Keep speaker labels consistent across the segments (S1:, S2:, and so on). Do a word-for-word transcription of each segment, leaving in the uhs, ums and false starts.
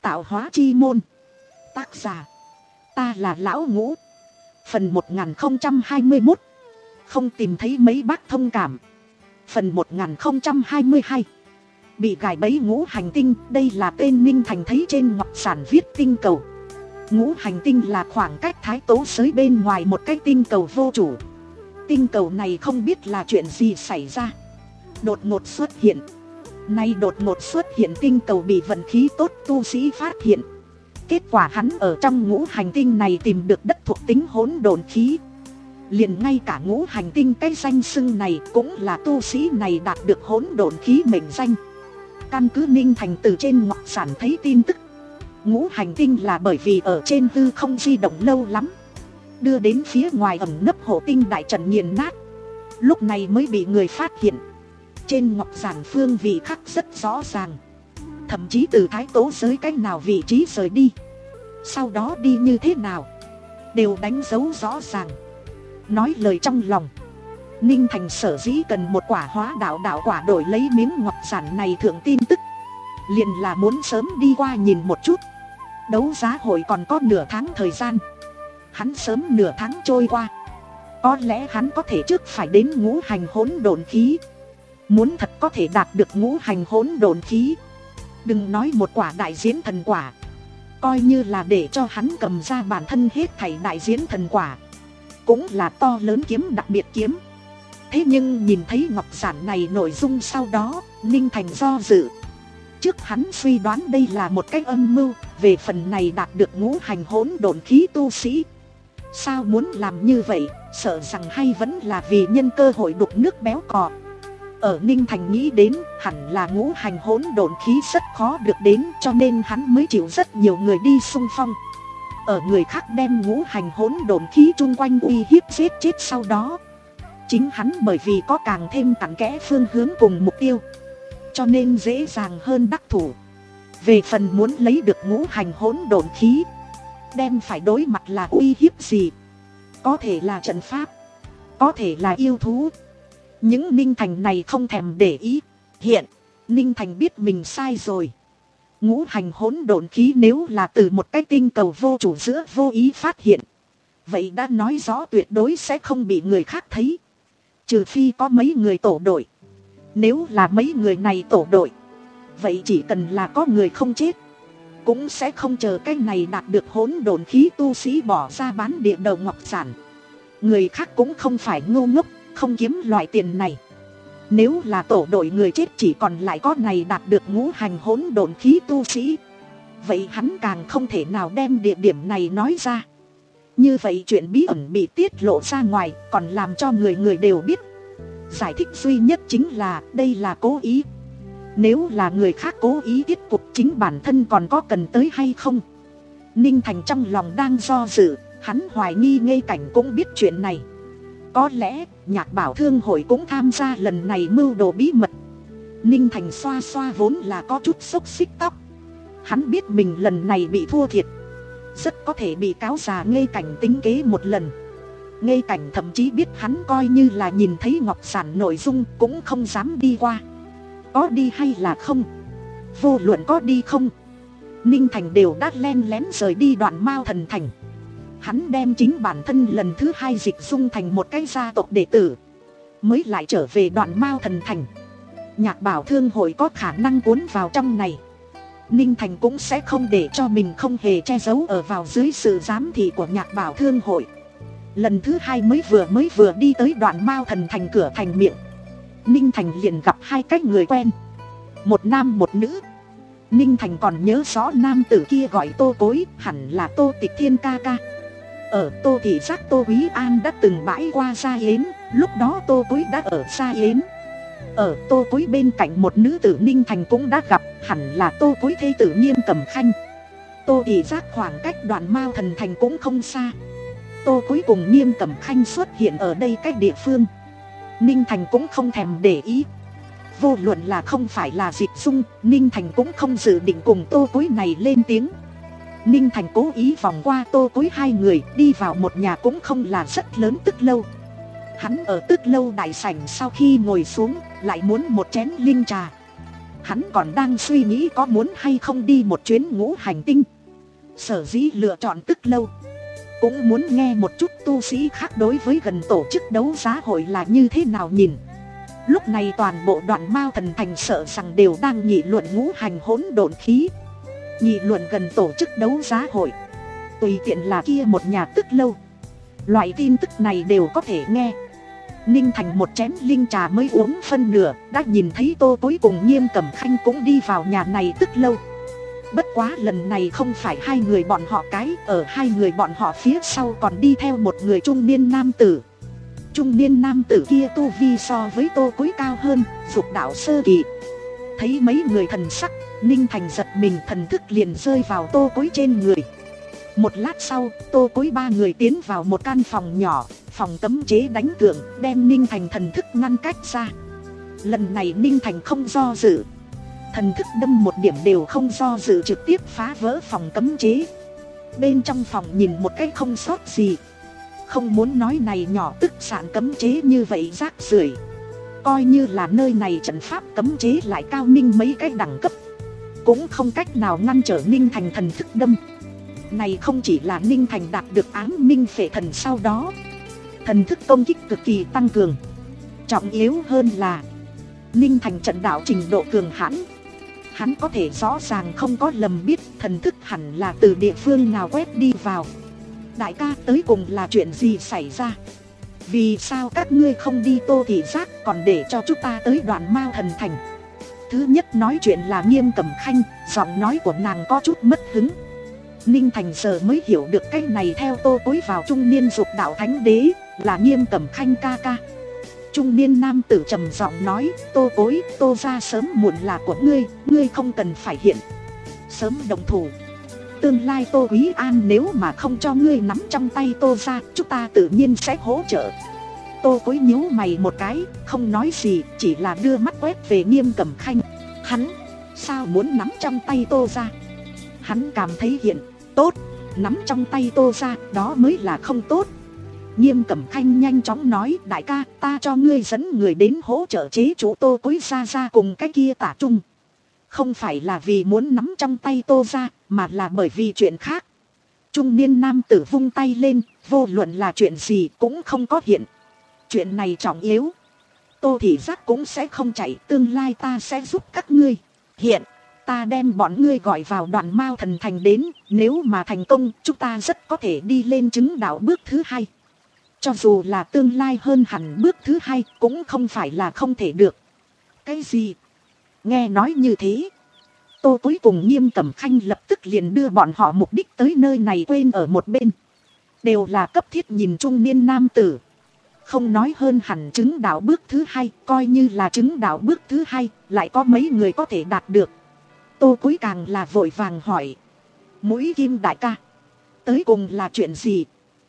S1: Tạo hóa chi môn. Tác giả, ta là Lão Ngũ. Phần một nghìn không trăm hai mươi mốt. Không tìm thấy mấy bác thông cảm. Phần một nghìn không trăm hai mươi hai. Bị gài bẫy ngũ hành tinh. Đây là tên Ninh Thành thấy trên ngọc giản viết tinh cầu. Ngũ hành tinh là khoảng cách thái tố giới bên ngoài một cái tinh cầu vô chủ. Tinh cầu này không biết là chuyện gì xảy ra, đột ngột xuất hiện. Nay đột ngột xuất hiện tinh cầu bị vận khí tốt tu sĩ phát hiện. Kết quả hắn ở trong ngũ hành tinh này tìm được đất thuộc tính hỗn độn khí. Liền ngay cả ngũ hành tinh cái danh xưng này cũng là tu sĩ này đạt được hỗn độn khí mệnh danh. Căn cứ Ninh Thành từ trên ngọc giản thấy tin tức, ngũ hành tinh là bởi vì ở trên hư không di động lâu lắm, đưa đến phía ngoài ẩm nấp hộ tinh đại trận nghiền nát, lúc này mới bị người phát hiện. Trên ngọc giản phương vị khắc rất rõ ràng, thậm chí từ thái tố giới cách nào vị trí rời đi, sau đó đi như thế nào, đều đánh dấu rõ ràng. Nói lời trong lòng, Ninh Thành sở dĩ cần một quả hóa đạo đạo quả đổi lấy miếng ngọc giản này thượng tin tức, liền là muốn sớm đi qua nhìn một chút. Đấu giá hội còn có nửa tháng thời gian, hắn sớm nửa tháng trôi qua, có lẽ hắn có thể trước phải đến ngũ hành hỗn độn khí. Muốn thật có thể đạt được ngũ hành hỗn độn khí, đừng nói một quả đại diễn thần quả, coi như là để cho hắn cầm ra bản thân hết thảy đại diễn thần quả, cũng là to lớn kiếm đặc biệt kiếm. Thế nhưng nhìn thấy ngọc giản này nội dung sau đó, Ninh Thành do dự. Trước hắn suy đoán đây là một cái âm mưu, về phần này đạt được ngũ hành hỗn độn khí tu sĩ. Sao muốn làm như vậy, sợ rằng hay vẫn là vì nhân cơ hội đục nước béo cò. Ở Ninh Thành nghĩ đến hẳn là ngũ hành hỗn độn khí rất khó được đến, cho nên hắn mới chịu rất nhiều người đi xung phong. Ở người khác đem ngũ hành hỗn độn khí chung quanh uy hiếp giết chết sau đó, chính hắn bởi vì có càng thêm cặn kẽ phương hướng cùng mục tiêu, cho nên dễ dàng hơn đắc thủ. Về phần muốn lấy được ngũ hành hỗn độn khí, đem phải đối mặt là uy hiếp gì, có thể là trận pháp, có thể là yêu thú. Những Ninh Thành này không thèm để ý. Hiện Ninh Thành biết mình sai rồi. Ngũ hành hỗn độn khí nếu là từ một cái tinh cầu vô chủ giữa vô ý phát hiện, vậy đã nói rõ tuyệt đối sẽ không bị người khác thấy, trừ phi có mấy người tổ đội. Nếu là mấy người này tổ đội, vậy chỉ cần là có người không chết, cũng sẽ không chờ cái này đạt được hỗn độn khí tu sĩ bỏ ra bán địa đầu ngọc giản. Người khác cũng không phải ngu ngốc, không kiếm loại tiền này. Nếu là tổ đội người chết chỉ còn lại có này đạt được ngũ hành hỗn độn khí tu sĩ, vậy hắn càng không thể nào đem địa điểm này nói ra. Như vậy chuyện bí ẩn bị tiết lộ ra ngoài, còn làm cho người người đều biết. Giải thích duy nhất chính là đây là cố ý. Nếu là người khác cố ý tiết cục, chính bản thân còn có cần tới hay không? Ninh Thành trong lòng đang do dự, hắn hoài nghi Ngây Cảnh cũng biết chuyện này. Có lẽ Nhạc Bảo Thương hội cũng tham gia lần này mưu đồ bí mật. Ninh Thành xoa xoa vốn là có chút xốc xích tóc. Hắn biết mình lần này bị thua thiệt, rất có thể bị cáo già Ngây Cảnh tính kế một lần. Ngây Cảnh thậm chí biết hắn coi như là nhìn thấy ngọc giản nội dung cũng không dám đi qua. Có đi hay là không, vô luận có đi không, Ninh Thành đều đã len lén rời đi Đoạn Mao Thần Thành. Hắn đem chính bản thân lần thứ hai dịch dung thành một cái gia tộc đệ tử, mới lại trở về Đoạn Mao Thần Thành. Nhạc Bảo Thương hội có khả năng cuốn vào trong này, Ninh Thành cũng sẽ không để cho mình không hề che giấu ở vào dưới sự giám thị của Nhạc Bảo Thương hội. Lần thứ hai mới vừa mới vừa đi tới Đoạn Mao Thần Thành cửa thành miệng, Ninh Thành liền gặp hai cái người quen, một nam một nữ. Ninh Thành còn nhớ rõ nam tử kia gọi Tô Cối, hẳn là Tô Tịch Thiên ca ca. Ở Tô Thị Giác Tô Quý An đã từng bãi qua Gia Yến, lúc đó Tô Cối đã ở Gia Yến. Ở Tô Cối bên cạnh một nữ tử Ninh Thành cũng đã gặp, hẳn là Tô Cối thê tử Nghiêm Cẩm Khanh. Tô Thị Giác khoảng cách Đoạn Mao Thần Thành cũng không xa. Tô Cối cùng Nghiêm Cẩm Khanh xuất hiện ở đây cách địa phương, Ninh Thành cũng không thèm để ý. Vô luận là không phải là dịch dung, Ninh Thành cũng không dự định cùng Tô Cối này lên tiếng. Ninh Thành cố ý vòng qua Tô Cối hai người, đi vào một nhà cũng không là rất lớn Tức Lâu. Hắn ở Tức Lâu đại sảnh sau khi ngồi xuống, lại muốn một chén linh trà. Hắn còn đang suy nghĩ có muốn hay không đi một chuyến ngũ hành tinh. Sở dĩ lựa chọn Tức Lâu, cũng muốn nghe một chút tu sĩ khác đối với gần tổ chức đấu giá hội là như thế nào nhìn. Lúc này toàn bộ Đoạn Mao Thần Thành sợ rằng đều đang nghị luận ngũ hành hỗn độn khí, nghị luận gần tổ chức đấu giá hội. Tùy tiện là kia một nhà Tức Lâu, loại tin tức này đều có thể nghe. Ninh Thành một chén linh trà mới uống phân nửa, đã nhìn thấy Tô Tối cùng Nghiêm Cẩm Khanh cũng đi vào nhà này Tức Lâu. Bất quá lần này không phải hai người bọn họ cái, ở hai người bọn họ phía sau còn đi theo một người trung niên nam tử. Trung niên nam tử kia tu vi so với Tô Cối cao hơn, dục đạo sơ kỳ. Thấy mấy người thần sắc, Ninh Thành giật mình, thần thức liền rơi vào Tô Cối trên người. Một lát sau, Tô Cối ba người tiến vào một căn phòng nhỏ, phòng cấm chế đánh cược, đem Ninh Thành thần thức ngăn cách ra. Lần này Ninh Thành không do dự, thần thức đâm một điểm đều không do dự, trực tiếp phá vỡ phòng cấm chế. Bên trong phòng nhìn một cái không sót gì. Không muốn nói này nhỏ tức sạn cấm chế như vậy rác rưởi. Coi như là nơi này trận pháp cấm chế lại cao minh mấy cái đẳng cấp, cũng không cách nào ngăn trở Ninh Thành thần thức đâm. Này không chỉ là Ninh Thành đạt được áng minh phệ thần sau đó, thần thức công kích cực kỳ tăng cường. Trọng yếu hơn là Ninh Thành trận đạo trình độ cường hãn. Hắn có thể rõ ràng không có lầm biết thần thức hẳn là từ địa phương nào quét đi vào. Đại ca, tới cùng là chuyện gì xảy ra? Vì sao các ngươi không đi Tô Thị Giác, còn để cho chúng ta tới Đoạn Mao Thần Thành? Thứ nhất nói chuyện là Nghiêm Cẩm Khanh, giọng nói của nàng có chút mất hứng. Ninh Thành giờ mới hiểu được cái này theo Tô Cối vào trung niên dục đạo thánh đế, là Nghiêm Cẩm Khanh ca ca. Trung niên nam tử trầm giọng nói, Tô Cối, Tô ra sớm muộn là của ngươi, ngươi không cần phải hiện sớm đồng thủ. Tương lai Tô Quý An nếu mà không cho ngươi nắm trong tay Tô ra, chúng ta tự nhiên sẽ hỗ trợ. Tô Cối nhíu mày một cái, không nói gì, chỉ là đưa mắt quét về Nghiêm Cẩm Khanh. Hắn sao muốn nắm trong tay Tô ra? Hắn cảm thấy hiện tốt, nắm trong tay Tô ra, đó mới là không tốt. Nghiêm Cẩm Khanh nhanh chóng nói, đại ca, ta cho ngươi dẫn người đến hỗ trợ chế chủ Tô Cối ra ra cùng cái kia Tả Trung. Không phải là vì muốn nắm trong tay Tô ra, mà là bởi vì chuyện khác. Trung niên nam tử vung tay lên, vô luận là chuyện gì cũng không có hiện. Chuyện này trọng yếu, Tô Thị Giác cũng sẽ không chạy, tương lai ta sẽ giúp các ngươi. Hiện, ta đem bọn ngươi gọi vào Đoạn Mao Thần Thành đến, nếu mà thành công, chúng ta rất có thể đi lên chứng đạo bước thứ hai. Cho dù là tương lai hơn hẳn bước thứ hai, cũng không phải là không thể được. Cái gì? Nghe nói như thế, Tô Cối cùng Nghiêm Cẩm Khanh lập tức liền đưa bọn họ mục đích tới nơi này quên ở một bên. Đều là cấp thiết nhìn trung niên nam tử. Không nói hơn hẳn chứng đạo bước thứ hai, coi như là chứng đạo bước thứ hai, lại có mấy người có thể đạt được. Tô Cối càng là vội vàng hỏi, Mũi Kim đại ca, tới cùng là chuyện gì?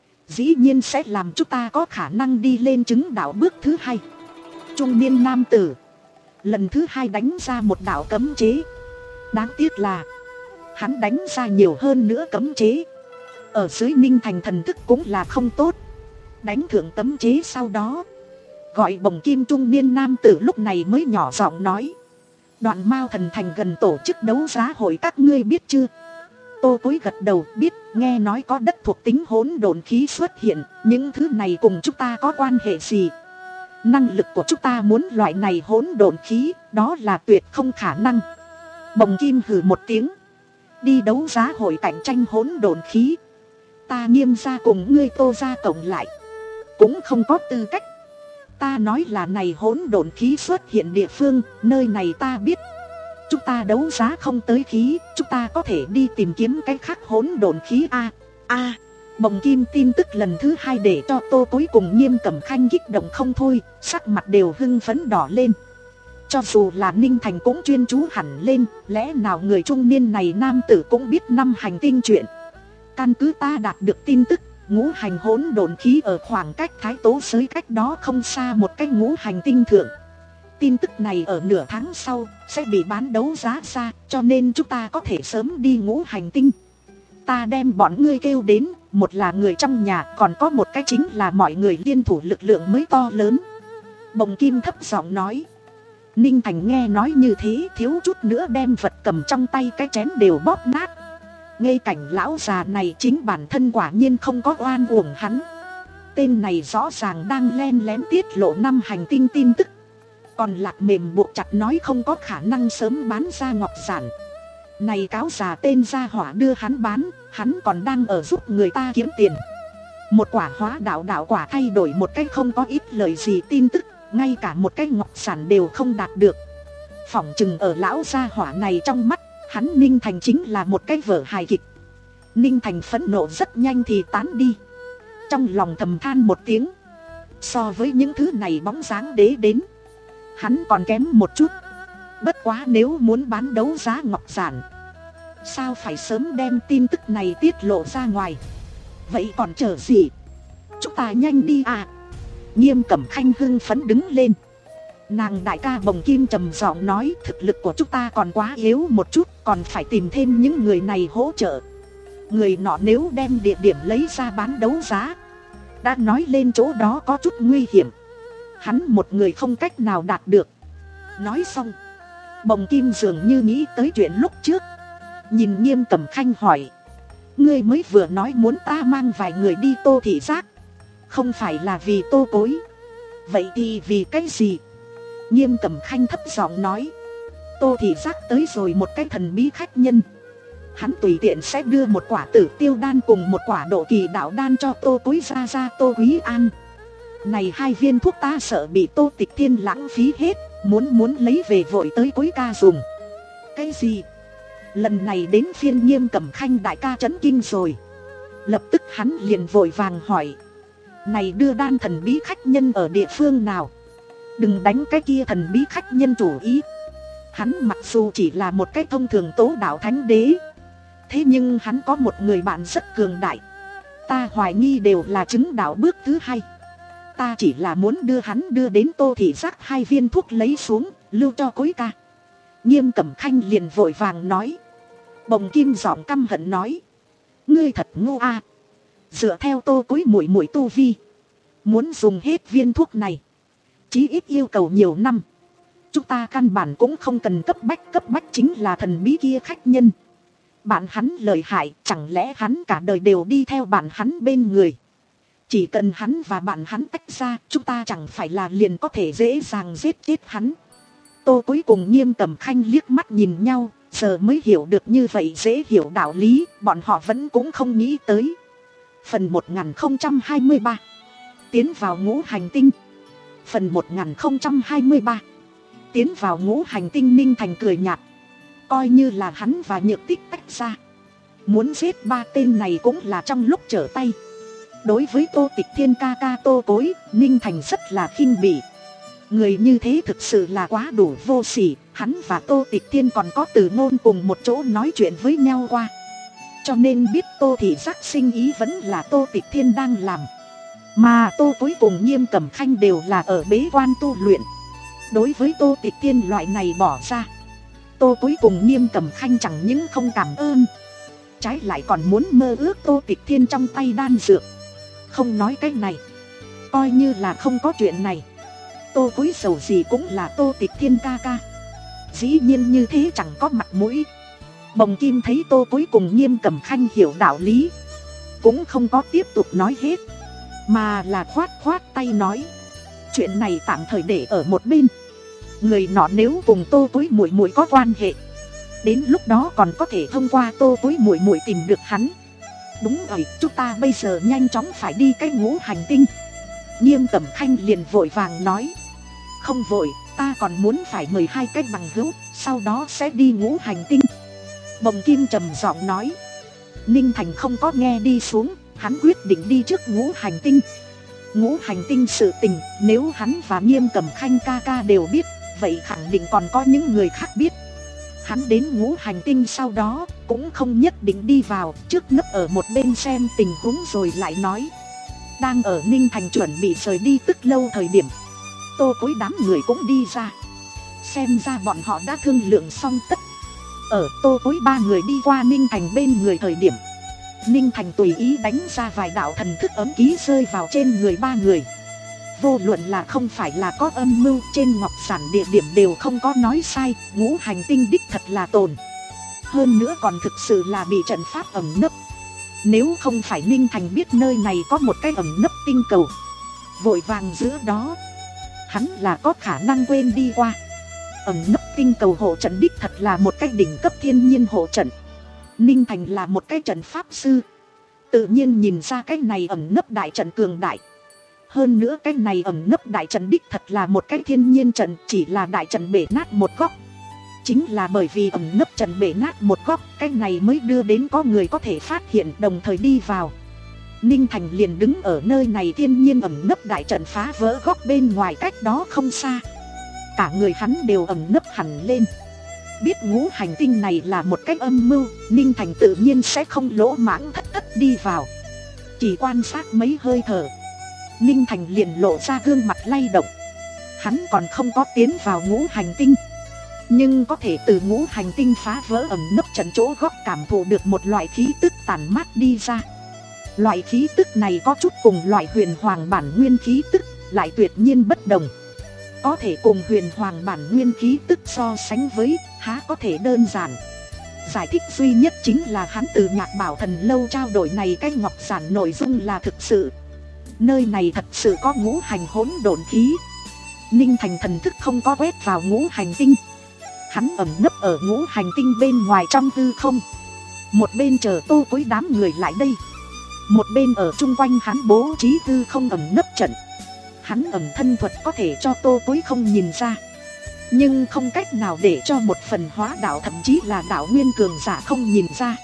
S1: Dĩ nhiên sẽ làm chúng ta có khả năng đi lên chứng đạo bước thứ hai. Trung niên nam tử lần thứ hai đánh ra một đạo cấm chế. Đáng tiếc là hắn đánh ra nhiều hơn nữa cấm chế. Ở dưới Ninh Thành thần thức cũng là không tốt. Đánh thượng cấm chế sau đó, gọi bồng kim trung niên nam tử lúc này mới nhỏ giọng nói, Đoạn Mao Thần Thành gần tổ chức đấu giá hội, các ngươi biết chưa? Tô Cối gật đầu, biết, nghe nói có đất thuộc tính hỗn độn khí xuất hiện, những thứ này cùng chúng ta có quan hệ gì? Năng lực của chúng ta muốn loại này hỗn độn khí, đó là tuyệt không khả năng. Bồng Kim hừ một tiếng, đi đấu giá hội cạnh tranh hỗn độn khí, ta Nghiêm gia cùng ngươi Tô gia cộng lại cũng không có tư cách. Ta nói là này hỗn độn khí xuất hiện địa phương, nơi này ta biết. Chúng ta đấu giá không tới khí, chúng ta có thể đi tìm kiếm cái khác hỗn độn khí a. A, Bồng Kim tin tức lần thứ hai để cho Tô Cối cùng Nghiêm Cẩm Khanh kích động không thôi, sắc mặt đều hưng phấn đỏ lên. Cho dù là Ninh Thành cũng chuyên chú hẳn lên, lẽ nào người trung niên này nam tử cũng biết năm hành tinh chuyện. Căn cứ ta đạt được tin tức, ngũ hành hỗn độn khí ở khoảng cách Thái Tố giới cách đó không xa một cái ngũ hành tinh thượng. Tin tức này ở nửa tháng sau sẽ bị bán đấu giá ra, cho nên chúng ta có thể sớm đi ngũ hành tinh. Ta đem bọn ngươi kêu đến, một là người trong nhà, còn có một cái chính là mọi người liên thủ lực lượng mới to lớn. Bồng Kim thấp giọng nói, Ninh Thành nghe nói như thế thiếu chút nữa đem vật cầm trong tay cái chén đều bóp nát. Ngay cảnh lão già này chính bản thân quả nhiên không có oan uổng hắn. Tên này rõ ràng đang len lén tiết lộ năm hành tinh tin tức. Còn Lạc Mềm buộc chặt nói không có khả năng sớm bán ra ngọc giản. Này cáo già tên gia hỏa đưa hắn bán, hắn còn đang ở giúp người ta kiếm tiền. Một quả hóa đạo đạo quả thay đổi một cách không có ít lời gì tin tức, ngay cả một cái ngọc giản đều không đạt được. Phỏng chừng ở lão gia hỏa này trong mắt, hắn Ninh Thành chính là một cái vở hài kịch. Ninh Thành phẫn nộ rất nhanh thì tán đi. Trong lòng thầm than một tiếng. So với những thứ này bóng dáng đế đến, hắn còn kém một chút. Bất quá nếu muốn bán đấu giá ngọc giản, sao phải sớm đem tin tức này tiết lộ ra ngoài. Vậy còn chờ gì, chúng ta nhanh đi à. Nghiêm Cẩm Khanh hưng phấn đứng lên. Nàng đại ca Bồng Kim trầm giọng nói, thực lực của chúng ta còn quá yếu một chút, còn phải tìm thêm những người này hỗ trợ. Người nọ nếu đem địa điểm lấy ra bán đấu giá, đã nói lên chỗ đó có chút nguy hiểm, hắn một người không cách nào đạt được. Nói xong, Bồng Kim dường như nghĩ tới chuyện lúc trước, nhìn Nghiêm Cẩm Khanh hỏi, ngươi mới vừa nói muốn ta mang vài người đi Tô Thị Giác, không phải là vì Tô Cối, vậy thì vì cái gì? Nghiêm Cẩm Khanh thấp giọng nói, Tô Thị Giác tới rồi một cái thần bí khách nhân, hắn tùy tiện sẽ đưa một quả tử tiêu đan cùng một quả độ kỳ đạo đan cho Tô Cối ra ra Tô Quý An. Này hai viên thuốc ta sợ bị Tô Tịch Thiên lãng phí hết, muốn muốn lấy về vội tới Cối ca dùng. Cái gì? Lần này đến phiên Nghiêm Cẩm Khanh đại ca chấn kinh rồi. Lập tức hắn liền vội vàng hỏi, này đưa đan thần bí khách nhân ở địa phương nào? Đừng đánh cái kia thần bí khách nhân chủ ý. Hắn mặc dù chỉ là một cái thông thường tố đạo thánh đế, thế nhưng hắn có một người bạn rất cường đại. Ta hoài nghi đều là chứng đạo bước thứ hai. Ta chỉ là muốn đưa hắn đưa đến Tô Thị Giác hai viên thuốc lấy xuống, lưu cho Cối ca. Nghiêm Cẩm Khanh liền vội vàng nói. Bồng Kim giọng căm hận nói, ngươi thật ngu a. Dựa theo Tô Cối muội muội tu vi, muốn dùng hết viên thuốc này chí ít yêu cầu nhiều năm. Chúng ta căn bản cũng không cần cấp bách, cấp bách chính là thần bí kia khách nhân. Bạn hắn lợi hại, chẳng lẽ hắn cả đời đều đi theo bạn hắn bên người? Chỉ cần hắn và bạn hắn tách ra, chúng ta chẳng phải là liền có thể dễ dàng giết chết hắn. Tô Cối cùng Nghiêm Cẩm Khanh liếc mắt nhìn nhau, giờ mới hiểu được như vậy dễ hiểu đạo lý, bọn họ vẫn cũng không nghĩ tới. Phần một nghìn không trăm hai mươi ba, tiến vào ngũ hành tinh. Phần một nghìn không trăm hai mươi ba, tiến vào ngũ hành tinh. Ninh Thành cười nhạt, coi như là hắn và Nhược Tích tách ra, muốn giết ba tên này cũng là trong lúc trở tay. Đối với Tô Tịch Thiên ca ca Tô Cối, Ninh Thành rất là khinh bỉ. Người như thế thực sự là quá đủ vô sỉ. Hắn và Tô Tịch Thiên còn có từ ngôn cùng một chỗ nói chuyện với nhau qua, cho nên biết Tô Thị Giác sinh ý vẫn là Tô Tịch Thiên đang làm. Mà Tô Cối cùng Nghiêm Cẩm Khanh đều là ở bế quan tu luyện. Đối với Tô Tịch Thiên loại này bỏ ra, Tô Cối cùng Nghiêm Cẩm Khanh chẳng những không cảm ơn, trái lại còn muốn mơ ước Tô Tịch Thiên trong tay đan dược. Không nói cái này, coi như là không có chuyện này, Tô Cối dầu gì cũng là Tô Tịch Thiên ca ca, dĩ nhiên như thế chẳng có mặt mũi. Bồng Kim thấy Tô Cối cùng Nghiêm Cẩm Khanh hiểu đạo lý, cũng không có tiếp tục nói hết, mà là khoát khoát tay nói, chuyện này tạm thời để ở một bên. Người nọ nếu cùng Tô Cối muội muội có quan hệ, đến lúc đó còn có thể thông qua Tô Cối muội muội tìm được hắn. Đúng rồi, chúng ta bây giờ nhanh chóng phải đi cái ngũ hành tinh. Nghiêm Cẩm Khanh liền vội vàng nói, không vội, ta còn muốn phải mời hai cái bằng hữu, sau đó sẽ đi ngũ hành tinh. Bồng Kim trầm giọng nói. Ninh Thành không có nghe đi xuống, hắn quyết định đi trước ngũ hành tinh. Ngũ hành tinh sự tình, nếu hắn và Nghiêm Cẩm Khanh ca ca đều biết, vậy khẳng định còn có những người khác biết. Hắn đến ngũ hành tinh sau đó, cũng không nhất định đi vào, trước nấp ở một bên xem tình huống rồi lại nói. Đang ở Ninh Thành chuẩn bị rời đi tức lâu thời điểm, Tô Cối đám người cũng đi ra. Xem ra bọn họ đã thương lượng xong tất. Ở Tô Cối ba người đi qua Ninh Thành bên người thời điểm, Ninh Thành tùy ý đánh ra vài đạo thần thức ấm ký rơi vào trên người ba người. Vô luận là không phải là có âm mưu, trên ngọc giản địa điểm đều không có nói sai, ngũ hành tinh đích thật là tồn. Hơn nữa còn thực sự là bị trận pháp ẩn nấp. Nếu không phải Ninh Thành biết nơi này có một cái ẩn nấp tinh cầu, vội vàng giữa đó, hắn là có khả năng quên đi qua. Ẩn nấp tinh cầu hộ trận đích thật là một cái đỉnh cấp thiên nhiên hộ trận. Ninh Thành là một cái trận pháp sư, tự nhiên nhìn ra cái này ẩn nấp đại trận cường đại. Hơn nữa cái này ẩn nấp đại trận đích thật là một cái thiên nhiên trận, chỉ là đại trận bể nát một góc. Chính là bởi vì ẩn nấp trận bể nát một góc, cái này mới đưa đến có người có thể phát hiện đồng thời đi vào. Ninh Thành liền đứng ở nơi này thiên nhiên ẩn nấp đại trận phá vỡ góc bên ngoài cách đó không xa. Cả người hắn đều ẩn nấp hẳn lên. Biết ngũ hành tinh này là một cách âm mưu, Ninh Thành tự nhiên sẽ không lỗ mãng thất thất đi vào. Chỉ quan sát mấy hơi thở, Ninh Thành liền lộ ra gương mặt lay động. Hắn còn không có tiến vào ngũ hành tinh, nhưng có thể từ ngũ hành tinh phá vỡ ẩn nấp trận chỗ góc cảm thụ được một loại khí tức tản mát đi ra. Loại khí tức này có chút cùng loại huyền hoàng bản nguyên khí tức, lại tuyệt nhiên bất đồng. Có thể cùng huyền hoàng bản nguyên khí tức so sánh với, há có thể đơn giản. Giải thích duy nhất chính là hắn từ Nhạc Bảo Thần Lâu trao đổi này cái ngọc giản nội dung là thực sự. Nơi này thật sự có ngũ hành hỗn độn khí. Ninh Thành thần thức không có quét vào ngũ hành tinh. Hắn ẩn nấp ở ngũ hành tinh bên ngoài trong hư không. Một bên chờ Tô Quế đám người lại đây, một bên ở chung quanh hắn bố trí hư không ẩn nấp trận. Hắn ẩn thân thuật có thể cho Tô Quế không nhìn ra, nhưng không cách nào để cho một phần hóa đạo thậm chí là đạo nguyên cường giả không nhìn ra.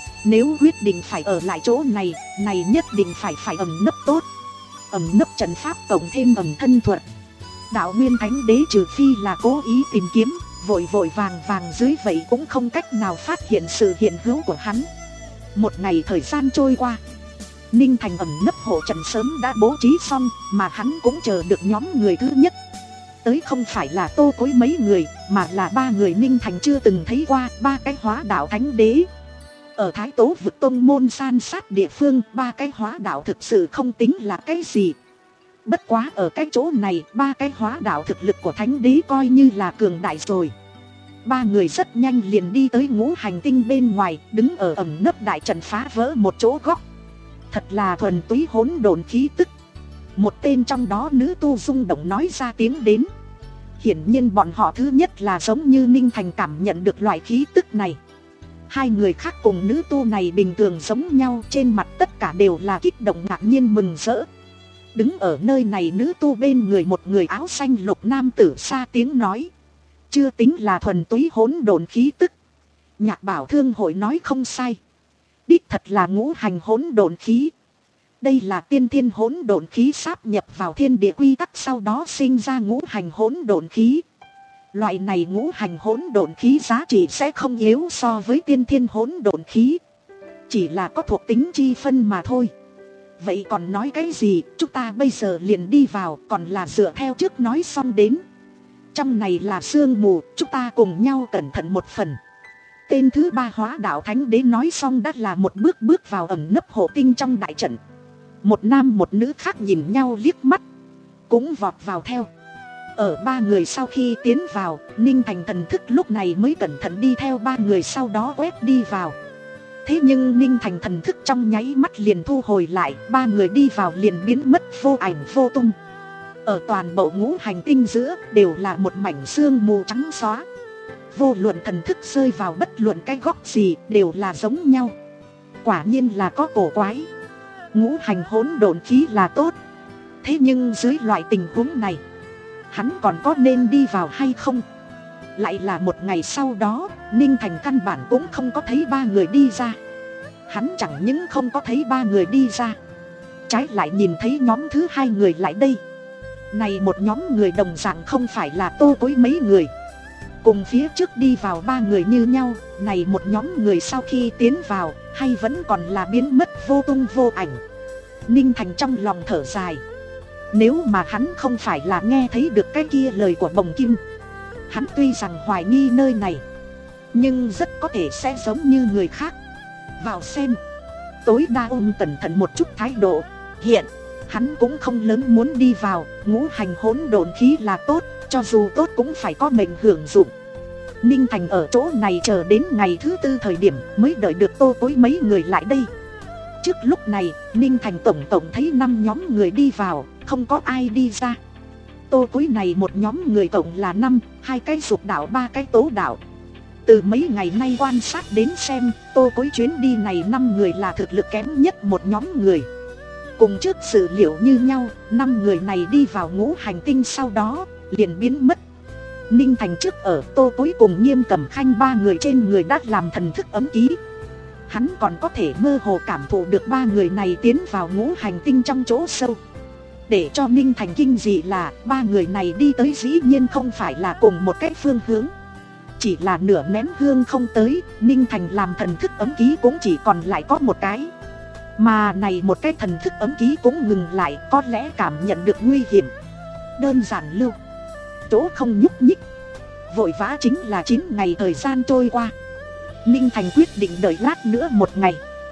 S1: Nếu quyết định phải ở lại chỗ này, này nhất định phải phải ẩn nấp tốt. Ẩn nấp trận pháp cộng thêm ẩn thân thuật, đạo nguyên thánh đế trừ phi là cố ý tìm kiếm, vội vội vàng vàng dưới vậy cũng không cách nào phát hiện sự hiện hữu của hắn. Một ngày thời gian trôi qua, Ninh Thành ẩn nấp hộ trận sớm đã bố trí xong, mà hắn cũng chờ được nhóm người thứ nhất. Tới không phải là Tô Quế mấy người, mà là ba người Ninh Thành chưa từng thấy qua, ba cái hóa đạo thánh đế. Ở Thái Tố vực tông môn san sát địa phương, ba cái hóa đạo thực sự không tính là cái gì. Bất quá ở cái chỗ này, ba cái hóa đạo thực lực của thánh đế coi như là cường đại rồi. Ba người rất nhanh liền đi tới ngũ hành tinh bên ngoài, đứng ở ẩn nấp đại trận phá vỡ một chỗ góc. Thật là thuần túy hỗn độn khí tức. Một tên trong đó nữ tu rung động nói ra tiếng đến. Hiển nhiên bọn họ thứ nhất là giống như Ninh Thành cảm nhận được loại khí tức này. Hai người khác cùng nữ tu này bình thường giống nhau, trên mặt tất cả đều là kích động ngạc nhiên mừng rỡ. Đứng ở nơi này nữ tu bên người một người áo xanh lục nam tử xa tiếng nói. Chưa tính là thuần túy hỗn độn khí tức. Nhạc Bảo Thương hội nói không sai. Đích thật là ngũ hành hỗn độn khí. Đây là tiên thiên hỗn độn khí sáp nhập vào thiên địa quy tắc, sau đó sinh ra ngũ hành hỗn độn khí. Loại này ngũ hành hỗn độn khí giá trị sẽ không yếu so với tiên thiên hỗn độn khí, chỉ là có thuộc tính chi phân mà thôi. Vậy còn nói cái gì, chúng ta bây giờ liền đi vào, còn là dựa theo trước nói xong đến. Trong này là sương mù, chúng ta cùng nhau cẩn thận một phần. Tên thứ ba hóa đạo thánh đế nói xong đã là một bước bước vào ẩn nấp hộ tinh trong đại trận. Một nam một nữ khác nhìn nhau liếc mắt, cũng vọt vào theo. Ở ba người sau khi tiến vào, Ninh Thành thần thức lúc này mới cẩn thận đi theo ba người sau đó quét đi vào. Thế nhưng Ninh Thành thần thức trong nháy mắt liền thu hồi lại, ba người đi vào liền biến mất vô ảnh vô tung. Ở toàn bộ ngũ hành tinh giữa đều là một mảnh sương mù trắng xóa. Vô luận thần thức rơi vào bất luận cái góc gì đều là giống nhau. Quả nhiên là có cổ quái. Ngũ hành hỗn độn khí là tốt, thế nhưng dưới loại tình huống này, hắn còn có nên đi vào hay không? Lại là một ngày sau đó, Ninh Thành căn bản cũng không có thấy ba người đi ra. Hắn chẳng những không có thấy ba người đi ra, trái lại nhìn thấy nhóm thứ hai người lại đây. Này một nhóm người đồng dạng không phải là Tô Quế mấy người. Cùng phía trước đi vào ba người như nhau, này một nhóm người sau khi tiến vào, hay vẫn còn là biến mất vô tung vô ảnh. Ninh Thành trong lòng thở dài. Nếu mà hắn không phải là nghe thấy được cái kia lời của Bồng Kim, hắn tuy rằng hoài nghi nơi này, nhưng rất có thể sẽ giống như người khác. Vào xem. Tối đa ôm cẩn thận một chút thái độ. Hiện Hắn cũng không lớn muốn đi vào, ngũ hành hỗn độn khí là tốt, cho dù tốt cũng phải có mệnh hưởng dụng. Ninh Thành ở chỗ này chờ đến ngày thứ tư thời điểm mới đợi được Tô Cối mấy người lại đây. Trước lúc này, Ninh Thành tổng tổng thấy năm nhóm người đi vào, không có ai đi ra. Tô Cối này một nhóm người cộng là năm, hai cái dục đạo ba cái tố đạo. Từ mấy ngày nay quan sát đến xem, Tô Cối chuyến đi này năm người là thực lực kém nhất một nhóm người. Cùng trước sự liệu như nhau, năm người này đi vào ngũ hành tinh sau đó liền biến mất. Ninh Thành trước ở, Tô Cối cùng Nghiêm Cẩm Khanh ba người trên người đã làm thần thức ấm ký. Hắn còn có thể mơ hồ cảm thụ được ba người này tiến vào ngũ hành tinh trong chỗ sâu. Để cho Ninh Thành kinh dị là ba người này đi tới dĩ nhiên không phải là cùng một cái phương hướng. Chỉ là nửa nén hương không tới, Ninh Thành làm thần thức ấm ký cũng chỉ còn lại có một cái. Mà này một cái thần thức ấm ký cũng ngừng lại, có lẽ cảm nhận được nguy hiểm. Đơn giản lưu chỗ không nhúc nhích. Vội vã chính là chín ngày thời gian trôi qua. Ninh Thành quyết định đợi lát nữa một ngày.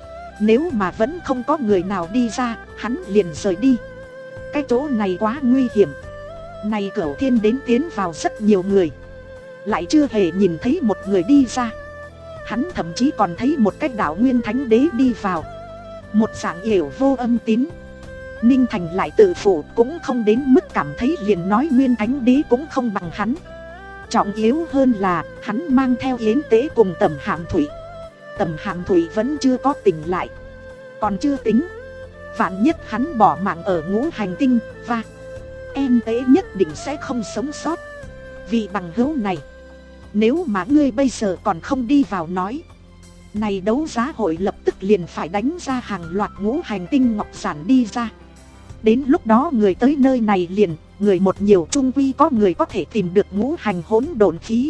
S1: Nếu mà vẫn không có người nào đi ra, hắn liền rời đi. Cái chỗ này quá nguy hiểm. Này Cửu Thiên đến tiến vào rất nhiều người, lại chưa hề nhìn thấy một người đi ra. Hắn thậm chí còn thấy một cái đạo Nguyên Thánh Đế đi vào, một dạng yểu vô âm tín. Ninh Thành lại tự phụ cũng không đến mức cảm thấy liền nói Nguyên Thánh Đế cũng không bằng hắn. Trọng yếu hơn là hắn mang theo Yến Tế cùng Tầm Hàm Thủy. Tầm Hàm Thủy vẫn chưa có tỉnh lại. Còn chưa tính, vạn nhất hắn bỏ mạng ở ngũ hành tinh, và Yến Tế nhất định sẽ không sống sót. Vì bằng hữu này, nếu mà ngươi bây giờ còn không đi vào nói, này đấu giá hội lập tức liền phải đánh ra hàng loạt ngũ hành tinh ngọc giản đi ra. Đến lúc đó người tới nơi này liền, người một nhiều trung quy có người có thể tìm được ngũ hành hỗn độn khí.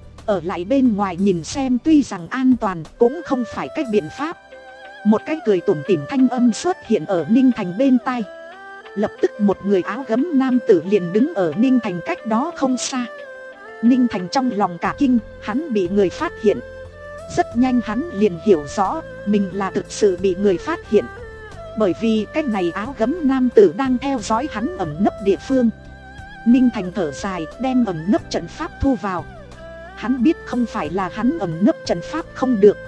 S1: Ở lại bên ngoài nhìn xem tuy rằng an toàn cũng không phải cách biện pháp. Một cái cười tủm tỉm thanh âm xuất hiện ở Ninh Thành bên tai. Lập tức một người áo gấm nam tử liền đứng ở Ninh Thành cách đó không xa. Ninh Thành trong lòng cả kinh, hắn bị người phát hiện. Rất nhanh hắn liền hiểu rõ, mình là thực sự bị người phát hiện. Bởi vì cái này áo gấm nam tử đang theo dõi hắn ẩn nấp địa phương. Ninh Thành thở dài, đem ẩn nấp trận pháp thu vào. Hắn biết không phải là hắn ẩn nấp trận pháp không được,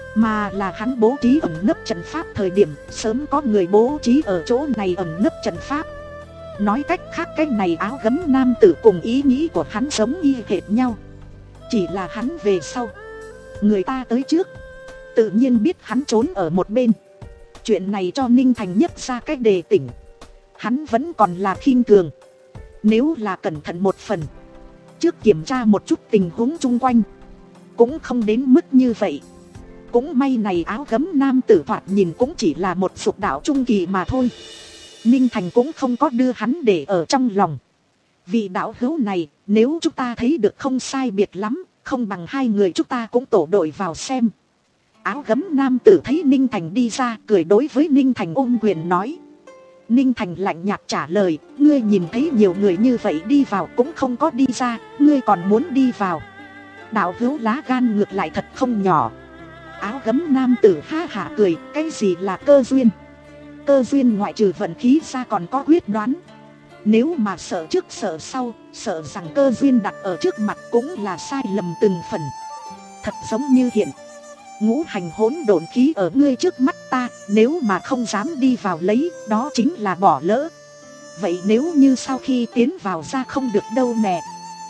S1: mà là hắn bố trí ẩn nấp trận pháp thời điểm sớm có người bố trí ở chỗ này ẩn nấp trận pháp. Nói cách khác, cái này áo gấm nam tử cùng ý nghĩ của hắn giống y hệt nhau. Chỉ là hắn về sau, người ta tới trước, tự nhiên biết hắn trốn ở một bên. Chuyện này cho Ninh Thành nhất ra cái đề tỉnh. Hắn vẫn còn là khinh thường. Nếu là cẩn thận một phần, trước kiểm tra một chút tình huống chung quanh, cũng không đến mức như vậy. Cũng may này áo gấm nam tử thoạt nhìn cũng chỉ là một dục đạo trung kỳ mà thôi. Ninh Thành cũng không có đưa hắn để ở trong lòng. Vị đạo hữu này, nếu chúng ta thấy được không sai biệt lắm, không bằng hai người chúng ta cũng tổ đội vào xem. Áo gấm nam tử thấy Ninh Thành đi ra, cười đối với Ninh Thành ôm quyền nói. Ninh Thành lạnh nhạt trả lời, ngươi nhìn thấy nhiều người như vậy đi vào cũng không có đi ra, ngươi còn muốn đi vào. Đạo hữu lá gan ngược lại thật không nhỏ. Áo gấm nam tử ha hả cười, cái gì là cơ duyên? Cơ duyên ngoại trừ vận khí ra còn có quyết đoán. Nếu mà sợ trước sợ sau, sợ rằng cơ duyên đặt ở trước mặt cũng là sai lầm từng phần. Thật giống như hiện, ngũ hành hỗn độn khí ở ngươi trước mắt ta, nếu mà không dám đi vào lấy, đó chính là bỏ lỡ. Vậy nếu như sau khi tiến vào ra không được đâu nè,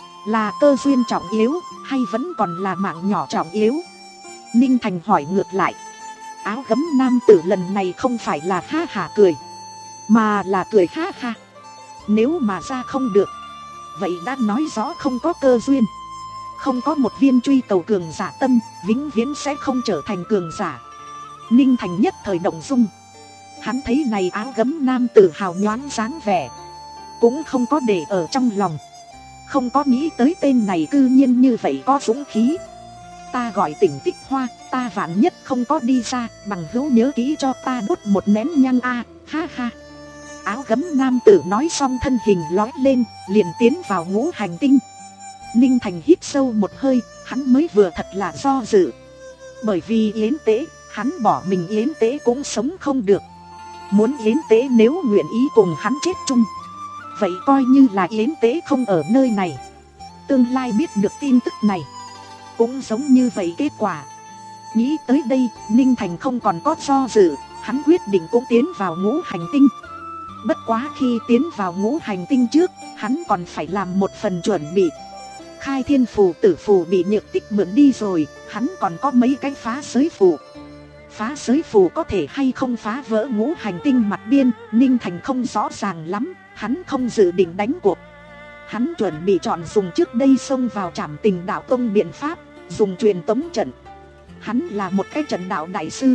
S1: là cơ duyên trọng yếu, hay vẫn còn là mạng nhỏ trọng yếu? Ninh Thành hỏi ngược lại. Áo gấm nam tử lần này không phải là ha hả cười, mà là cười ha ha. Nếu mà ra không được, vậy đã nói rõ không có cơ duyên. Không có một viên truy cầu cường giả tâm, vĩnh viễn sẽ không trở thành cường giả. Ninh Thành nhất thời động dung. Hắn thấy này áo gấm nam tử hào nhoáng dáng vẻ, cũng không có để ở trong lòng. Không có nghĩ tới tên này cư nhiên như vậy có dũng khí. Ta gọi Tỉnh Tích Hoa, ta vạn nhất không có đi ra, bằng hữu nhớ kỹ cho ta đốt một nén nhang a, ha ha. Áo gấm nam tử nói xong thân hình lói lên, liền tiến vào ngũ hành tinh. Ninh Thành hít sâu một hơi, hắn mới vừa thật là do dự. Bởi vì Yến Tế, hắn bỏ mình Yến Tế cũng sống không được. muốn Yến Tế nếu nguyện ý cùng hắn chết chung, vậy coi như là Yến Tế không ở nơi này. Tương lai biết được tin tức này cũng giống như vậy kết quả. Nghĩ tới đây, Ninh Thành không còn có do dự, hắn quyết định cũng tiến vào ngũ hành tinh. Bất quá khi tiến vào ngũ hành tinh trước, hắn còn phải làm một phần chuẩn bị. Khai thiên phù tử phù bị Nhược Tích mượn đi rồi, hắn còn có mấy cái phá giới phù. Phá giới phù có thể hay không phá vỡ ngũ hành tinh mặt biên, Ninh Thành không rõ ràng lắm, hắn không dự định đánh cuộc. Hắn chuẩn bị chọn dùng trước đây xông vào Trảm Tình Đạo Tông biện pháp, dùng truyền tống trận. Hắn là một cái trận đạo đại sư,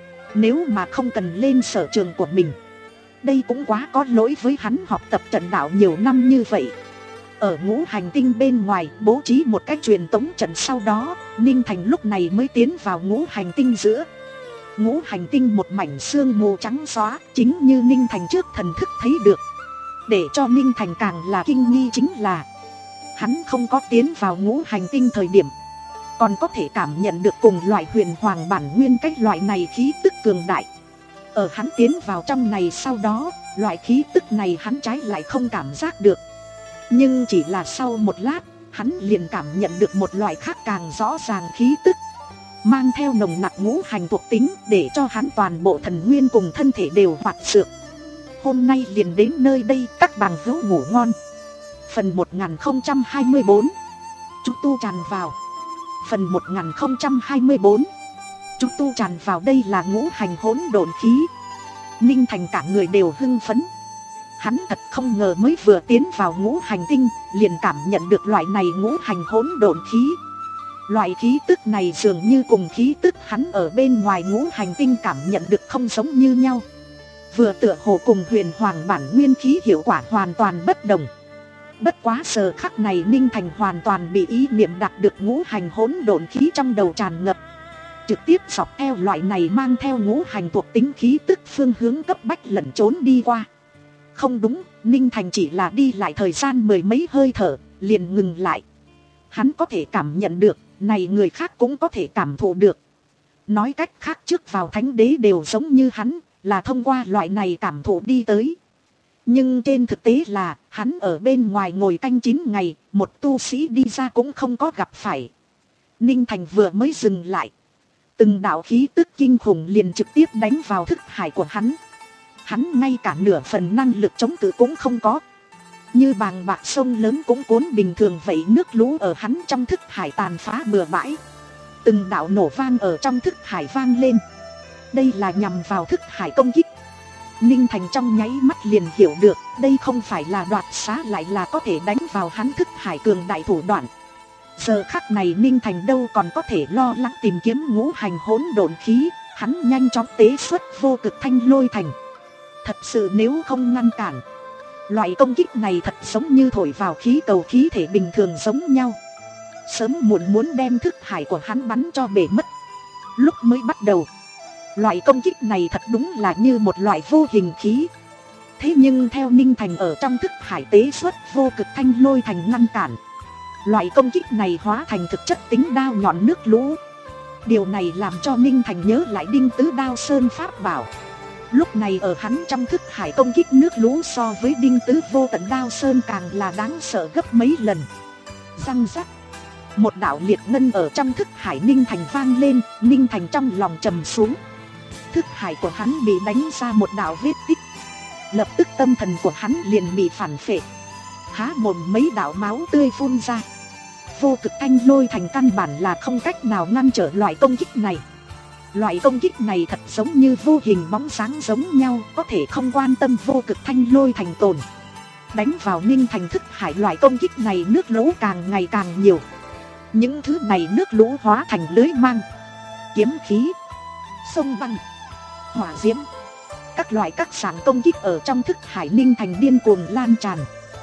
S1: nếu mà không cần lên sở trường của mình, đây cũng quá có lỗi với hắn học tập trận đạo nhiều năm như vậy. Ở ngũ hành tinh bên ngoài bố trí một cái truyền tống trận, sau đó Ninh Thành lúc này mới tiến vào ngũ hành tinh giữa. Ngũ hành tinh một mảnh sương mù trắng xóa, chính như Ninh Thành trước thần thức thấy được. Để cho Ninh Thành càng là kinh nghi chính là hắn không có tiến vào ngũ hành tinh thời điểm còn có thể cảm nhận được cùng loại huyền hoàng bản nguyên cái loại này khí tức cường đại. Ở hắn tiến vào trong này sau đó, loại khí tức này hắn trái lại không cảm giác được. Nhưng chỉ là sau một lát, hắn liền cảm nhận được một loại khác càng rõ ràng khí tức, mang theo nồng nặc ngũ hành thuộc tính, để cho hắn toàn bộ thần nguyên cùng thân thể đều hoạt xược. Hôm nay liền đến nơi đây, các bằng hữu ngủ ngon. Phần một nghìn không trăm hai mươi bốn, Trúc Tu tràn vào. Phần một nghìn không trăm hai mươi bốn, Trúc Tu tràn vào. Đây là ngũ hành hỗn độn khí. Ninh Thành cả người đều hưng phấn. Hắn thật không ngờ mới vừa tiến vào ngũ hành tinh liền cảm nhận được loại này ngũ hành hỗn độn khí. Loại khí tức này dường như cùng khí tức hắn ở bên ngoài ngũ hành tinh cảm nhận được không giống như nhau. Vừa tựa hồ cùng huyền hoàng bản nguyên khí hiệu quả hoàn toàn bất đồng. Bất quá giờ khắc này Ninh Thành hoàn toàn bị ý niệm đạt được ngũ hành hỗn độn khí trong đầu tràn ngập, trực tiếp dọc theo loại này mang theo ngũ hành thuộc tính khí tức phương hướng cấp bách lẩn trốn đi qua. Không đúng, Ninh Thành chỉ là đi lại thời gian mười mấy hơi thở liền ngừng lại. Hắn có thể cảm nhận được, này người khác cũng có thể cảm thụ được. Nói cách khác, trước vào thánh đế đều giống như hắn, là thông qua loại này cảm thụ đi tới. Nhưng trên thực tế là, hắn ở bên ngoài ngồi canh chín ngày, một tu sĩ đi ra cũng không có gặp phải. Ninh Thành vừa mới dừng lại, từng đạo khí tức kinh khủng liền trực tiếp đánh vào thức hải của hắn. Hắn ngay cả nửa phần năng lực chống cự cũng không có. Như bàng bạc sông lớn cũng cuốn bình thường vậy, nước lũ ở hắn trong thức hải tàn phá bừa bãi. Từng đạo nổ vang ở trong thức hải vang lên. Đây là nhằm vào thức hải công kích. Ninh Thành trong nháy mắt liền hiểu được, đây không phải là đoạt xá, lại là có thể đánh vào hắn thức hải cường đại thủ đoạn. Giờ khắc này Ninh Thành đâu còn có thể lo lắng tìm kiếm ngũ hành hỗn độn khí, hắn nhanh chóng tế xuất vô cực thanh lôi thành. Thật sự nếu không ngăn cản, loại công kích này thật giống như thổi vào khí cầu khí thể bình thường giống nhau, sớm muộn muốn đem thức hải của hắn bắn cho bể mất. Lúc mới bắt đầu, loại công kích này thật đúng là như một loại vô hình khí. Thế nhưng theo Ninh Thành ở trong thức hải tế xuất vô cực thanh lôi thành ngăn cản, loại công kích này hóa thành thực chất tính đao nhọn nước lũ. Điều này làm cho Ninh Thành nhớ lại Đinh Tứ Đao Sơn pháp bảo. Lúc này ở hắn trong thức hải công kích nước lũ so với Đinh Tứ Vô Tận Đao Sơn càng là đáng sợ gấp mấy lần. Răng rắc, một đạo liệt ngân ở trong thức hải Ninh Thành vang lên. Ninh Thành trong lòng trầm xuống. Thức hải của hắn bị đánh ra một đạo vết tích. Lập tức tâm thần của hắn liền bị phản phệ, há mồm mấy đạo máu tươi phun ra. Vô cực thanh lôi thành căn bản là không cách nào ngăn trở loại công kích này. Loại công kích này thật giống như vô hình bóng sáng giống nhau, có thể không quan tâm vô cực thanh lôi thành tồn. Đánh vào Ninh Thành thức hải loại công kích này nước lũ càng ngày càng nhiều. Những thứ này nước lũ hóa thành lưới mang, kiếm khí, sông băng, hỏa diễm, các loại các sản công kích ở trong thức hải Ninh Thành điên cuồng lan tràn.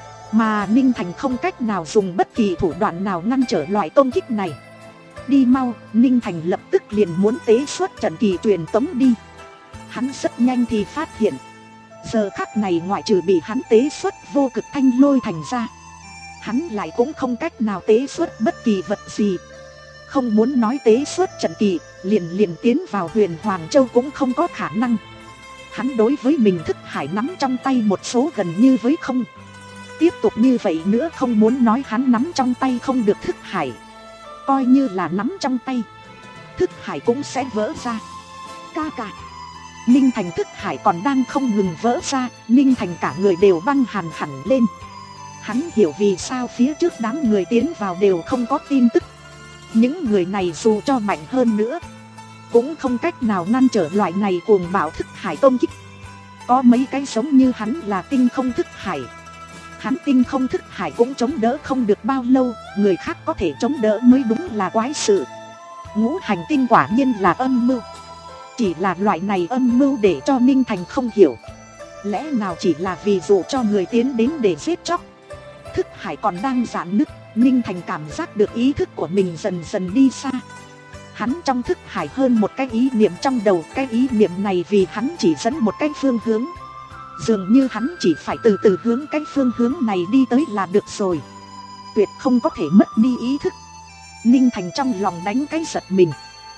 S1: Mà Ninh Thành không cách nào dùng bất kỳ thủ đoạn nào ngăn trở loại công kích này. Đi mau, Ninh Thành lập tức liền muốn tế xuất trận kỳ truyền tống đi. Hắn rất nhanh thì phát hiện, giờ khắc này ngoại trừ bị hắn tế xuất vô cực thanh lôi thành ra, hắn lại cũng không cách nào tế xuất bất kỳ vật gì. Không muốn nói tế xuất trận kỳ, liền liền tiến vào Huyền Hoàng Châu cũng không có khả năng. hắn đối với mình thức hải nắm trong tay một số gần như với không. Tiếp tục như vậy nữa không muốn nói hắn nắm trong tay không được thức hải. Coi như là nắm trong tay, thức hải cũng sẽ vỡ ra. Ca ca. Ninh Thành thức hải còn đang không ngừng vỡ ra, Ninh Thành cả người đều băng hàn hẳn lên. Hắn hiểu vì sao phía trước đám người tiến vào đều không có tin tức. Những người này dù cho mạnh hơn nữa cũng không cách nào ngăn trở loại này cuồng bạo thức hải công kích. Có mấy cái giống như hắn là tinh không thức hải. Hắn tinh không thức hải cũng chống đỡ không được bao lâu, người khác có thể chống đỡ mới đúng là quái sự. Ngũ hành tinh quả nhiên là âm mưu. Chỉ là loại này âm mưu để cho Ninh Thành không hiểu. Lẽ nào chỉ là vì dụ cho người tiến đến để giết chóc. Thức hải còn đang giãn nứt, Ninh Thành cảm giác được ý thức của mình dần dần đi xa. Hắn trong thức hải hơn một cái ý niệm trong đầu, cái ý niệm này vì hắn chỉ dẫn một cái phương hướng. Dường như hắn chỉ phải từ từ hướng cái phương hướng này đi tới là được rồi. Tuyệt không có thể mất đi ý thức. Ninh Thành trong lòng đánh cái giật mình.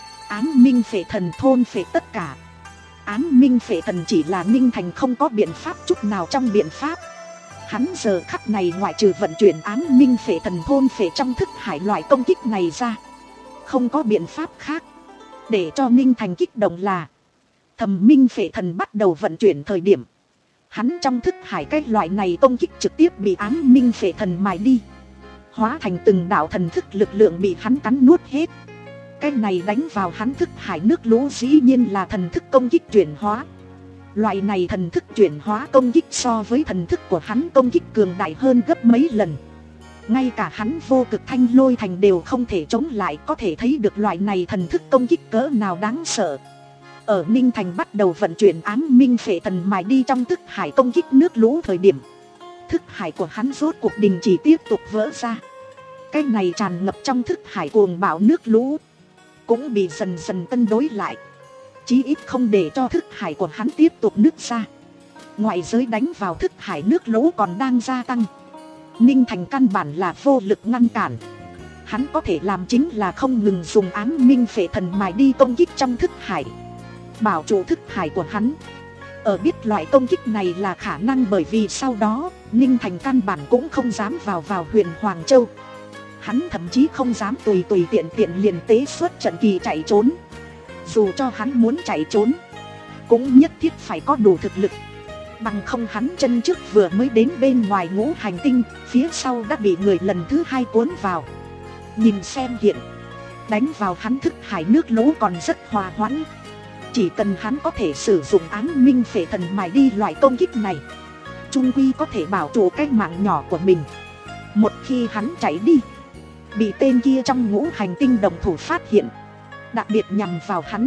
S1: Ám minh phệ thần thôn phệ tất cả. Ám minh phệ thần chỉ là Ninh Thành không có biện pháp chút nào trong biện pháp. Hắn giờ khắc này ngoại trừ vận chuyển ám minh phệ thần thôn phệ trong thức hải loại công kích này ra, không có biện pháp khác. Để cho Ninh Thành kích động là thầm minh phệ thần bắt đầu vận chuyển thời điểm, hắn trong thức hải cái loại này công kích trực tiếp bị ám minh phệ thần mài đi, hóa thành từng đạo thần thức lực lượng bị hắn cắn nuốt hết. Cái này đánh vào hắn thức hải nước lũ dĩ nhiên là thần thức công kích chuyển hóa. Loại này thần thức chuyển hóa công kích so với thần thức của hắn công kích cường đại hơn gấp mấy lần. Ngay cả hắn vô cực thanh lôi thành đều không thể chống lại, có thể thấy được loại này thần thức công kích cỡ nào đáng sợ. Ở Ninh Thành bắt đầu vận chuyển ám minh phệ thần mài đi trong thức hải công kích nước lũ thời điểm, thức hải của hắn rốt cuộc đình chỉ tiếp tục vỡ ra. Cái này tràn ngập trong thức hải cuồng bạo nước lũ cũng bị dần dần cân đối lại, chí ít không để cho thức hải của hắn tiếp tục nứt ra. Ngoại giới đánh vào thức hải nước lũ còn đang gia tăng. Ninh Thành căn bản là vô lực ngăn cản. Hắn có thể làm chính là không ngừng dùng ám minh phệ thần mài đi công kích trong thức hải, bảo trụ thức hải của hắn. Ở biết loại công kích này là khả năng, bởi vì sau đó Ninh Thành căn bản cũng không dám vào vào huyện Hoàng Châu. Hắn thậm chí không dám tùy tùy tiện tiện liền tế xuất trận kỳ chạy trốn. Dù cho hắn muốn chạy trốn cũng nhất thiết phải có đủ thực lực, bằng không hắn chân trước vừa mới đến bên ngoài ngũ hành tinh, phía sau đã bị người lần thứ hai cuốn vào. Nhìn xem hiện đánh vào hắn thức hải nước lũ còn rất hòa hoãn. Chỉ cần hắn có thể sử dụng ám minh phệ thần mài đi loại công kích này, chung quy có thể bảo trụ cái mạng nhỏ của mình. Một khi hắn chạy đi, bị tên kia trong ngũ hành tinh đồng thủ phát hiện, đặc biệt nhằm vào hắn,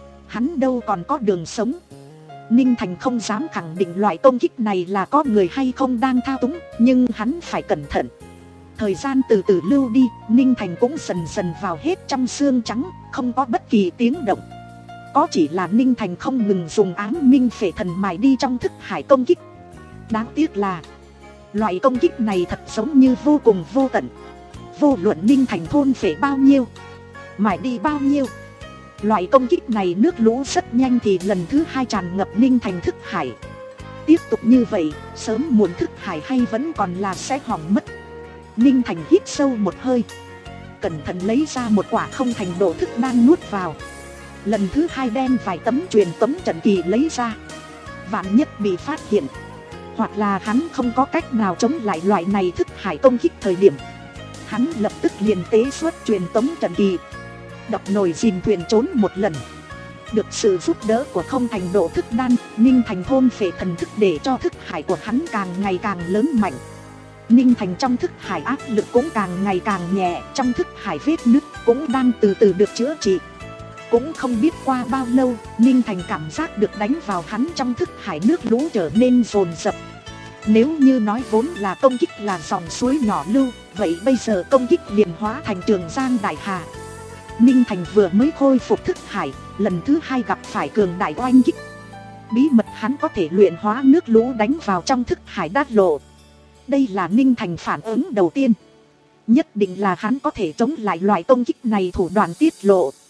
S1: hắn đâu còn có đường sống. Ninh Thành không dám khẳng định loại công kích này là có người hay không đang thao túng, nhưng hắn phải cẩn thận. Thời gian từ từ lưu đi, Ninh Thành cũng dần dần vào hết trong xương trắng, không có bất kỳ tiếng động. Có chỉ là Ninh Thành không ngừng dùng ám minh phệ thần mài đi trong thức hải công kích. Đáng tiếc là loại công kích này thật giống như vô cùng vô tận. Vô luận Ninh Thành thôn phệ bao nhiêu, mài đi bao nhiêu, loại công kích này nước lũ rất nhanh thì lần thứ hai tràn ngập Ninh Thành thức hải. Tiếp tục như vậy, sớm muộn thức hải hay vẫn còn là sẽ hỏng mất. Ninh Thành hít sâu một hơi, cẩn thận lấy ra một quả không thành độ thức đan nuốt vào. Lần thứ hai đem vài tấm truyền tống trận kỳ lấy ra. Vạn nhất bị phát hiện, hoặc là hắn không có cách nào chống lại loại này thức hải công kích thời điểm, hắn lập tức liền tế xuất truyền tống trận kỳ, đập nồi dìm thuyền trốn một lần. Được sự giúp đỡ của không thành độ thức đan, Ninh Thành thôn phệ thần thức để cho thức hải của hắn càng ngày càng lớn mạnh. Ninh Thành trong thức hải áp lực cũng càng ngày càng nhẹ, trong thức hải vết nứt cũng đang từ từ được chữa trị. Cũng không biết qua bao lâu, Ninh Thành cảm giác được đánh vào hắn trong thức hải nước lũ trở nên dồn dập. Nếu như nói vốn là công kích là dòng suối nhỏ lưu, vậy bây giờ công kích liền hóa thành Trường Giang đại hà. Ninh Thành vừa mới khôi phục thức hải, lần thứ hai gặp phải cường đại oanh kích. Bí mật hắn có thể luyện hóa nước lũ đánh vào trong thức hải đát lộ. Đây là Ninh Thành phản ứng đầu tiên. Nhất định là hắn có thể chống lại loại công kích này thủ đoạn tiết lộ.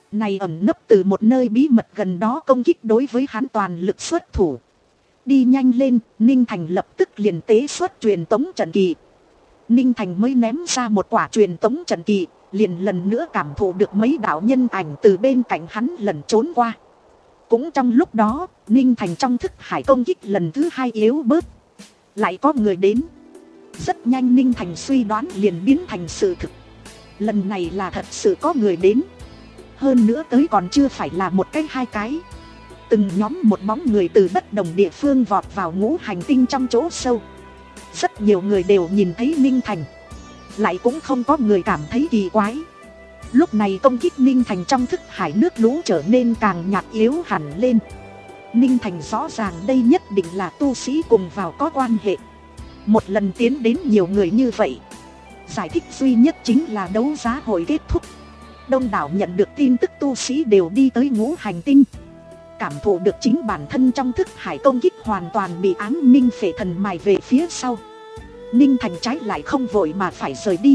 S1: này ẩn nấp từ một nơi bí mật gần đó công kích đối với hắn toàn lực xuất thủ. Đi nhanh lên, Ninh Thành lập tức liền tế xuất truyền tống trận kỳ. Ninh Thành mới ném ra một quả truyền tống trận kỳ, liền lần nữa cảm thụ được mấy đạo nhân ảnh từ bên cạnh hắn lẩn trốn qua. Cũng trong lúc đó, Ninh Thành trong thức hải công kích lần thứ hai yếu bớt. Lại có người đến. Rất nhanh Ninh Thành suy đoán liền biến thành sự thực. Lần này là thật sự có người đến. Hơn nữa tới còn chưa phải là một cái hai cái. Từng nhóm một bóng người từ bất đồng địa phương vọt vào ngũ hành tinh trong chỗ sâu. Rất nhiều người đều nhìn thấy Ninh Thành. Lại cũng không có người cảm thấy kỳ quái. Lúc này công kích Ninh Thành trong thức hải nước lũ trở nên càng nhạt yếu hẳn lên. Ninh Thành rõ ràng đây nhất định là tu sĩ cùng vào có quan hệ. Một lần tiến đến nhiều người như vậy. Giải thích duy nhất chính là đấu giá hội kết thúc. Đông đảo nhận được tin tức tu sĩ đều đi tới ngũ hành tinh. Cảm thụ được chính bản thân trong thức hải công kích hoàn toàn bị ám minh phệ thần mài về phía sau. Ninh Thành trái lại không vội mà phải rời đi.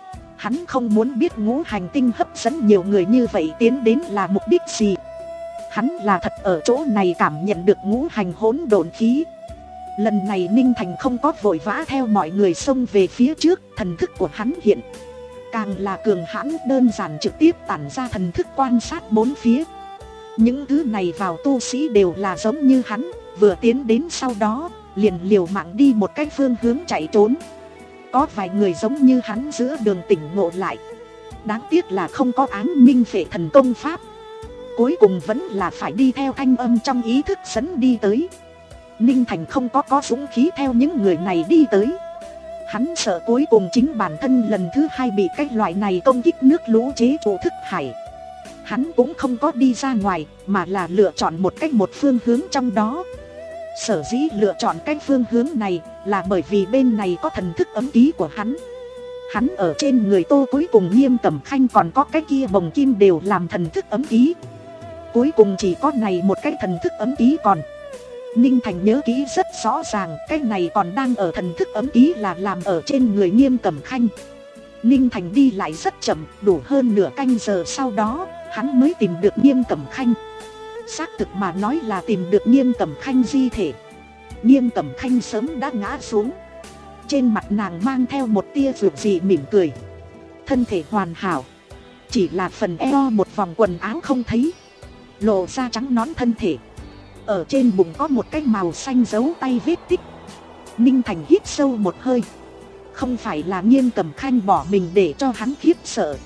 S1: Hắn không muốn biết ngũ hành tinh hấp dẫn nhiều người như vậy tiến đến là mục đích gì. Hắn là thật ở chỗ này cảm nhận được ngũ hành hỗn độn khí. Lần này Ninh Thành không có vội vã theo mọi người xông về phía trước. Thần thức của hắn hiện càng là cường hãn, đơn giản trực tiếp tản ra thần thức quan sát bốn phía. Những thứ này vào tu sĩ đều là giống như hắn, vừa tiến đến sau đó liền liều mạng đi một cái phương hướng chạy trốn. Có vài người giống như hắn giữa đường tỉnh ngộ lại. Đáng tiếc là không có ám minh phệ thần công pháp. Cuối cùng vẫn là phải đi theo thanh âm trong ý thức dẫn đi tới. Ninh Thành không có có dũng khí theo những người này đi tới. Hắn sợ cuối cùng chính bản thân lần thứ hai bị cái loại này công kích nước lũ chế trụ thức hải. Hắn cũng không có đi ra ngoài, mà là lựa chọn một cách một phương hướng trong đó. Sở dĩ lựa chọn cách phương hướng này là bởi vì bên này có thần thức ấm ký của hắn. Hắn ở trên người Tô cuối cùng Nghiêm Cẩm Khanh còn có cái kia bồng kim đều làm thần thức ấm ký. Cuối cùng chỉ có này một cái thần thức ấm ký còn. Ninh Thành nhớ kỹ rất rõ ràng, cái này còn đang ở thần thức ấm ký là làm ở trên người Nghiêm Cẩm Khanh. Ninh Thành đi lại rất chậm, đủ hơn nửa canh giờ sau đó, hắn mới tìm được Nghiêm Cẩm Khanh. Xác thực mà nói là tìm được Nghiêm Cẩm Khanh di thể. Nghiêm Cẩm Khanh sớm đã ngã xuống. Trên mặt nàng mang theo một tia ruột dị mỉm cười. Thân thể hoàn hảo. Chỉ là phần eo một vòng quần áo không thấy. Lộ ra trắng nõn thân thể. Ở trên bụng có một cái màu xanh dấu tay vết tích. Ninh Thành hít sâu một hơi. Không phải là Nghiêm Cẩm Khanh bỏ mình để cho hắn khiếp sợ,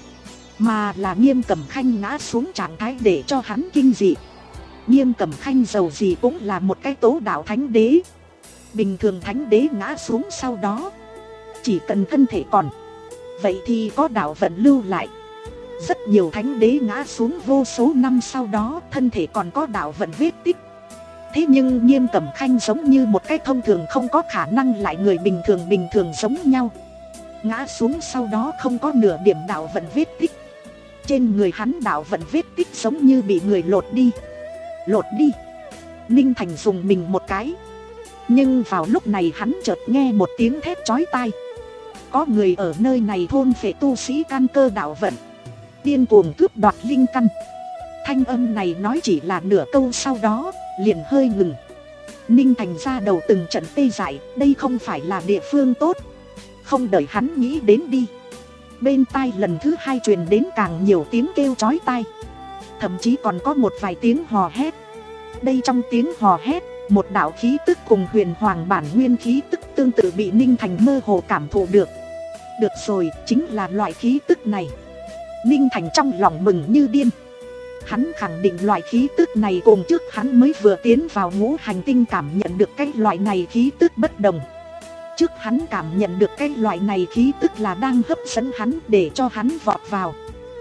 S1: mà là Nghiêm Cẩm Khanh ngã xuống trạng thái để cho hắn kinh dị. Nghiêm Cẩm Khanh dầu gì cũng là một cái tố đạo thánh đế. Bình thường thánh đế ngã xuống sau đó, chỉ cần thân thể còn, vậy thì có đạo vận lưu lại. Rất nhiều thánh đế ngã xuống vô số năm sau đó, thân thể còn có đạo vận vết tích. Thế nhưng Nghiêm Cẩm Khanh giống như một cái thông thường không có khả năng lại người bình thường bình thường giống nhau. Ngã xuống sau đó không có nửa điểm đạo vận vết tích. Trên người hắn đạo vận vết tích giống như bị người lột đi. Lột đi. Ninh Thành dùng mình một cái. Nhưng vào lúc này hắn chợt nghe một tiếng thét chói tai. Có người ở nơi này thôn phệ tu sĩ căn cơ đạo vận, điên cuồng cướp đoạt linh căn. Thanh âm này nói chỉ là nửa câu sau đó liền hơi ngừng. Ninh Thành ra đầu từng trận tê dại, đây không phải là địa phương tốt. Không đợi hắn nghĩ đến đi, bên tai lần thứ hai truyền đến càng nhiều tiếng kêu chói tai. Thậm chí còn có một vài tiếng hò hét. Đây trong tiếng hò hét, một đạo khí tức cùng huyền hoàng bản nguyên khí tức tương tự bị Ninh Thành mơ hồ cảm thụ được. Được rồi, chính là loại khí tức này. Ninh Thành trong lòng mừng như điên. Hắn khẳng định loại khí tức này cùng trước hắn mới vừa tiến vào ngũ hành tinh cảm nhận được cái loại này khí tức bất đồng. Trước hắn cảm nhận được cái loại này khí tức là đang hấp dẫn hắn để cho hắn vọt vào.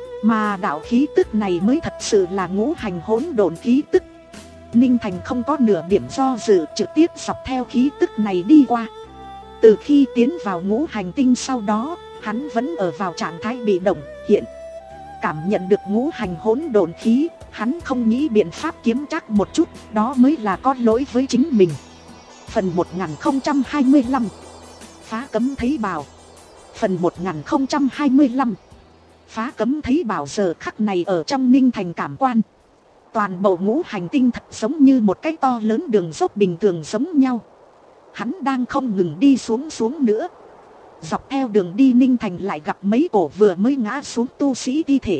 S1: Mà đạo khí tức này mới thật sự là ngũ hành hỗn độn khí tức. Ninh Thành không có nửa điểm do dự, trực tiếp dọc theo khí tức này đi qua. Từ khi tiến vào ngũ hành tinh sau đó, hắn vẫn ở vào trạng thái bị động, hiện cảm nhận được ngũ hành hỗn độn khí, hắn không nghĩ biện pháp kiếm chắc một chút, đó mới là có lỗi với chính mình. Phần một nghìn không trăm hai mươi lăm Phá cấm thấy bào. Phần một nghìn không trăm hai mươi lăm Phá cấm thấy bảo giờ khắc này ở trong Ninh Thành cảm quan. Toàn bộ ngũ hành tinh thật giống như một cái to lớn đường dốc bình thường giống nhau. Hắn đang không ngừng đi xuống xuống nữa. Dọc theo đường đi Ninh Thành lại gặp mấy cổ vừa mới ngã xuống tu sĩ thi thể.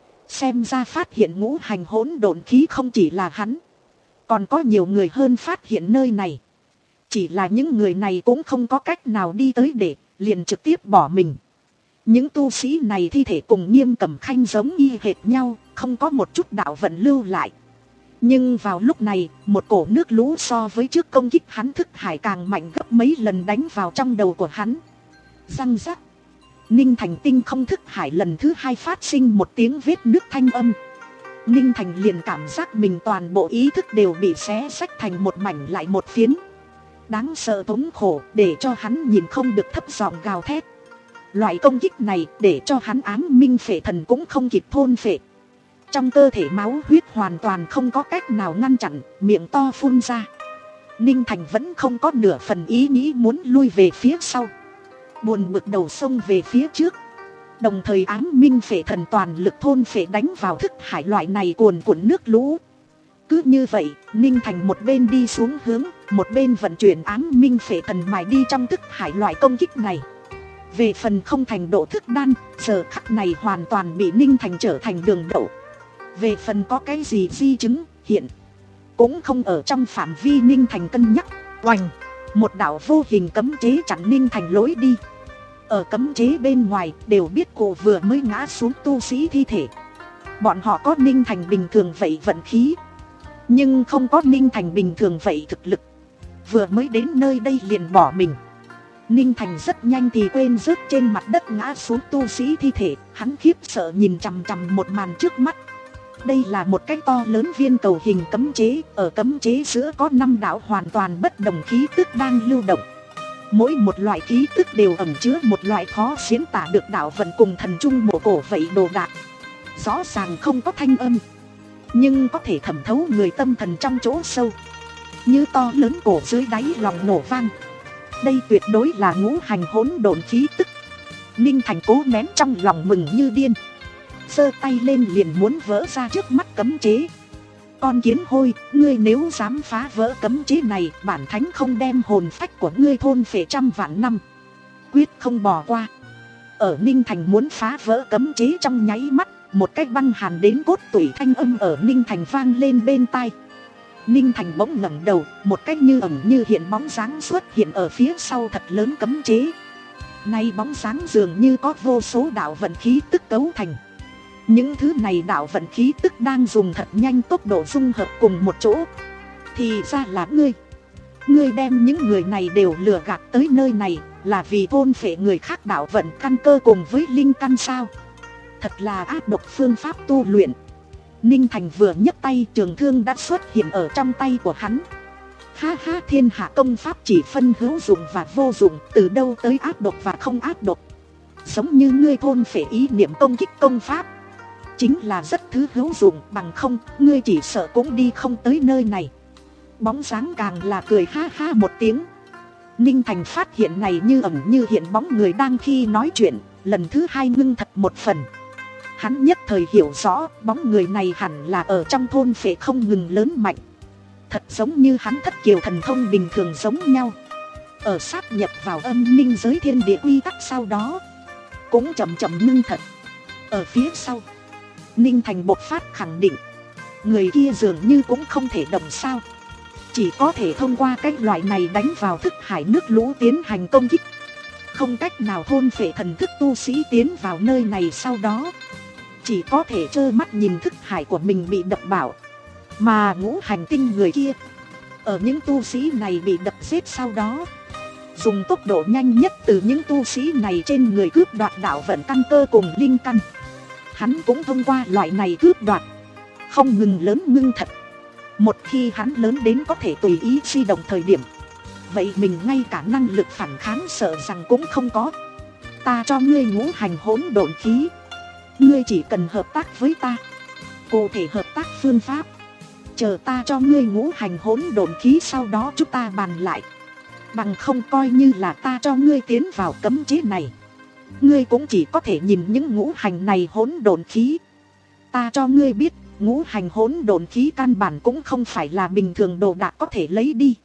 S1: Xem ra phát hiện ngũ hành hỗn độn khí không chỉ là hắn. Còn có nhiều người hơn phát hiện nơi này. Chỉ là những người này cũng không có cách nào đi tới để liền trực tiếp bỏ mình. Những tu sĩ này thi thể cùng Nghiêm Cẩm Khanh giống y hệt nhau, không có một chút đạo vận lưu lại. Nhưng vào lúc này, một cổ nước lũ so với trước công kích hắn thức hải càng mạnh gấp mấy lần đánh vào trong đầu của hắn. Răng rắc. Ninh Thành tinh không thức hải lần thứ hai phát sinh một tiếng vết nước thanh âm. Ninh Thành liền cảm giác mình toàn bộ ý thức đều bị xé xách thành một mảnh lại một phiến. Đáng sợ thống khổ để cho hắn nhìn không được thấp giọng gào thét. Loại công kích này để cho hắn ám minh phệ thần cũng không kịp thôn phệ. Trong cơ thể máu huyết hoàn toàn không có cách nào ngăn chặn, miệng to phun ra. Ninh Thành vẫn không có nửa phần ý nghĩ muốn lui về phía sau. Buồn bực đầu sông về phía trước. Đồng thời ám minh phệ thần toàn lực thôn phệ đánh vào thức hải loại này cuồn cuộn nước lũ. Cứ như vậy, Ninh Thành một bên đi xuống hướng, một bên vận chuyển ám minh phệ thần mài đi trong thức hải loại công kích này. Về phần không thành độ thức đan, giờ khắc này hoàn toàn bị Ninh Thành trở thành đường đậu. Về phần có cái gì di chứng, hiện cũng không ở trong phạm vi Ninh Thành cân nhắc. Oành, một đạo vô hình cấm chế chặn Ninh Thành lối đi. Ở cấm chế bên ngoài đều biết cô vừa mới ngã xuống tu sĩ thi thể. Bọn họ có Ninh Thành bình thường vậy vận khí, nhưng không có Ninh Thành bình thường vậy thực lực. Vừa mới đến nơi đây liền bỏ mình. Ninh Thành rất nhanh thì quên rớt trên mặt đất ngã xuống tu sĩ thi thể. Hắn khiếp sợ nhìn chằm chằm một màn trước mắt. Đây là một cái to lớn viên cầu hình cấm chế. Ở cấm chế giữa có năm đạo hoàn toàn bất đồng khí tức đang lưu động. Mỗi một loại khí tức đều ẩn chứa một loại khó diễn tả được đạo vận cùng thần trung mộ cổ vậy đồ đạc. Rõ ràng không có thanh âm, nhưng có thể thẩm thấu người tâm thần trong chỗ sâu. Như to lớn cổ dưới đáy lòng nổ vang. Đây tuyệt đối là ngũ hành hỗn độn khí tức. Ninh Thành cố nén trong lòng mừng như điên, giơ tay lên liền muốn vỡ ra trước mắt cấm chế. Con kiến hôi, ngươi nếu dám phá vỡ cấm chế này, bản thánh không đem hồn phách của ngươi thôn phệ trăm vạn năm, quyết không bỏ qua. Ở Ninh Thành muốn phá vỡ cấm chế trong nháy mắt, một cái băng hàn đến cốt tủy thanh âm ở Ninh Thành vang lên bên tai. Ninh Thành bỗng ngẩng đầu, một cách như ẩn như hiện bóng dáng xuất hiện ở phía sau thật lớn cấm chế. Nay bóng dáng dường như có vô số đạo vận khí tức cấu thành. Những thứ này đạo vận khí tức đang dùng thật nhanh tốc độ dung hợp cùng một chỗ. Thì ra là ngươi. Ngươi đem những người này đều lừa gạt tới nơi này, là vì thôn phệ người khác đạo vận căn cơ cùng với linh căn sao? Thật là ác độc phương pháp tu luyện. Ninh Thành vừa nhấc tay, trường thương đã xuất hiện ở trong tay của hắn. Ha ha, thiên hạ công pháp chỉ phân hữu dụng và vô dụng, từ đâu tới ác độc và không ác độc. Giống như ngươi thôn phệ ý niệm công kích công pháp, chính là rất thứ hữu dụng, bằng không, ngươi chỉ sợ cũng đi không tới nơi này. Bóng dáng càng là cười ha ha một tiếng. Ninh Thành phát hiện này như ẩn như hiện bóng người đang khi nói chuyện, lần thứ hai ngưng thật một phần. Hắn nhất thời hiểu rõ, bóng người này hẳn là ở trong thôn phệ không ngừng lớn mạnh. Thật giống như hắn thất kiều thần thông bình thường giống nhau. Ở sáp nhập vào âm minh giới thiên địa quy tắc sau đó, cũng chậm chậm ngưng thật. Ở phía sau, Ninh Thành bộc phát khẳng định, người kia dường như cũng không thể động sao. Chỉ có thể thông qua cái loại này đánh vào thức hải nước lũ tiến hành công kích. Không cách nào thôn phệ thần thức tu sĩ tiến vào nơi này sau đó, chỉ có thể trơ mắt nhìn thức hải của mình bị đập bảo. Mà ngũ hành tinh người kia, ở những tu sĩ này bị đập giết sau đó, dùng tốc độ nhanh nhất từ những tu sĩ này trên người cướp đoạt đạo vận căn cơ cùng linh căn. Hắn cũng thông qua loại này cướp đoạt, không ngừng lớn ngưng thật. Một khi hắn lớn đến có thể tùy ý di động thời điểm, vậy mình ngay cả năng lực phản kháng sợ rằng cũng không có. Ta cho ngươi ngũ hành hỗn độn khí, ngươi chỉ cần hợp tác với ta. Cụ thể hợp tác phương pháp, chờ ta cho ngươi ngũ hành hỗn độn khí sau đó chúng ta bàn lại. Bằng không coi như là ta cho ngươi tiến vào cấm chế này, Ngươi cũng chỉ có thể nhìn những ngũ hành này hỗn độn khí. Ta cho ngươi biết, ngũ hành hỗn độn khí căn bản cũng không phải là bình thường đồ đạc có thể lấy đi.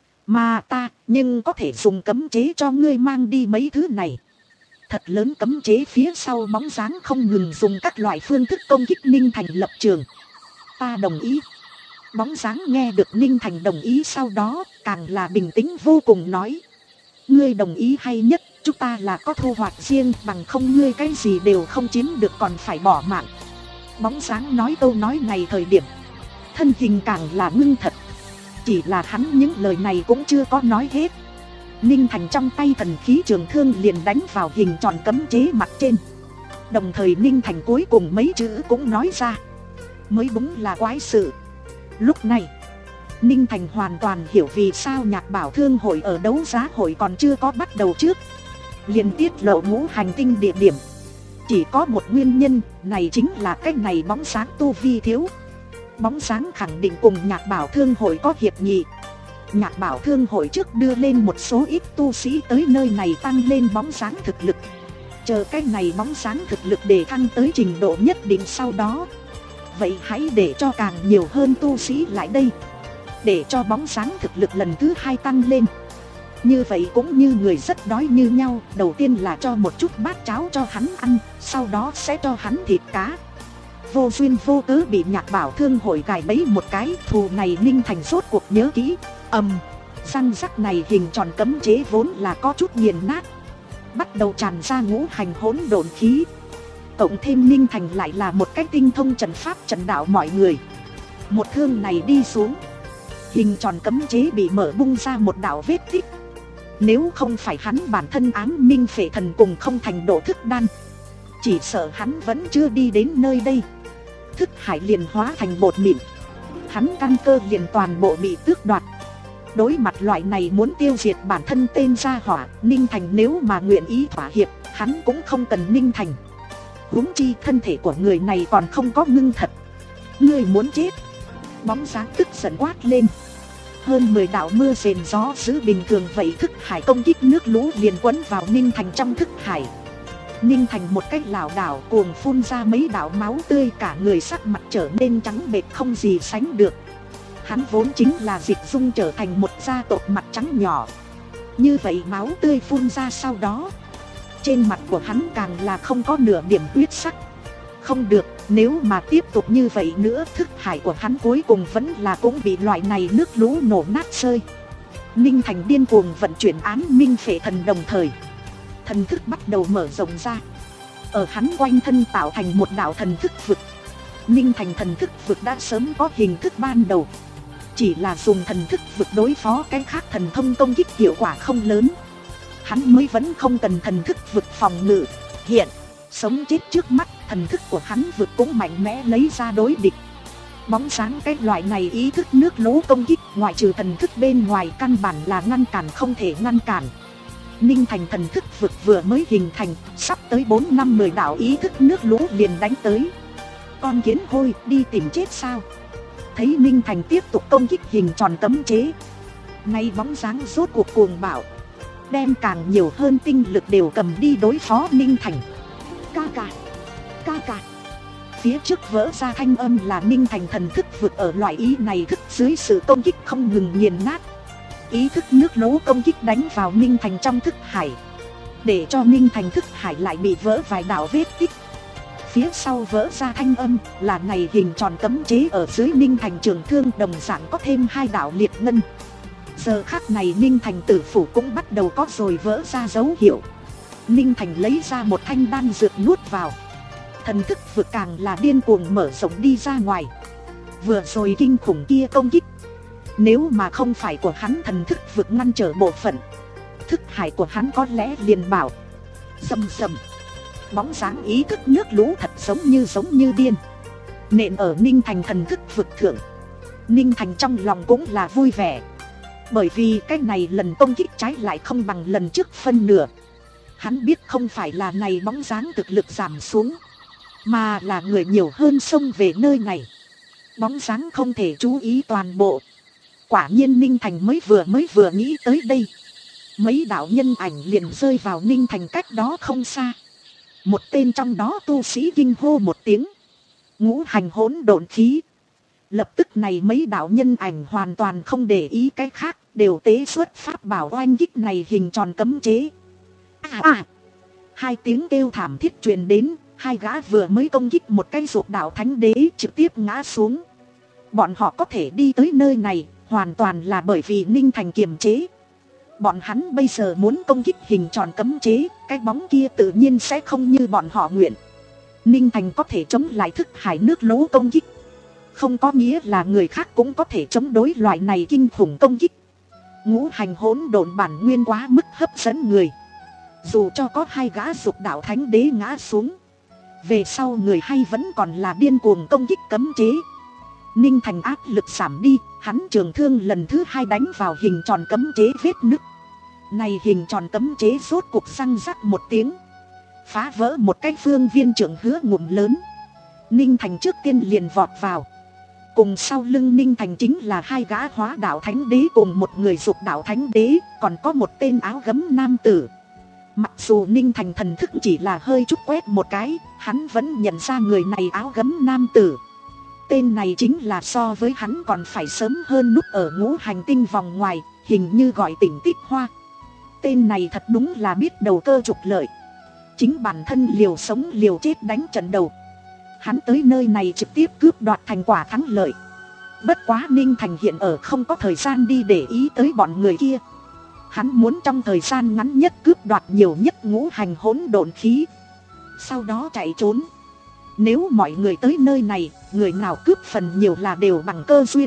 S1: Mà ta, nhưng có thể dùng cấm chế cho ngươi mang đi mấy thứ này. Thật lớn cấm chế phía sau bóng dáng không ngừng dùng các loại phương thức công kích Ninh Thành lập trường. Ta đồng ý. Bóng dáng nghe được Ninh Thành đồng ý sau đó, càng là bình tĩnh vô cùng nói. Ngươi đồng ý hay nhất, chúng ta là có thu hoạch riêng, bằng không ngươi cái gì đều không chiếm được còn phải bỏ mạng. Bóng dáng nói câu nói này thời điểm, thân hình càng là ngưng thật. Chỉ là hắn những lời này cũng chưa có nói hết. Ninh Thành trong tay thần khí trường thương liền đánh vào hình tròn cấm chế mặt trên. Đồng thời Ninh Thành cuối cùng mấy chữ cũng nói ra. Mới đúng là quái sự. Lúc này Ninh Thành hoàn toàn hiểu vì sao Nhạc Bảo Thương hội ở đấu giá hội còn chưa có bắt đầu trước liền tiết lộ ngũ hành tinh địa điểm. Chỉ có một nguyên nhân, này chính là cái này bóng sáng tu vi thiếu. Bóng sáng khẳng định cùng Nhạc Bảo Thương hội có hiệp nghị. Nhạc Bảo Thương hội trước đưa lên một số ít tu sĩ tới nơi này tăng lên bóng sáng thực lực. Chờ cái này bóng sáng thực lực để thăng tới trình độ nhất định sau đó, vậy hãy để cho càng nhiều hơn tu sĩ lại đây, để cho bóng sáng thực lực lần thứ hai tăng lên. Như vậy cũng như người rất đói như nhau, đầu tiên là cho một chút bát cháo cho hắn ăn, sau đó sẽ cho hắn thịt cá. Vô duyên vô cớ bị Nhạc Bảo Thương hội gài bẫy một cái, thù này Ninh Thành rốt cuộc nhớ kỹ. Ầm, răng rắc này hình tròn cấm chế vốn là có chút nghiền nát, bắt đầu tràn ra ngũ hành hỗn độn khí. Cộng thêm Ninh Thành lại là một cách tinh thông trận pháp trận đạo mọi người. Một thương này đi xuống, hình tròn cấm chế bị mở bung ra một đạo vết tích. Nếu không phải hắn bản thân ám minh phệ thần cùng không thành độ thức đan, chỉ sợ hắn vẫn chưa đi đến nơi đây. Thức hải liền hóa thành bột mịn, hắn căn cơ liền toàn bộ bị tước đoạt. Đối mặt loại này muốn tiêu diệt bản thân tên gia hỏa, Ninh Thành nếu mà nguyện ý thỏa hiệp, hắn cũng không cần Ninh Thành. Huống chi thân thể của người này còn không có ngưng thật. Ngươi muốn chết. Bóng dáng tức giận quát lên. Hơn mười đạo mưa rền gió dữ bình thường vậy thức hải công kích nước lũ liền quấn vào Ninh Thành trong thức hải. Ninh Thành một cách lảo đảo cuồng phun ra mấy đạo máu tươi, cả người sắc mặt trở nên trắng bệch không gì sánh được. Hắn vốn chính là Dịch Dung trở thành một gia tộc mặt trắng nhỏ. Như vậy máu tươi phun ra sau đó, trên mặt của hắn càng là không có nửa điểm huyết sắc. Không được, nếu mà tiếp tục như vậy nữa, thức hải của hắn cuối cùng vẫn là cũng bị loại này nước lũ nổ nát rơi. Ninh Thành điên cuồng vận chuyển án minh phệ thần, đồng thời thần thức bắt đầu mở rộng ra. Ở hắn quanh thân tạo thành một đạo thần thức vực. Ninh Thành thần thức vực đã sớm có hình thức ban đầu, chỉ là dùng thần thức vực đối phó cái khác thần thông công kích hiệu quả không lớn, hắn mới vẫn không cần thần thức vực phòng ngự. Hiện sống chết trước mắt, thần thức của hắn vực cũng mạnh mẽ lấy ra đối địch. Bóng sáng cái loại này ý thức nước lũ công kích, ngoại trừ thần thức bên ngoài căn bản là ngăn cản không thể ngăn cản. Ninh Thành thần thức vực vừa mới hình thành, sắp tới bốn năm mười đạo ý thức nước lũ liền đánh tới. Con kiến hôi, đi tìm chết sao? Thấy Ninh Thành tiếp tục công kích hình tròn cấm chế, nay bóng dáng rốt cuộc cuồng bạo, đem càng nhiều hơn tinh lực đều cầm đi đối phó Ninh Thành. Ca ca, ca ca. Phía trước vỡ ra thanh âm là Ninh Thành thần thức vực ở loại ý này thức dưới sự công kích không ngừng nghiền nát. Ý thức nước lũ công kích đánh vào Ninh Thành trong thức hải, để cho Ninh Thành thức hải lại bị vỡ vài đạo vết tích. Phía sau vỡ ra thanh âm là này hình tròn cấm chế ở dưới Ninh Thành trường thương đồng dạng có thêm hai đạo liệt ngân. Giờ khắc này Ninh Thành tử phủ cũng bắt đầu có rồi vỡ ra dấu hiệu. Ninh Thành lấy ra một thanh đan dược nuốt vào. Thần thức vực càng là điên cuồng mở rộng đi ra ngoài. Vừa rồi kinh khủng kia công kích, nếu mà không phải của hắn thần thức vực ngăn trở bộ phận, thức hải của hắn có lẽ liền bảo. Rầm rầm. Bóng dáng ý thức nước lũ thật giống như giống như điên, nện ở Ninh Thành thần thức vực thượng. Ninh Thành trong lòng cũng là vui vẻ, bởi vì cái này lần công kích trái lại không bằng lần trước phân nửa. Hắn biết không phải là này bóng dáng thực lực giảm xuống, mà là người nhiều hơn xông về nơi này. Bóng dáng không thể chú ý toàn bộ. Quả nhiên Ninh Thành mới vừa mới vừa nghĩ tới đây, Mấy đạo nhân ảnh liền rơi vào Ninh Thành cách đó không xa. Một tên trong đó tu sĩ kinh hô một tiếng. Ngũ hành hỗn độn khí. Lập tức này mấy đạo nhân ảnh hoàn toàn không để ý cái khác, đều tế xuất pháp bảo oanh kích này hình tròn cấm chế. À à! Hai tiếng kêu thảm thiết truyền đến, hai gã vừa mới công kích một cái ruột đạo thánh đế trực tiếp ngã xuống. Bọn họ có thể đi tới nơi này, hoàn toàn là bởi vì Ninh Thành kiềm chế. Bọn hắn bây giờ muốn công kích hình tròn cấm chế, cái bóng kia tự nhiên sẽ không như bọn họ nguyện. Ninh Thành có thể chống lại thức hải nước lỗ công kích, không có nghĩa là người khác cũng có thể chống đối loại này kinh khủng công kích. Ngũ hành hỗn độn bản nguyên quá mức hấp dẫn người. Dù cho có hai gã dục đạo thánh đế ngã xuống, về sau người hay vẫn còn là điên cuồng công kích cấm chế. Ninh Thành áp lực giảm đi, hắn trường thương lần thứ hai đánh vào hình tròn cấm chế vết nứt. Này hình tròn cấm chế rốt cục răng rắc một tiếng, phá vỡ một cái phương viên trường hứa ngụm lớn. Ninh Thành trước tiên liền vọt vào. Cùng sau lưng Ninh Thành chính là hai gã hóa đạo thánh đế cùng một người dục đạo thánh đế, còn có một tên áo gấm nam tử. Mặc dù Ninh Thành thần thức chỉ là hơi chút quét một cái, hắn vẫn nhận ra người này áo gấm nam tử. Tên này chính là so với hắn còn phải sớm hơn núp ở ngũ hành tinh vòng ngoài, hình như gọi Tỉnh Tích Hoa. Tên này thật đúng là biết đầu cơ trục lợi. Chính bản thân liều sống liều chết đánh trận đầu. Hắn tới nơi này trực tiếp cướp đoạt thành quả thắng lợi. Bất quá Ninh Thành hiện ở không có thời gian đi để ý tới bọn người kia. Hắn muốn trong thời gian ngắn nhất cướp đoạt nhiều nhất ngũ hành hỗn độn khí, sau đó chạy trốn. Nếu mọi người tới nơi này, người nào cướp phần nhiều là đều bằng cơ duyên.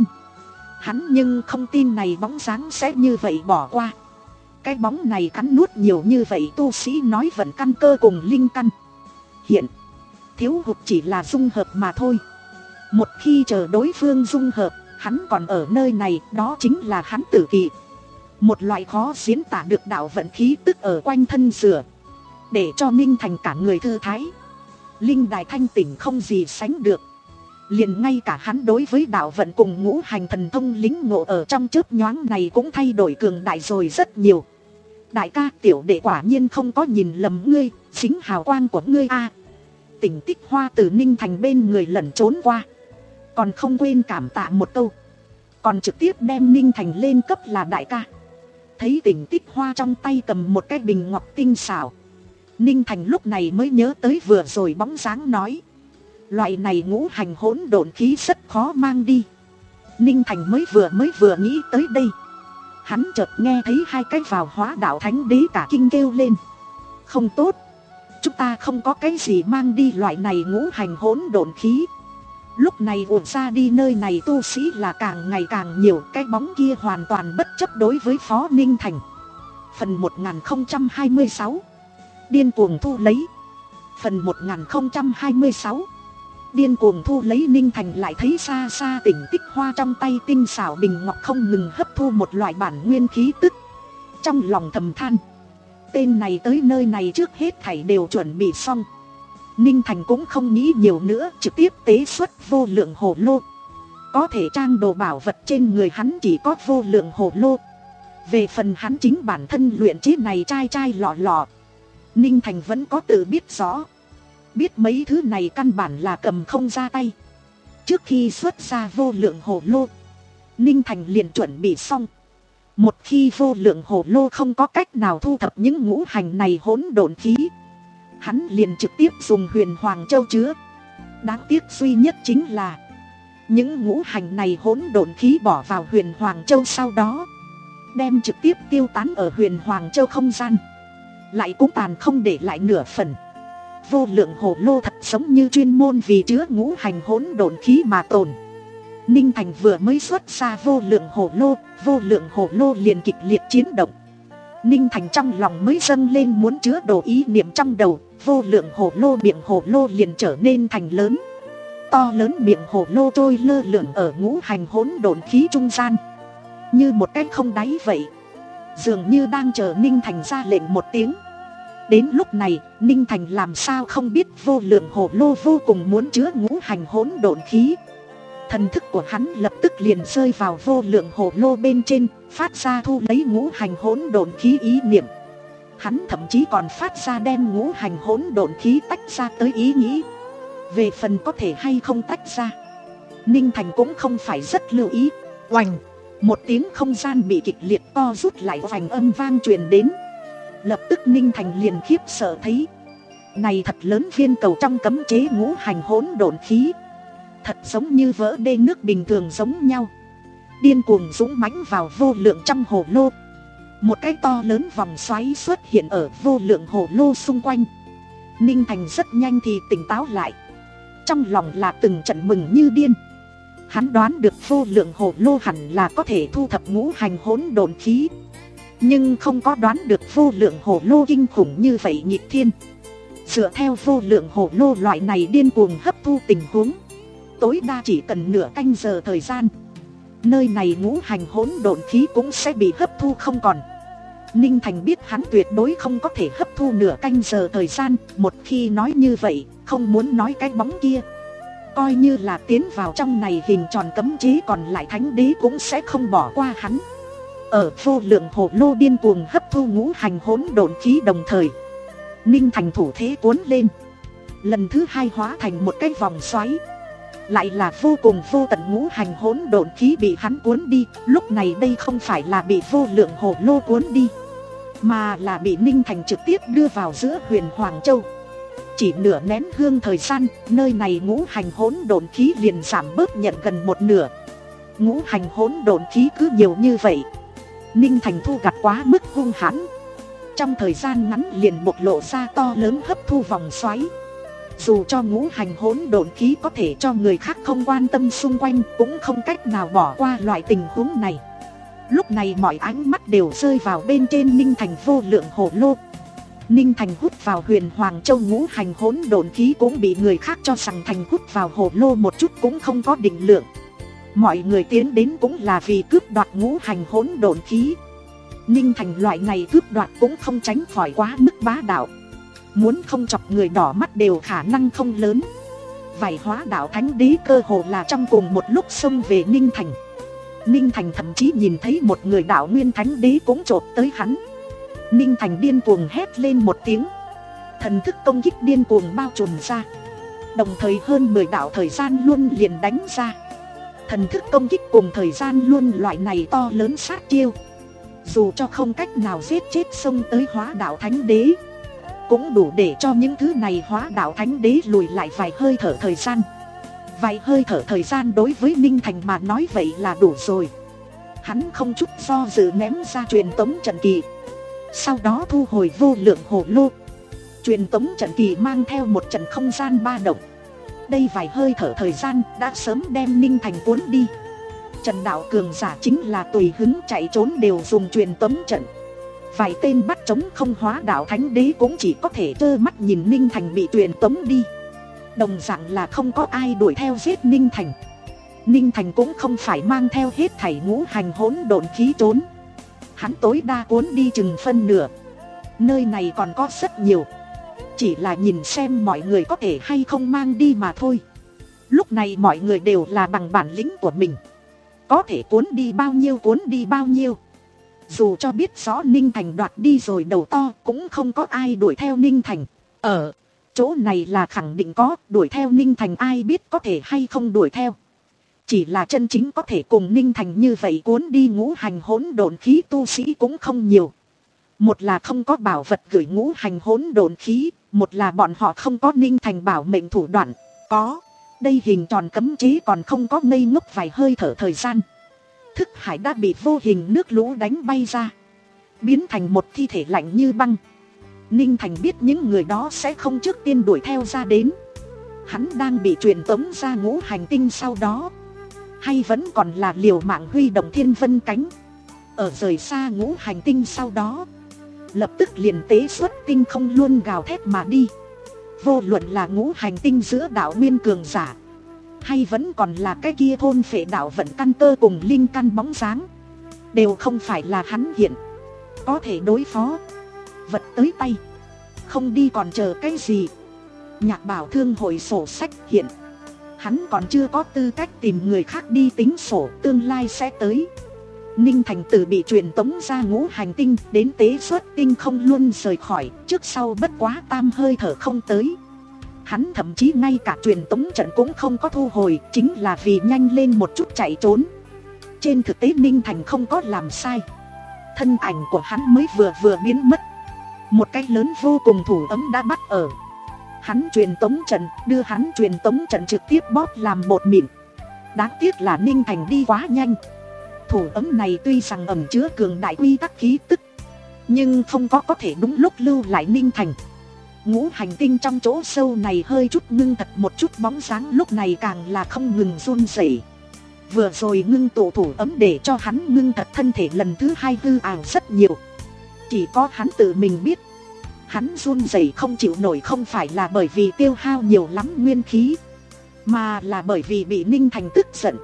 S1: Hắn nhưng không tin này bóng dáng sẽ như vậy bỏ qua. Cái bóng này cắn nuốt nhiều như vậy tu sĩ nói vận căn cơ cùng linh căn. Hiện thiếu hụt chỉ là dung hợp mà thôi. Một khi chờ đối phương dung hợp, hắn còn ở nơi này, đó chính là hắn tử kỵ. Một loại khó diễn tả được đạo vận khí tức ở quanh thân rửa, để cho Ninh Thành cả người thư thái. Linh đài thanh tỉnh không gì sánh được. Liền ngay cả hắn đối với đạo vận cùng ngũ hành thần thông lính ngộ ở trong chớp nhoáng này cũng thay đổi cường đại rồi rất nhiều. Đại ca, tiểu đệ quả nhiên không có nhìn lầm ngươi, chính hào quang của ngươi a. Tỉnh Tích Hoa từ Ninh Thành bên người lẩn trốn qua, còn không quên cảm tạ một câu, còn trực tiếp đem Ninh Thành lên cấp là đại ca. Thấy Tỉnh Tích Hoa trong tay cầm một cái bình ngọc tinh xảo, Ninh Thành lúc này mới nhớ tới vừa rồi bóng dáng nói, loại này ngũ hành hỗn độn khí rất khó mang đi. Ninh Thành mới vừa mới vừa nghĩ tới đây, hắn chợt nghe thấy hai cái vào hóa đạo thánh đế cả kinh kêu lên, không tốt, chúng ta không có cái gì mang đi loại này ngũ hành hỗn độn khí. Lúc này ùa ra đi nơi này tu sĩ là càng ngày càng nhiều, cái bóng kia hoàn toàn bất chấp đối với Phó Ninh Thành. Phần một nghìn không trăm hai mươi sáu điên cuồng thu lấy. Phần một nghìn không trăm hai mươi sáu điên cuồng thu lấy. Ninh Thành lại thấy xa xa Tỉnh Tích Hoa trong tay tinh xảo bình ngọc không ngừng hấp thu một loại bản nguyên khí tức. Trong lòng thầm than, tên này tới nơi này trước hết thảy đều chuẩn bị xong. Ninh Thành cũng không nghĩ nhiều nữa, trực tiếp tế xuất vô lượng hồ lô. Có thể trang đồ bảo vật trên người hắn chỉ có vô lượng hồ lô. Về phần hắn chính bản thân luyện chế này chai chai lọ lọ, Ninh Thành vẫn có tự biết rõ. Biết mấy thứ này căn bản là cầm không ra tay. Trước khi xuất ra vô lượng hồ lô, Ninh Thành liền chuẩn bị xong. Một khi vô lượng hồ lô không có cách nào thu thập những ngũ hành này hỗn độn khí, hắn liền trực tiếp dùng huyền hoàng châu chứa. Đáng tiếc duy nhất chính là những ngũ hành này hỗn độn khí bỏ vào huyền hoàng châu sau đó, đem trực tiếp tiêu tán ở huyền hoàng châu không gian, lại cũng tàn không để lại nửa phần. Vô lượng hồ lô thật giống như chuyên môn vì chứa ngũ hành hỗn độn khí mà tồn. Ninh Thành vừa mới xuất ra vô lượng hồ lô, vô lượng hồ lô liền kịch liệt chiến động. Ninh Thành trong lòng mới dâng lên muốn chứa đồ ý niệm trong đầu, vô lượng hồ lô miệng hồ lô liền trở nên thành lớn. To lớn miệng hồ lô trôi lơ lửng ở ngũ hành hỗn độn khí trung gian, như một cái không đáy vậy, dường như đang chờ Ninh Thành ra lệnh một tiếng. Đến lúc này, Ninh Thành làm sao không biết vô lượng hồ lô vô cùng muốn chứa ngũ hành hỗn độn khí. Thần thức của hắn lập tức liền rơi vào vô lượng hồ lô bên trên, phát ra thu lấy ngũ hành hỗn độn khí ý niệm. Hắn thậm chí còn phát ra đem ngũ hành hỗn độn khí tách ra tới ý nghĩ. Về phần có thể hay không tách ra, Ninh Thành cũng không phải rất lưu ý. Oành, một tiếng không gian bị kịch liệt co rút lại, vành âm vang truyền đến. Lập tức Ninh Thành liền khiếp sợ thấy, này thật lớn viên cầu trong cấm chế ngũ hành hỗn độn khí, thật giống như vỡ đê nước bình thường giống nhau, điên cuồng dũng mãnh vào vô lượng trong hồ lô. Một cái to lớn vòng xoáy xuất hiện ở vô lượng hồ lô xung quanh. Ninh Thành rất nhanh thì tỉnh táo lại, trong lòng là từng trận mừng như điên. Hắn đoán được vô lượng hồ lô hẳn là có thể thu thập ngũ hành hỗn độn khí, nhưng không có đoán được vô lượng hồ lô kinh khủng như vậy nghịch thiên. Dựa theo vô lượng hồ lô loại này điên cuồng hấp thu tình huống, tối đa chỉ cần nửa canh giờ thời gian, nơi này ngũ hành hỗn độn khí cũng sẽ bị hấp thu không còn. Ninh Thành biết hắn tuyệt đối không có thể hấp thu nửa canh giờ thời gian. Một khi nói như vậy, không muốn nói cái bóng kia, coi như là tiến vào trong này hình tròn cấm chế, còn lại thánh đế cũng sẽ không bỏ qua hắn. Ở vô lượng hồ lô điên cuồng hấp thu ngũ hành hỗn độn khí đồng thời, Ninh Thành thủ thế cuốn lên, lần thứ hai hóa thành một cái vòng xoáy. Lại là vô cùng vô tận ngũ hành hỗn độn khí bị hắn cuốn đi. Lúc này đây không phải là bị vô lượng hồ lô cuốn đi, mà là bị Ninh Thành trực tiếp đưa vào giữa huyền Hoàng Châu. Chỉ nửa nén hương thời gian, nơi này ngũ hành hỗn độn khí liền giảm bớt nhận gần một nửa. Ngũ hành hỗn độn khí cứ nhiều như vậy, Ninh Thành thu gặt quá mức hung hãn, trong thời gian ngắn liền bộc lộ ra to lớn hấp thu vòng xoáy. Dù cho ngũ hành hỗn độn khí có thể cho người khác không quan tâm xung quanh, cũng không cách nào bỏ qua loại tình huống này. Lúc này mọi ánh mắt đều rơi vào bên trên Ninh Thành vô lượng hồ lô. Ninh Thành hút vào huyền Hoàng Châu ngũ hành hỗn độn khí cũng bị người khác cho rằng Thành hút vào hồ lô một chút cũng không có định lượng. Mọi người tiến đến cũng là vì cướp đoạt ngũ hành hỗn độn khí. Ninh Thành loại này cướp đoạt cũng không tránh khỏi quá mức bá đạo, muốn không chọc người đỏ mắt đều khả năng không lớn. Vài hóa đạo thánh đế cơ hồ là trong cùng một lúc xông về Ninh Thành. Ninh Thành thậm chí nhìn thấy một người đạo nguyên thánh đế cũng chộp tới hắn. Ninh Thành điên cuồng hét lên một tiếng, thần thức công kích điên cuồng bao trùm ra, đồng thời hơn mười đạo thời gian luôn liền đánh ra. Thần thức công kích cùng thời gian luôn loại này to lớn sát chiêu, dù cho không cách nào giết chết xông tới hóa đạo thánh đế, cũng đủ để cho những thứ này hóa đạo thánh đế lùi lại vài hơi thở thời gian. Vài hơi thở thời gian đối với Ninh Thành mà nói vậy là đủ rồi. Hắn không chút do dự ném ra truyền tống trận kỳ, sau đó thu hồi vô lượng hồ lô. Truyền tống trận kỳ mang theo một trận không gian ba động. Đây vài hơi thở thời gian đã sớm đem Ninh Thành cuốn đi. Trần đạo cường giả chính là tùy hứng chạy trốn đều dùng truyền tống trận. Vài tên bắt chống không hóa đạo thánh đế cũng chỉ có thể trơ mắt nhìn Ninh Thành bị truyền tống đi. Đồng dạng là không có ai đuổi theo giết Ninh Thành. Ninh Thành cũng không phải mang theo hết thảy ngũ hành hỗn độn khí trốn. Hắn tối đa cuốn đi chừng phân nửa. Nơi này còn có rất nhiều, chỉ là nhìn xem mọi người có thể hay không mang đi mà thôi. Lúc này mọi người đều là bằng bản lĩnh của mình, có thể cuốn đi bao nhiêu cuốn đi bao nhiêu. Dù cho biết rõ Ninh Thành đoạt đi rồi đầu to, cũng không có ai đuổi theo Ninh Thành. Ở chỗ này là khẳng định có, đuổi theo Ninh Thành ai biết có thể hay không đuổi theo. Chỉ là chân chính có thể cùng Ninh Thành như vậy cuốn đi ngũ hành hỗn độn khí tu sĩ cũng không nhiều. Một là không có bảo vật gửi ngũ hành hỗn độn khí, một là bọn họ không có Ninh Thành bảo mệnh thủ đoạn. Có, đây hình tròn cấm chế còn không có ngây ngốc vài hơi thở thời gian, thức hải đã bị vô hình nước lũ đánh bay ra, biến thành một thi thể lạnh như băng. Ninh Thành biết những người đó sẽ không trước tiên đuổi theo ra đến. Hắn đang bị truyền tống ra ngũ hành tinh sau đó, hay vẫn còn là liều mạng huy động thiên vân cánh. Ở rời xa ngũ hành tinh sau đó, lập tức liền tế xuất tinh không luôn gào thét mà đi. Vô luận là ngũ hành tinh giữa đạo nguyên cường giả, hay vẫn còn là cái kia thôn phệ đạo vận căn cơ cùng linh căn bóng dáng, đều không phải là hắn hiện có thể đối phó. Vật tới tay, không đi còn chờ cái gì. Nhạc Bảo Thương hội sổ sách hiện Hắn còn chưa có tư cách tìm người khác đi tính sổ, tương lai sẽ tới. Ninh Thành từ bị truyền tống ra ngũ hành tinh đến tế xuất tinh không luôn rời khỏi, trước sau bất quá tam hơi thở không tới. Hắn thậm chí ngay cả truyền tống trận cũng không có thu hồi, chính là vì nhanh lên một chút chạy trốn. Trên thực tế Ninh Thành không có làm sai. Thân ảnh của hắn mới vừa vừa biến mất, một cái lớn vô cùng thủ ấm đã bắt ở. Hắn truyền tống trận, đưa hắn truyền tống trận trực tiếp bóp làm bột mịn. Đáng tiếc là Ninh Thành đi quá nhanh. Thủ ấm này tuy rằng ẩn chứa cường đại quy tắc khí tức, nhưng không có có thể đúng lúc lưu lại Ninh Thành. Ngũ hành tinh trong chỗ sâu này hơi chút ngưng thật một chút, bóng dáng lúc này càng là không ngừng run rẩy. Vừa rồi ngưng tụ thủ ấm để cho hắn ngưng thật thân thể lần thứ hai hư ảo rất nhiều. Chỉ có hắn tự mình biết, hắn run rẩy không chịu nổi không phải là bởi vì tiêu hao nhiều lắm nguyên khí, mà là bởi vì bị Ninh Thành tức giận.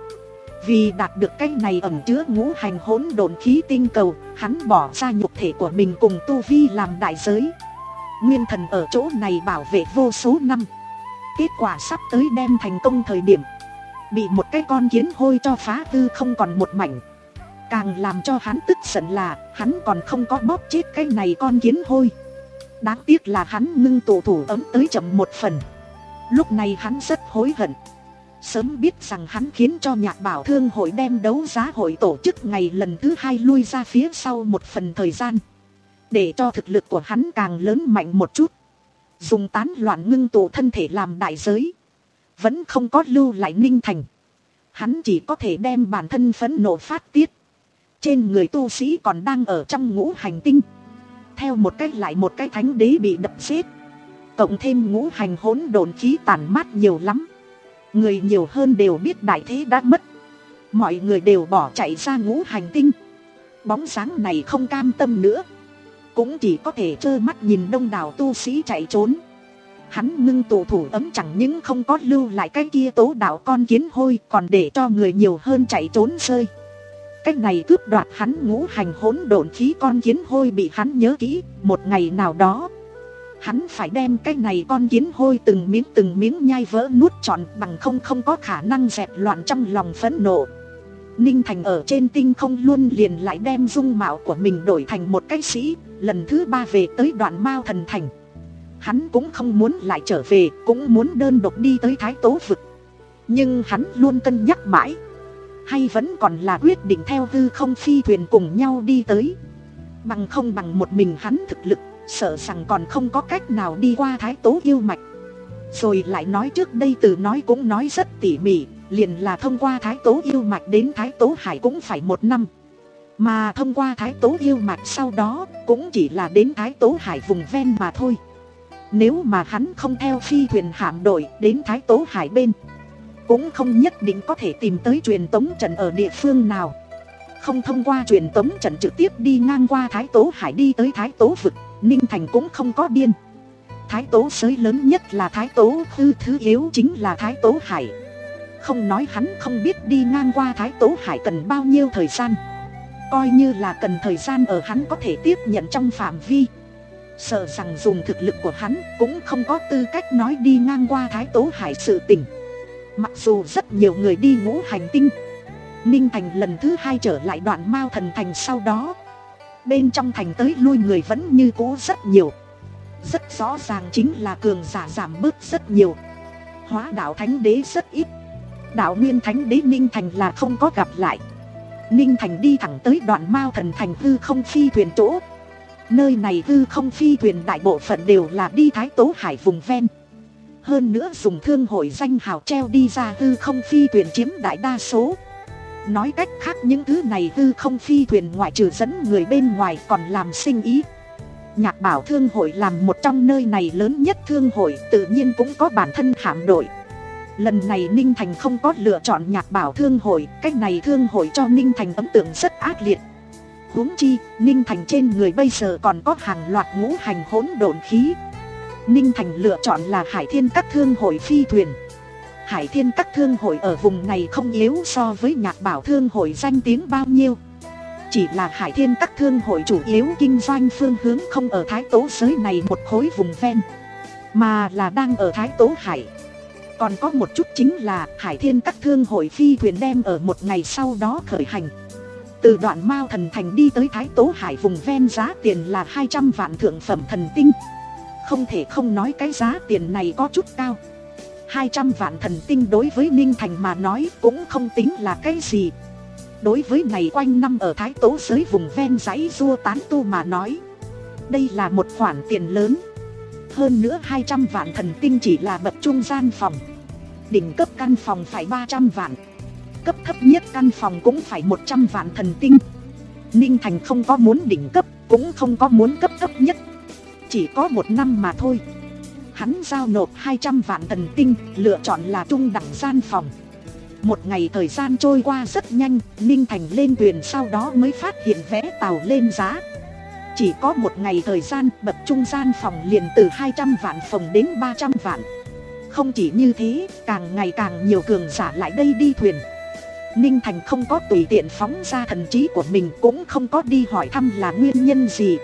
S1: Vì đạt được cái này ẩn chứa ngũ hành hỗn độn khí tinh cầu, hắn bỏ ra nhục thể của mình cùng tu vi làm đại giới. Nguyên thần ở chỗ này bảo vệ vô số năm, kết quả sắp tới đem thành công thời điểm, bị một cái con kiến hôi cho phá hư không còn một mảnh. Càng làm cho hắn tức giận là hắn còn không có bóp chết cái này con kiến hôi. Đáng tiếc là hắn ngưng tụ thủ ấm tới chậm một phần. Lúc này hắn rất hối hận. Sớm biết rằng hắn khiến cho Nhạc Bảo Thương hội đem đấu giá hội tổ chức ngày lần thứ hai lui ra phía sau một phần thời gian, để cho thực lực của hắn càng lớn mạnh một chút. Dùng tán loạn ngưng tụ thân thể làm đại giới, vẫn không có lưu lại Ninh Thành. Hắn chỉ có thể đem bản thân phẫn nộ phát tiết. Trên người tu sĩ còn đang ở trong ngũ hành tinh, theo một cách lại một cái thánh đế bị đập chết, cộng thêm ngũ hành hỗn độn khí tàn mát nhiều lắm. Người nhiều hơn đều biết đại thế đã mất, mọi người đều bỏ chạy ra ngũ hành tinh. Bóng dáng này không cam tâm nữa, cũng chỉ có thể trơ mắt nhìn đông đảo tu sĩ chạy trốn. Hắn ngưng tụ thủ ấm chẳng những không có lưu lại cái kia tố đạo con kiến hôi, còn để cho người nhiều hơn chạy trốn rơi. Cách này cướp đoạt hắn ngũ hành hỗn độn khí con kiến hôi bị hắn nhớ kỹ, một ngày nào đó hắn phải đem cái này con kiến hôi từng miếng từng miếng nhai vỡ nuốt trọn, bằng không không có khả năng dẹp loạn trong lòng phẫn nộ. Ninh Thành ở trên tinh không luôn liền lại đem dung mạo của mình đổi thành một cái sĩ, lần thứ ba về tới Đoạn Mao Thần Thành. Hắn cũng không muốn lại trở về, cũng muốn đơn độc đi tới Thái Tố Vực. Nhưng hắn luôn cân nhắc mãi, hay vẫn còn là quyết định theo hư không phi thuyền cùng nhau đi tới. Bằng không bằng một mình hắn thực lực, sợ rằng còn không có cách nào đi qua Thái Tố yêu mạch. Rồi lại nói trước đây từ nói cũng nói rất tỉ mỉ, liền là thông qua Thái Tố yêu mạch đến Thái Tố Hải cũng phải một năm. Mà thông qua Thái Tố yêu mạch sau đó cũng chỉ là đến Thái Tố Hải vùng ven mà thôi. Nếu mà hắn không theo phi thuyền hạm đội đến Thái Tố Hải bên, cũng không nhất định có thể tìm tới truyền tống trận ở địa phương nào. Không thông qua truyền tống trận trực tiếp đi ngang qua Thái Tố Hải đi tới Thái Tố Vực, Ninh Thành cũng không có điên. Thái Tố giới lớn nhất là Thái Tố Hư, thứ yếu chính là Thái Tố Hải. Không nói hắn không biết đi ngang qua Thái Tố Hải cần bao nhiêu thời gian, coi như là cần thời gian ở hắn có thể tiếp nhận trong phạm vi, sợ rằng dùng thực lực của hắn cũng không có tư cách nói đi ngang qua Thái Tố Hải sự tình. Mặc dù rất nhiều người đi ngũ hành tinh, Ninh Thành lần thứ hai trở lại Đoạn Mao Thần Thành sau đó, bên trong thành tới lui người vẫn như cũ rất nhiều. Rất rõ ràng chính là cường giả giảm bớt rất nhiều. Hóa đạo thánh đế rất ít, đạo nguyên thánh đế Ninh Thành là không có gặp lại. Ninh Thành đi thẳng tới Đoạn Mao Thần Thành hư không phi thuyền chỗ. Nơi này hư không phi thuyền đại bộ phận đều là đi Thái Tố Hải vùng ven. Hơn nữa dùng thương hội danh hào treo đi ra hư không phi thuyền chiếm đại đa số. Nói cách khác những thứ này hư không phi thuyền ngoại trừ dẫn người bên ngoài còn làm sinh ý. Nhạc Bảo Thương hội làm một trong nơi này lớn nhất thương hội, tự nhiên cũng có bản thân hạm đội. Lần này Ninh Thành không có lựa chọn Nhạc Bảo Thương hội, cách này thương hội cho Ninh Thành ấn tượng rất ác liệt. Huống chi, Ninh Thành trên người bây giờ còn có hàng loạt ngũ hành hỗn độn khí. Ninh Thành lựa chọn là Hải Thiên Các Thương hội phi thuyền. Hải Thiên Các Thương hội ở vùng này không yếu so với Nhạc Bảo Thương hội danh tiếng bao nhiêu. Chỉ là Hải Thiên Các Thương hội chủ yếu kinh doanh phương hướng không ở Thái Tố giới này một khối vùng ven, mà là đang ở Thái Tố Hải. Còn có một chút chính là Hải Thiên các thương hội phi thuyền đem ở một ngày sau đó khởi hành. Từ đoạn Mao Thần Thành đi tới Thái Tố Hải vùng ven giá tiền là hai trăm vạn thượng phẩm thần tinh. Không thể không nói cái giá tiền này có chút cao. Hai trăm vạn thần tinh đối với Ninh Thành mà nói cũng không tính là cái gì. Đối với này quanh năm ở Thái Tố giới vùng ven dãy Dua tán tu mà nói, đây là một khoản tiền lớn. Hơn nữa hai trăm vạn thần tinh chỉ là bậc trung gian phòng. Đỉnh cấp căn phòng phải ba trăm vạn. Cấp thấp nhất căn phòng cũng phải một trăm vạn thần tinh. Ninh Thành không có muốn đỉnh cấp, cũng không có muốn cấp thấp nhất. Chỉ có một năm mà thôi. Hắn giao nộp hai trăm vạn thần tinh, lựa chọn là trung đẳng gian phòng. Một ngày thời gian trôi qua rất nhanh, Ninh Thành lên thuyền sau đó mới phát hiện vé tàu lên giá. Chỉ có một ngày thời gian, bậc trung gian phòng liền từ hai trăm vạn phòng đến ba trăm vạn. Không chỉ như thế, càng ngày càng nhiều cường giả lại đây đi thuyền. Ninh Thành không có tùy tiện phóng ra thần trí của mình, cũng không có đi hỏi thăm là nguyên nhân gì.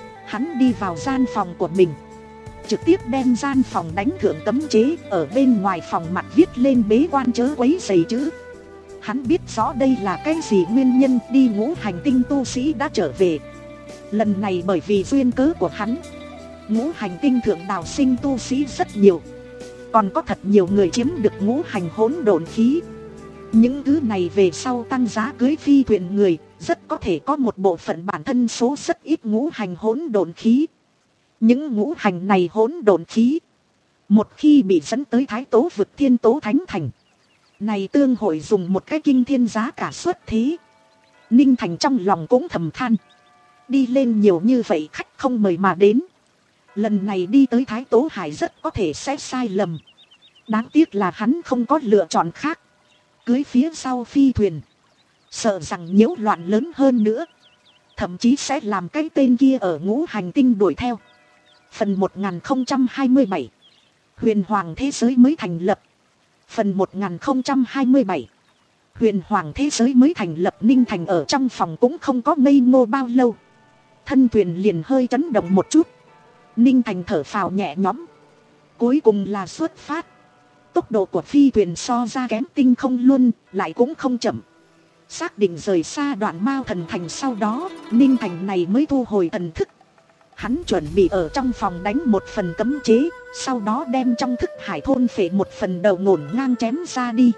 S1: Hắn đi vào gian phòng của mình, trực tiếp đem gian phòng đánh thượng cấm chế, ở bên ngoài phòng mặt viết lên bế quan chớ quấy rầy chữ. Hắn biết rõ đây là cái gì nguyên nhân, đi ngũ hành tinh tu sĩ đã trở về. Lần này bởi vì duyên cớ của hắn, ngũ hành tinh thượng đào sinh tu sĩ rất nhiều. Còn có thật nhiều người chiếm được ngũ hành hỗn độn khí. Những thứ này về sau tăng giá cưới phi thuyền người, rất có thể có một bộ phận bản thân số rất ít ngũ hành hỗn độn khí. Những ngũ hành này hỗn độn khí, một khi bị dẫn tới Thái Tố vực Thiên Tố Thánh Thành, này tương hội dùng một cái kinh thiên giá cả xuất thế. Ninh Thành trong lòng cũng thầm than, đi lên nhiều như vậy khách không mời mà đến, lần này đi tới Thái Tố Hải rất có thể sẽ sai lầm. Đáng tiếc là hắn không có lựa chọn khác. Cưới phía sau phi thuyền, sợ rằng nhiễu loạn lớn hơn nữa, thậm chí sẽ làm cái tên kia ở ngũ hành tinh đuổi theo. Phần một nghìn không trăm hai mươi bảy, Huyền Hoàng thế giới mới thành lập. Phần một nghìn không trăm hai mươi bảy, Huyền Hoàng thế giới mới thành lập. Ninh Thành ở trong phòng cũng không có ngây ngô bao lâu, thân thuyền liền hơi chấn động một chút. Ninh Thành thở phào nhẹ nhõm, cuối cùng là xuất phát. Tốc độ của phi thuyền so ra kém tinh không luôn, lại cũng không chậm. Xác định rời xa đoạn Mao Thần Thành sau đó, Ninh Thành này mới thu hồi thần thức. Hắn chuẩn bị ở trong phòng đánh một phần cấm chế, sau đó đem trong thức hải thôn phệ một phần đầu ngổn ngang chém ra đi.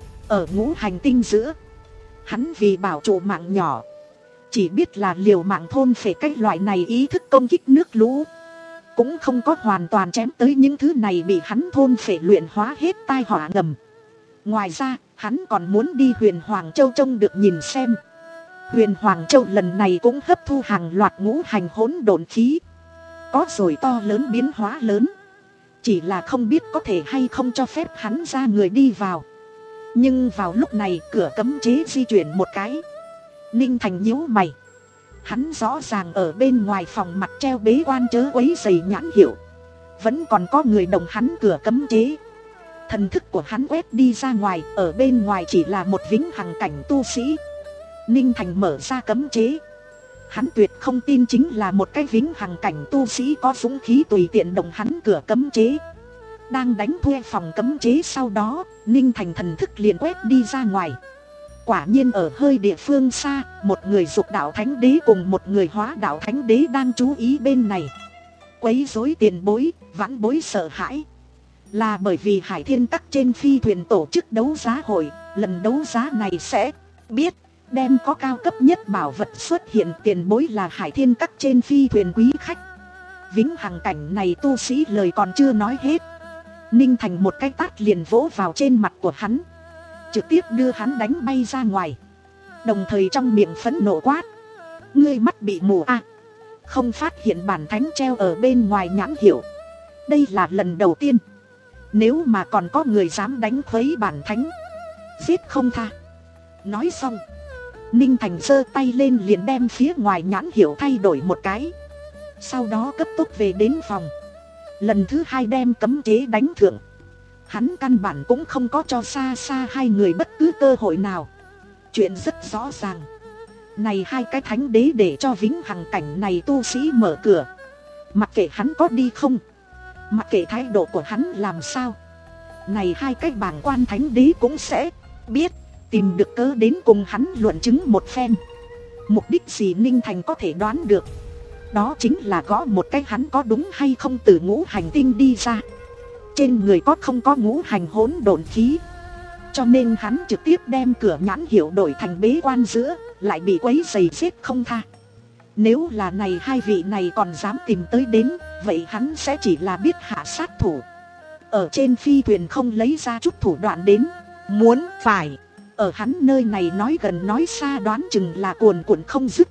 S1: Ở ngũ hành tinh giữa, hắn vì bảo trụ mạng nhỏ, chỉ biết là liều mạng thôn phệ cái loại này ý thức công kích nước lũ, cũng không có hoàn toàn chém tới những thứ này bị hắn thôn phệ luyện hóa hết tai họa ngầm. Ngoài ra, hắn còn muốn đi Huyền Hoàng Châu trông được nhìn xem. Huyền Hoàng Châu lần này cũng hấp thu hàng loạt ngũ hành hỗn độn khí, có rồi to lớn biến hóa lớn. Chỉ là không biết có thể hay không cho phép hắn ra người đi vào. Nhưng vào lúc này cửa cấm chế di chuyển một cái. Ninh Thành nhíu mày. Hắn rõ ràng ở bên ngoài phòng mặt treo bế quan chớ quấy rầy nhãn hiệu, vẫn còn có người đồng hắn cửa cấm chế. Thần thức của hắn quét đi ra ngoài, ở bên ngoài chỉ là một vĩnh hằng cảnh tu sĩ. Ninh Thành mở ra cấm chế, hắn tuyệt không tin chính là một cái vĩnh hằng cảnh tu sĩ có dũng khí tùy tiện động hắn cửa cấm chế. Đang đánh thuê phòng cấm chế sau đó, Ninh Thành thần thức liền quét đi ra ngoài. Quả nhiên ở hơi địa phương xa, một người dục đạo thánh đế cùng một người hóa đạo thánh đế đang chú ý bên này. Quấy rối tiền bối, vãn bối sợ hãi. Là bởi vì Hải Thiên các trên phi thuyền tổ chức đấu giá hội, lần đấu giá này sẽ biết đem có cao cấp nhất bảo vật xuất hiện. Tiền bối là Hải Thiên các trên phi thuyền quý khách. Vĩnh hằng cảnh này tu sĩ lời còn chưa nói hết, Ninh Thành một cái tát liền vỗ vào trên mặt của hắn, trực tiếp đưa hắn đánh bay ra ngoài. Đồng thời trong miệng phẫn nộ quát: ngươi mắt bị mù à? Không phát hiện bản thánh treo ở bên ngoài nhãn hiệu. Đây là lần đầu tiên. Nếu mà còn có người dám đánh khuấy bản thánh, giết không tha. Nói xong, Ninh Thành giơ tay lên liền đem phía ngoài nhãn hiệu thay đổi một cái. Sau đó cấp tốc về đến phòng, lần thứ hai đem cấm chế đánh thượng. Hắn căn bản cũng không có cho xa xa hai người bất cứ cơ hội nào. Chuyện rất rõ ràng, này hai cái thánh đế để cho vĩnh hằng cảnh này tu sĩ mở cửa, mặc kệ hắn có đi không, mặc kệ thái độ của hắn làm sao, này hai cái bảng quan thánh đế cũng sẽ biết, tìm được cớ đến cùng hắn luận chứng một phen. Mục đích gì Ninh Thành có thể đoán được, đó chính là gõ một cái hắn có đúng hay không từ ngũ hành tinh đi ra, trên người có không có ngũ hành hỗn độn khí. Cho nên hắn trực tiếp đem cửa nhãn hiệu đổi thành bế quan giữa, lại bị quấy giày giết không tha. Nếu là này hai vị này còn dám tìm tới đến, vậy hắn sẽ chỉ là biết hạ sát thủ. Ở trên phi thuyền không lấy ra chút thủ đoạn đến, muốn phải ở hắn nơi này nói gần nói xa đoán chừng là cuồn cuộn không dứt.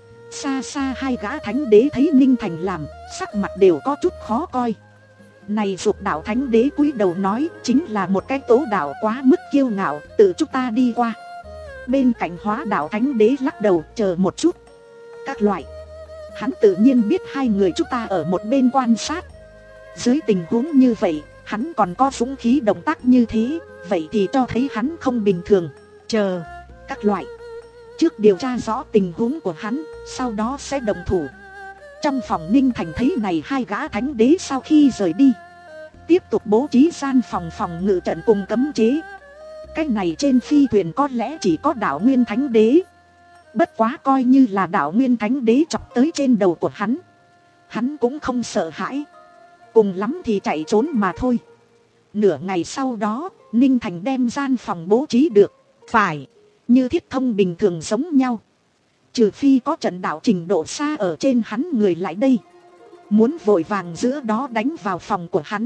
S1: Xa xa hai gã thánh đế thấy Ninh Thành làm, sắc mặt đều có chút khó coi. Này Dục đạo thánh đế cúi đầu nói, chính là một cái tố đạo quá mức kiêu ngạo, tự chúng ta đi qua. Bên cạnh Hóa đạo thánh đế lắc đầu, chờ một chút. Các loại, hắn tự nhiên biết hai người chúng ta ở một bên quan sát. Dưới tình huống như vậy, hắn còn có dũng khí động tác như thế, vậy thì cho thấy hắn không bình thường. Chờ, các loại, trước điều tra rõ tình huống của hắn, sau đó sẽ đồng thủ. Trong phòng Ninh Thành thấy này hai gã thánh đế sau khi rời đi, tiếp tục bố trí gian phòng phòng ngự trận cùng cấm chế. Cái này trên phi thuyền có lẽ chỉ có đạo Nguyên Thánh Đế. Bất quá coi như là đạo Nguyên Thánh Đế chọc tới trên đầu của hắn, hắn cũng không sợ hãi, cùng lắm thì chạy trốn mà thôi. Nửa ngày sau đó, Ninh Thành đem gian phòng bố trí được, phải như thiết thông bình thường giống nhau. Trừ phi có trận đạo trình độ xa ở trên hắn người lại đây, muốn vội vàng giữa đó đánh vào phòng của hắn,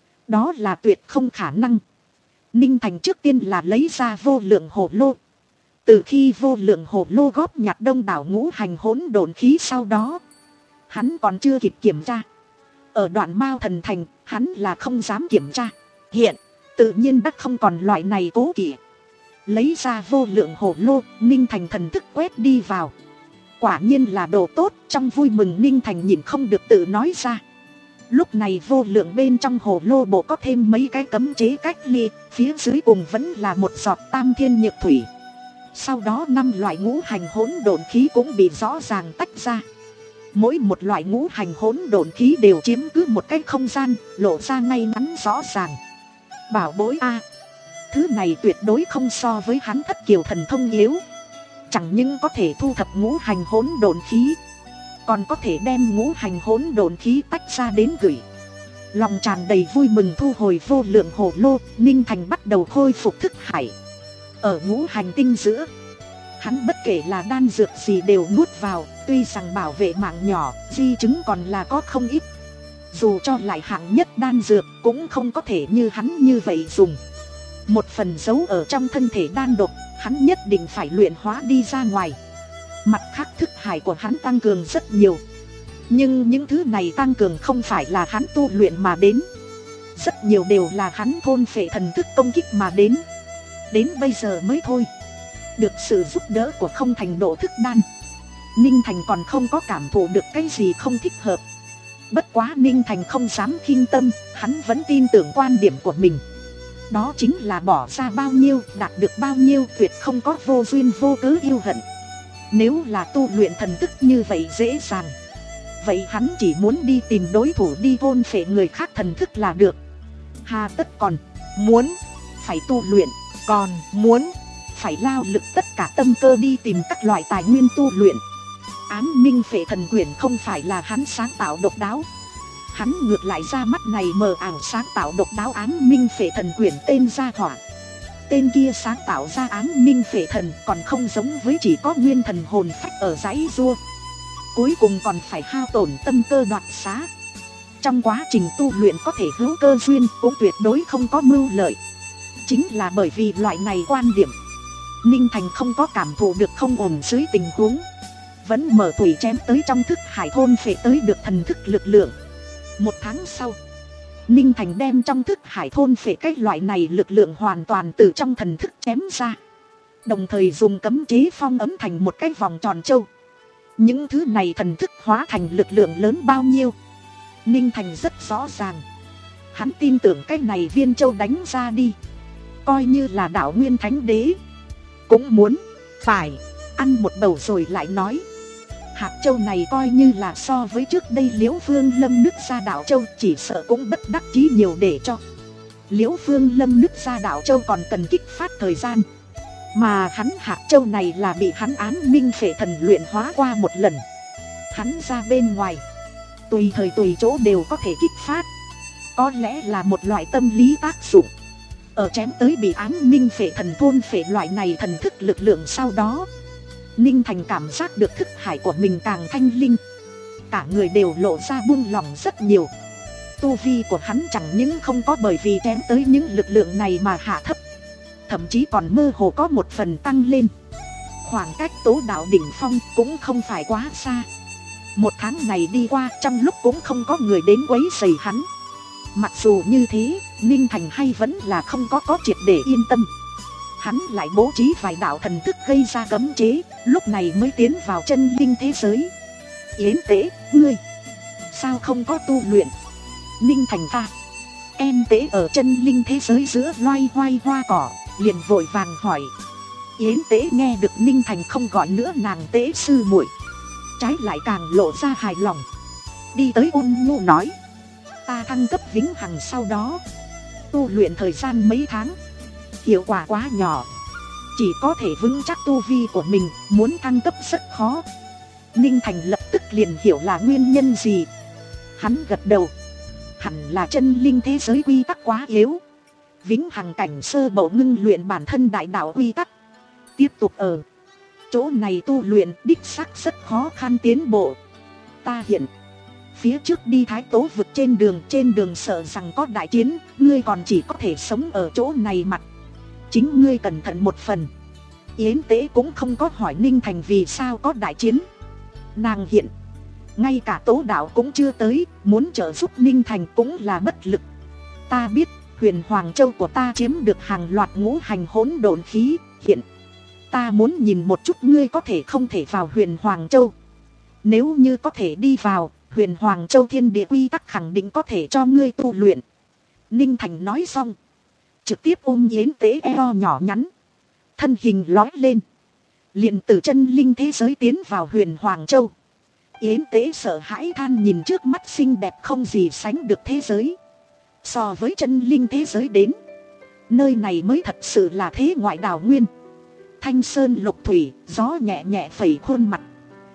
S1: đó là tuyệt không khả năng. Ninh Thành trước tiên là lấy ra vô lượng hồ lô. Từ khi vô lượng hồ lô góp nhặt đông đảo ngũ hành hỗn độn khí sau đó, hắn còn chưa kịp kiểm tra. Ở đoạn Mao Thần Thành, hắn là không dám kiểm tra. Hiện, tự nhiên đã không còn loại này cố kỵ. Lấy ra vô lượng hồ lô, Ninh Thành thần thức quét đi vào. Quả nhiên là đồ tốt, trong vui mừng Ninh Thành nhìn không được tự nói ra. Lúc này vô lượng bên trong hồ lô bộ có thêm mấy cái cấm chế cách ly, phía dưới cùng vẫn là một giọt tam thiên nhược thủy. Sau đó năm loại ngũ hành hỗn độn khí cũng bị rõ ràng tách ra. Mỗi một loại ngũ hành hỗn độn khí đều chiếm cứ một cái không gian, lộ ra ngay ngắn rõ ràng. Bảo bối a, thứ này tuyệt đối không so với hắn thất kiều thần thông yếu. Chẳng những có thể thu thập ngũ hành hỗn độn khí, còn có thể đem ngũ hành hỗn độn khí tách ra đến gửi. Lòng tràn đầy vui mừng thu hồi vô lượng hồ lô, Ninh Thành bắt đầu khôi phục thức hải. Ở ngũ hành tinh giữa, hắn bất kể là đan dược gì đều nuốt vào, tuy rằng bảo vệ mạng nhỏ, di chứng còn là có không ít. Dù cho lại hạng nhất đan dược cũng không có thể như hắn như vậy dùng. Một phần giấu ở trong thân thể đan độc, hắn nhất định phải luyện hóa đi ra ngoài. Mặt khác thức hải của hắn tăng cường rất nhiều, nhưng những thứ này tăng cường không phải là hắn tu luyện mà đến. Rất nhiều đều là hắn thôn phệ thần thức công kích mà đến. Đến bây giờ mới thôi, được sự giúp đỡ của không thành độ thức đan, Ninh Thành còn không có cảm thụ được cái gì không thích hợp. Bất quá Ninh Thành không dám khinh tâm, hắn vẫn tin tưởng quan điểm của mình. Đó chính là bỏ ra bao nhiêu, đạt được bao nhiêu, tuyệt không có vô duyên vô cớ yêu hận. Nếu là tu luyện thần thức như vậy dễ dàng, vậy hắn chỉ muốn đi tìm đối thủ đi thôn phệ người khác thần thức là được. Hà tất còn muốn phải tu luyện, còn muốn phải lao lực tất cả tâm cơ đi tìm các loại tài nguyên tu luyện. Ám minh phệ thần quyển không phải là hắn sáng tạo độc đáo, hắn ngược lại ra mắt này mờ ảo sáng tạo độc đáo ám minh phệ thần quyển tên Gia Hỏa. Tên kia sáng tạo ra ám minh phệ thần còn không giống với chỉ có nguyên thần hồn phách ở dãy rua, cuối cùng còn phải hao tổn tâm cơ đoạt xá. Trong quá trình tu luyện có thể hữu cơ duyên, cũng tuyệt đối không có mưu lợi. Chính là bởi vì loại này quan điểm, Ninh Thành không có cảm thụ được không ổn dưới tình huống, vẫn mở thủy chém tới trong thức hải thôn phệ tới được thần thức lực lượng. Một tháng sau, Ninh Thành đem trong thức hải thôn phệ cái loại này lực lượng hoàn toàn từ trong thần thức chém ra, đồng thời dùng cấm chế phong ấm thành một cái vòng tròn châu. Những thứ này thần thức hóa thành lực lượng lớn bao nhiêu, Ninh Thành rất rõ ràng. Hắn tin tưởng cái này viên châu đánh ra đi, coi như là đạo Nguyên Thánh Đế cũng muốn phải ăn một bầu rồi lại nói. Hạt châu này coi như là so với trước đây Liễu Vương Lâm nứt ra đạo châu, chỉ sợ cũng bất đắc chí nhiều để cho. Liễu Phương Lâm nứt ra đạo châu còn cần kích phát thời gian, mà hắn hạt châu này là bị hắn án minh phệ thần luyện hóa qua một lần. Hắn ra bên ngoài tùy thời tùy chỗ đều có thể kích phát, có lẽ là một loại tâm lý tác dụng. Ở chém tới bị án minh phệ thần thôn phệ loại này thần thức lực lượng sau đó, Ninh Thành cảm giác được thức hải của mình càng thanh linh, cả người đều lộ ra buông lỏng rất nhiều. Tu vi của hắn chẳng những không có bởi vì chém tới những lực lượng này mà hạ thấp, thậm chí còn mơ hồ có một phần tăng lên. Khoảng cách Tố Đạo đỉnh phong cũng không phải quá xa. Một tháng này đi qua trong lúc cũng không có người đến quấy rầy hắn. Mặc dù như thế, Ninh Thành hay vẫn là không có có triệt để yên tâm. Hắn lại bố trí vài đạo thần thức gây ra cấm chế, lúc này mới tiến vào chân linh thế giới. Yến Tế, ngươi sao không có tu luyện? Ninh Thành ta, em Tế ở chân linh thế giới giữa loay hoay hoa cỏ, liền vội vàng hỏi. Yến Tế nghe được Ninh Thành không gọi nữa nàng Tế sư muội, trái lại càng lộ ra hài lòng. Đi tới ôn nhu nói, ta thăng cấp vĩnh hằng sau đó tu luyện thời gian mấy tháng, hiệu quả quá nhỏ, chỉ có thể vững chắc tu vi của mình, muốn thăng cấp rất khó. Ninh Thành lập tức liền hiểu là nguyên nhân gì. Hắn gật đầu, hẳn là chân linh thế giới quy tắc quá yếu. Vĩnh hằng cảnh sơ bộ ngưng luyện bản thân đại đạo quy tắc, tiếp tục ở chỗ này tu luyện đích xác rất khó khăn tiến bộ. Ta hiện phía trước đi Thái Tố vực trên đường, trên đường sợ rằng có đại chiến, ngươi còn chỉ có thể sống ở chỗ này mặt. Chính ngươi cẩn thận một phần. Yến Tế cũng không có hỏi Ninh Thành vì sao có đại chiến. Nàng hiện ngay cả Tố Đạo cũng chưa tới, muốn trợ giúp Ninh Thành cũng là bất lực. Ta biết Huyền Hoàng Châu của ta chiếm được hàng loạt ngũ hành hỗn độn khí, hiện ta muốn nhìn một chút ngươi có thể không thể vào Huyền Hoàng Châu. Nếu như có thể đi vào Huyền Hoàng Châu, thiên địa quy tắc khẳng định có thể cho ngươi tu luyện. Ninh Thành nói xong, trực tiếp ôm Yến Tế eo nhỏ nhắn, thân hình lói lên, liền từ chân linh thế giới tiến vào Huyền Hoàng Châu. Yến Tế sợ hãi than nhìn trước mắt xinh đẹp không gì sánh được thế giới. So với chân linh thế giới đến, nơi này mới thật sự là thế ngoại đảo nguyên. Thanh sơn lục thủy, gió nhẹ nhẹ phẩy khuôn mặt.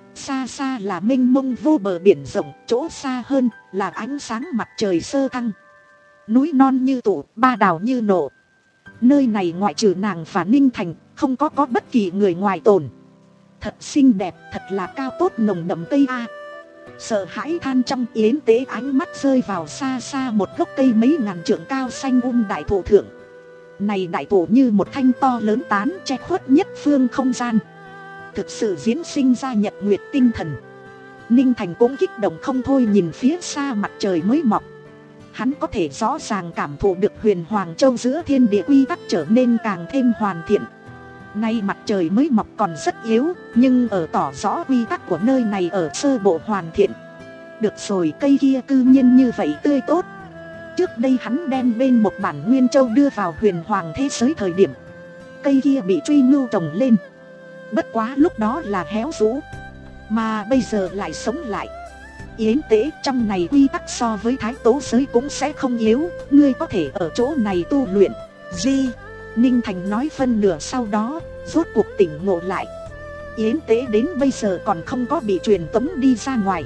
S1: Xa xa là mênh mông vô bờ biển rộng, chỗ xa hơn là ánh sáng mặt trời sơ thăng. Núi non như tụ, ba đảo như nổ. Nơi này ngoại trừ nàng và Ninh Thành, không có có bất kỳ người ngoài tồn. Thật xinh đẹp, thật là cao tốt nồng đậm cây a. Sợ hãi than trong Yến Tế ánh mắt rơi vào xa xa một gốc cây mấy ngàn trượng cao xanh um đại thụ thượng. Này đại thụ như một thanh to lớn tán che khuất nhất phương không gian, thực sự diễn sinh ra nhật nguyệt tinh thần. Ninh Thành cũng kích động không thôi nhìn phía xa mặt trời mới mọc. Hắn có thể rõ ràng cảm thụ được Huyền Hoàng Châu giữa thiên địa quy tắc trở nên càng thêm hoàn thiện. Nay mặt trời mới mọc còn rất yếu, nhưng ở tỏ rõ quy tắc của nơi này ở sơ bộ hoàn thiện. Được rồi, cây kia cư nhiên như vậy tươi tốt. Trước đây hắn đem bên một bản Nguyên Châu đưa vào Huyền Hoàng thế giới thời điểm, cây kia bị truy ngưu trồng lên. Bất quá lúc đó là héo rũ, mà bây giờ lại sống lại. Yến Tế, trong này quy tắc so với Thái Tố giới cũng sẽ không yếu, ngươi có thể ở chỗ này tu luyện. Di Ninh Thành nói phân nửa sau đó, rốt cuộc tỉnh ngộ lại. Yến Tế đến bây giờ còn không có bị truyền tống đi ra ngoài.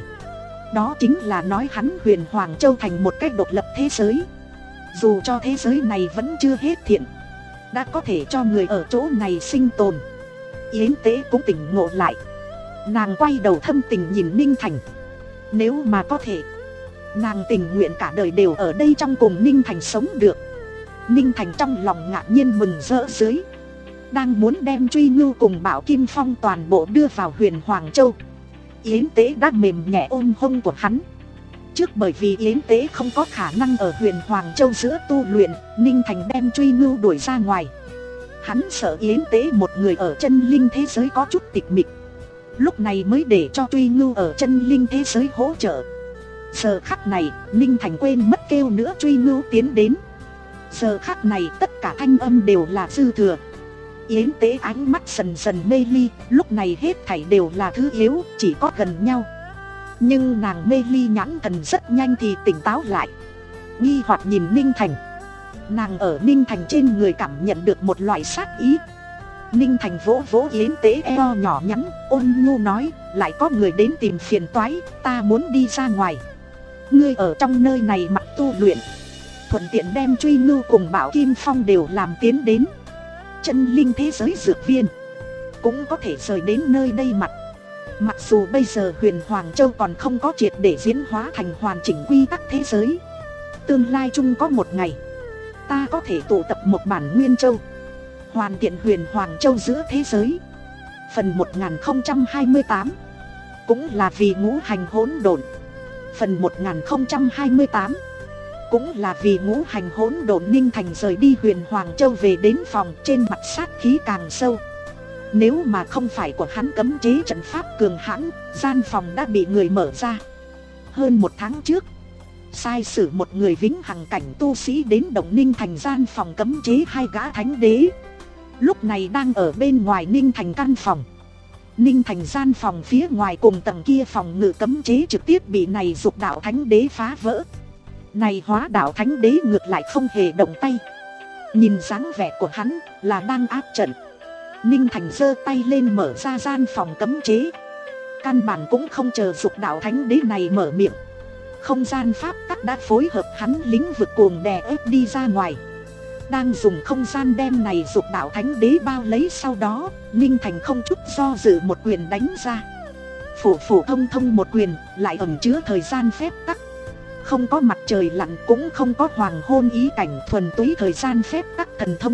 S1: Đó chính là nói hắn Huyền Hoàng Châu thành một cách độc lập thế giới. Dù cho thế giới này vẫn chưa hết thiện, đã có thể cho người ở chỗ này sinh tồn. Yến Tế cũng tỉnh ngộ lại. Nàng quay đầu thâm tình nhìn Ninh Thành. Nếu mà có thể, nàng tình nguyện cả đời đều ở đây trong cùng Ninh Thành sống được. Ninh Thành trong lòng ngạc nhiên mừng rỡ dưới, đang muốn đem Truy Ngưu cùng Bảo Kim Phong toàn bộ đưa vào Huyền Hoàng Châu. Yến Tế đã mềm nhẹ ôm hông của hắn. Trước bởi vì Yến Tế không có khả năng ở Huyền Hoàng Châu giữa tu luyện, Ninh Thành đem Truy Ngưu đuổi ra ngoài. Hắn sợ Yến Tế một người ở chân linh thế giới có chút tịch mịch, lúc này mới để cho Truy Ngưu ở chân linh thế giới hỗ trợ. Giờ khắc này, Ninh Thành quên mất kêu nữa Truy Ngưu tiến đến. Giờ khắc này tất cả thanh âm đều là dư thừa. Yến Tế ánh mắt dần dần mê ly, lúc này hết thảy đều là thứ yếu, chỉ có gần nhau. Nhưng nàng mê ly nhãn thần rất nhanh thì tỉnh táo lại, nghi hoặc nhìn Ninh Thành. Nàng ở Ninh Thành trên người cảm nhận được một loại sát ý. Ninh Thành vỗ vỗ Yến Tế eo nhỏ nhắn, ôn nhu nói, lại có người đến tìm phiền toái, ta muốn đi ra ngoài. Ngươi ở trong nơi này mặc tu luyện, thuận tiện đem Truy Ngưu cùng Bảo Kim Phong đều làm tiến đến chân linh thế giới dược viên, cũng có thể rời đến nơi đây mặt. Mặc dù bây giờ Huyền Hoàng Châu còn không có triệt để diễn hóa thành hoàn chỉnh quy tắc thế giới, tương lai chung có một ngày ta có thể tụ tập một bản Nguyên Châu, hoàn thiện Huyền Hoàng Châu giữa thế giới. Phần một nghìn không trăm hai mươi tám cũng là vì ngũ hành hỗn độn. Phần một nghìn không trăm hai mươi tám cũng là vì ngũ hành hỗn độn. Ninh Thành rời đi Huyền Hoàng Châu về đến phòng, trên mặt sát khí càng sâu. Nếu mà không phải của hắn cấm chế trận pháp cường hãn, gian phòng đã bị người mở ra. Hơn một tháng trước, sai sử một người vĩnh hằng cảnh tu sĩ đến động Ninh Thành gian phòng cấm chế hai gã thánh đế. Lúc này đang ở bên ngoài Ninh Thành căn phòng. Ninh Thành gian phòng phía ngoài cùng tầng kia phòng ngự cấm chế trực tiếp bị này dục đạo thánh đế phá vỡ. Này hóa đạo thánh đế ngược lại không hề động tay. Nhìn dáng vẻ của hắn là đang áp trận. Ninh Thành giơ tay lên mở ra gian phòng cấm chế. Căn bản cũng không chờ dục đạo thánh đế này mở miệng. Không gian pháp tắc đã phối hợp hắn lĩnh vực cuồng đè ép đi ra ngoài. Đang dùng không gian đem này dục đạo thánh đế bao lấy, sau đó Ninh Thành không chút do dự một quyền đánh ra. Phổ phổ thông thông một quyền lại ẩn chứa thời gian phép tắc. Không có mặt trời lặn cũng không có hoàng hôn ý cảnh, thuần túy thời gian phép tắc thần thông.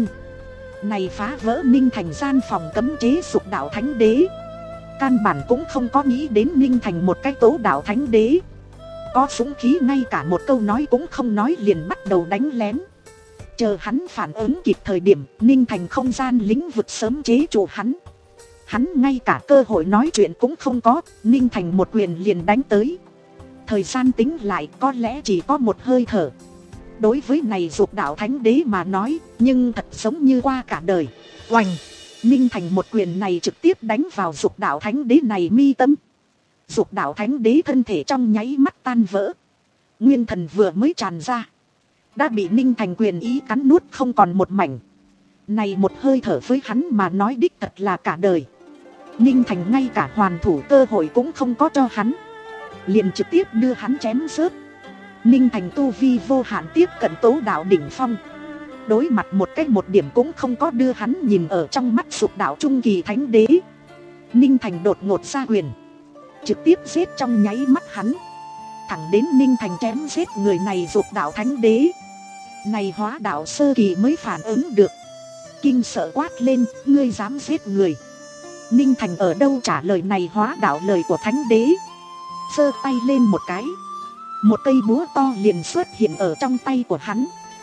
S1: Này phá vỡ Ninh Thành gian phòng cấm chế dục đạo thánh đế. Căn bản cũng không có nghĩ đến Ninh Thành một cái tố đạo thánh đế có dũng khí ngay cả một câu nói cũng không nói liền bắt đầu đánh lén. Chờ hắn phản ứng kịp thời điểm, Ninh Thành không gian lĩnh vực sớm chế trụ hắn. Hắn ngay cả cơ hội nói chuyện cũng không có, Ninh Thành một quyền liền đánh tới. Thời gian tính lại có lẽ chỉ có một hơi thở. Đối với này dục đạo thánh đế mà nói, nhưng thật giống như qua cả đời. Oành! Ninh Thành một quyền này trực tiếp đánh vào dục đạo thánh đế này mi tâm. Dục đạo thánh đế thân thể trong nháy mắt tan vỡ. Nguyên thần vừa mới tràn ra, đã bị Ninh Thành quyền ý cắn nuốt không còn một mảnh. Này một hơi thở với hắn mà nói đích thật là cả đời. Ninh Thành ngay cả hoàn thủ cơ hội cũng không có cho hắn, liền trực tiếp đưa hắn chém rớt. Ninh Thành tu vi vô hạn tiếp cận tố đạo đỉnh phong, đối mặt một cách một điểm cũng không có đưa hắn nhìn ở trong mắt dục đạo trung kỳ thánh đế. Ninh Thành đột ngột ra quyền, trực tiếp giết trong nháy mắt hắn. Thẳng đến Ninh Thành chém giết người này dục đạo thánh đế, này hóa đạo sơ kỳ mới phản ứng được, kinh sợ quát lên, ngươi dám giết người. Ninh Thành ở đâu trả lời này hóa đạo lời của thánh đế. Giơ tay lên một cái, một cây búa to liền xuất hiện ở trong tay của hắn.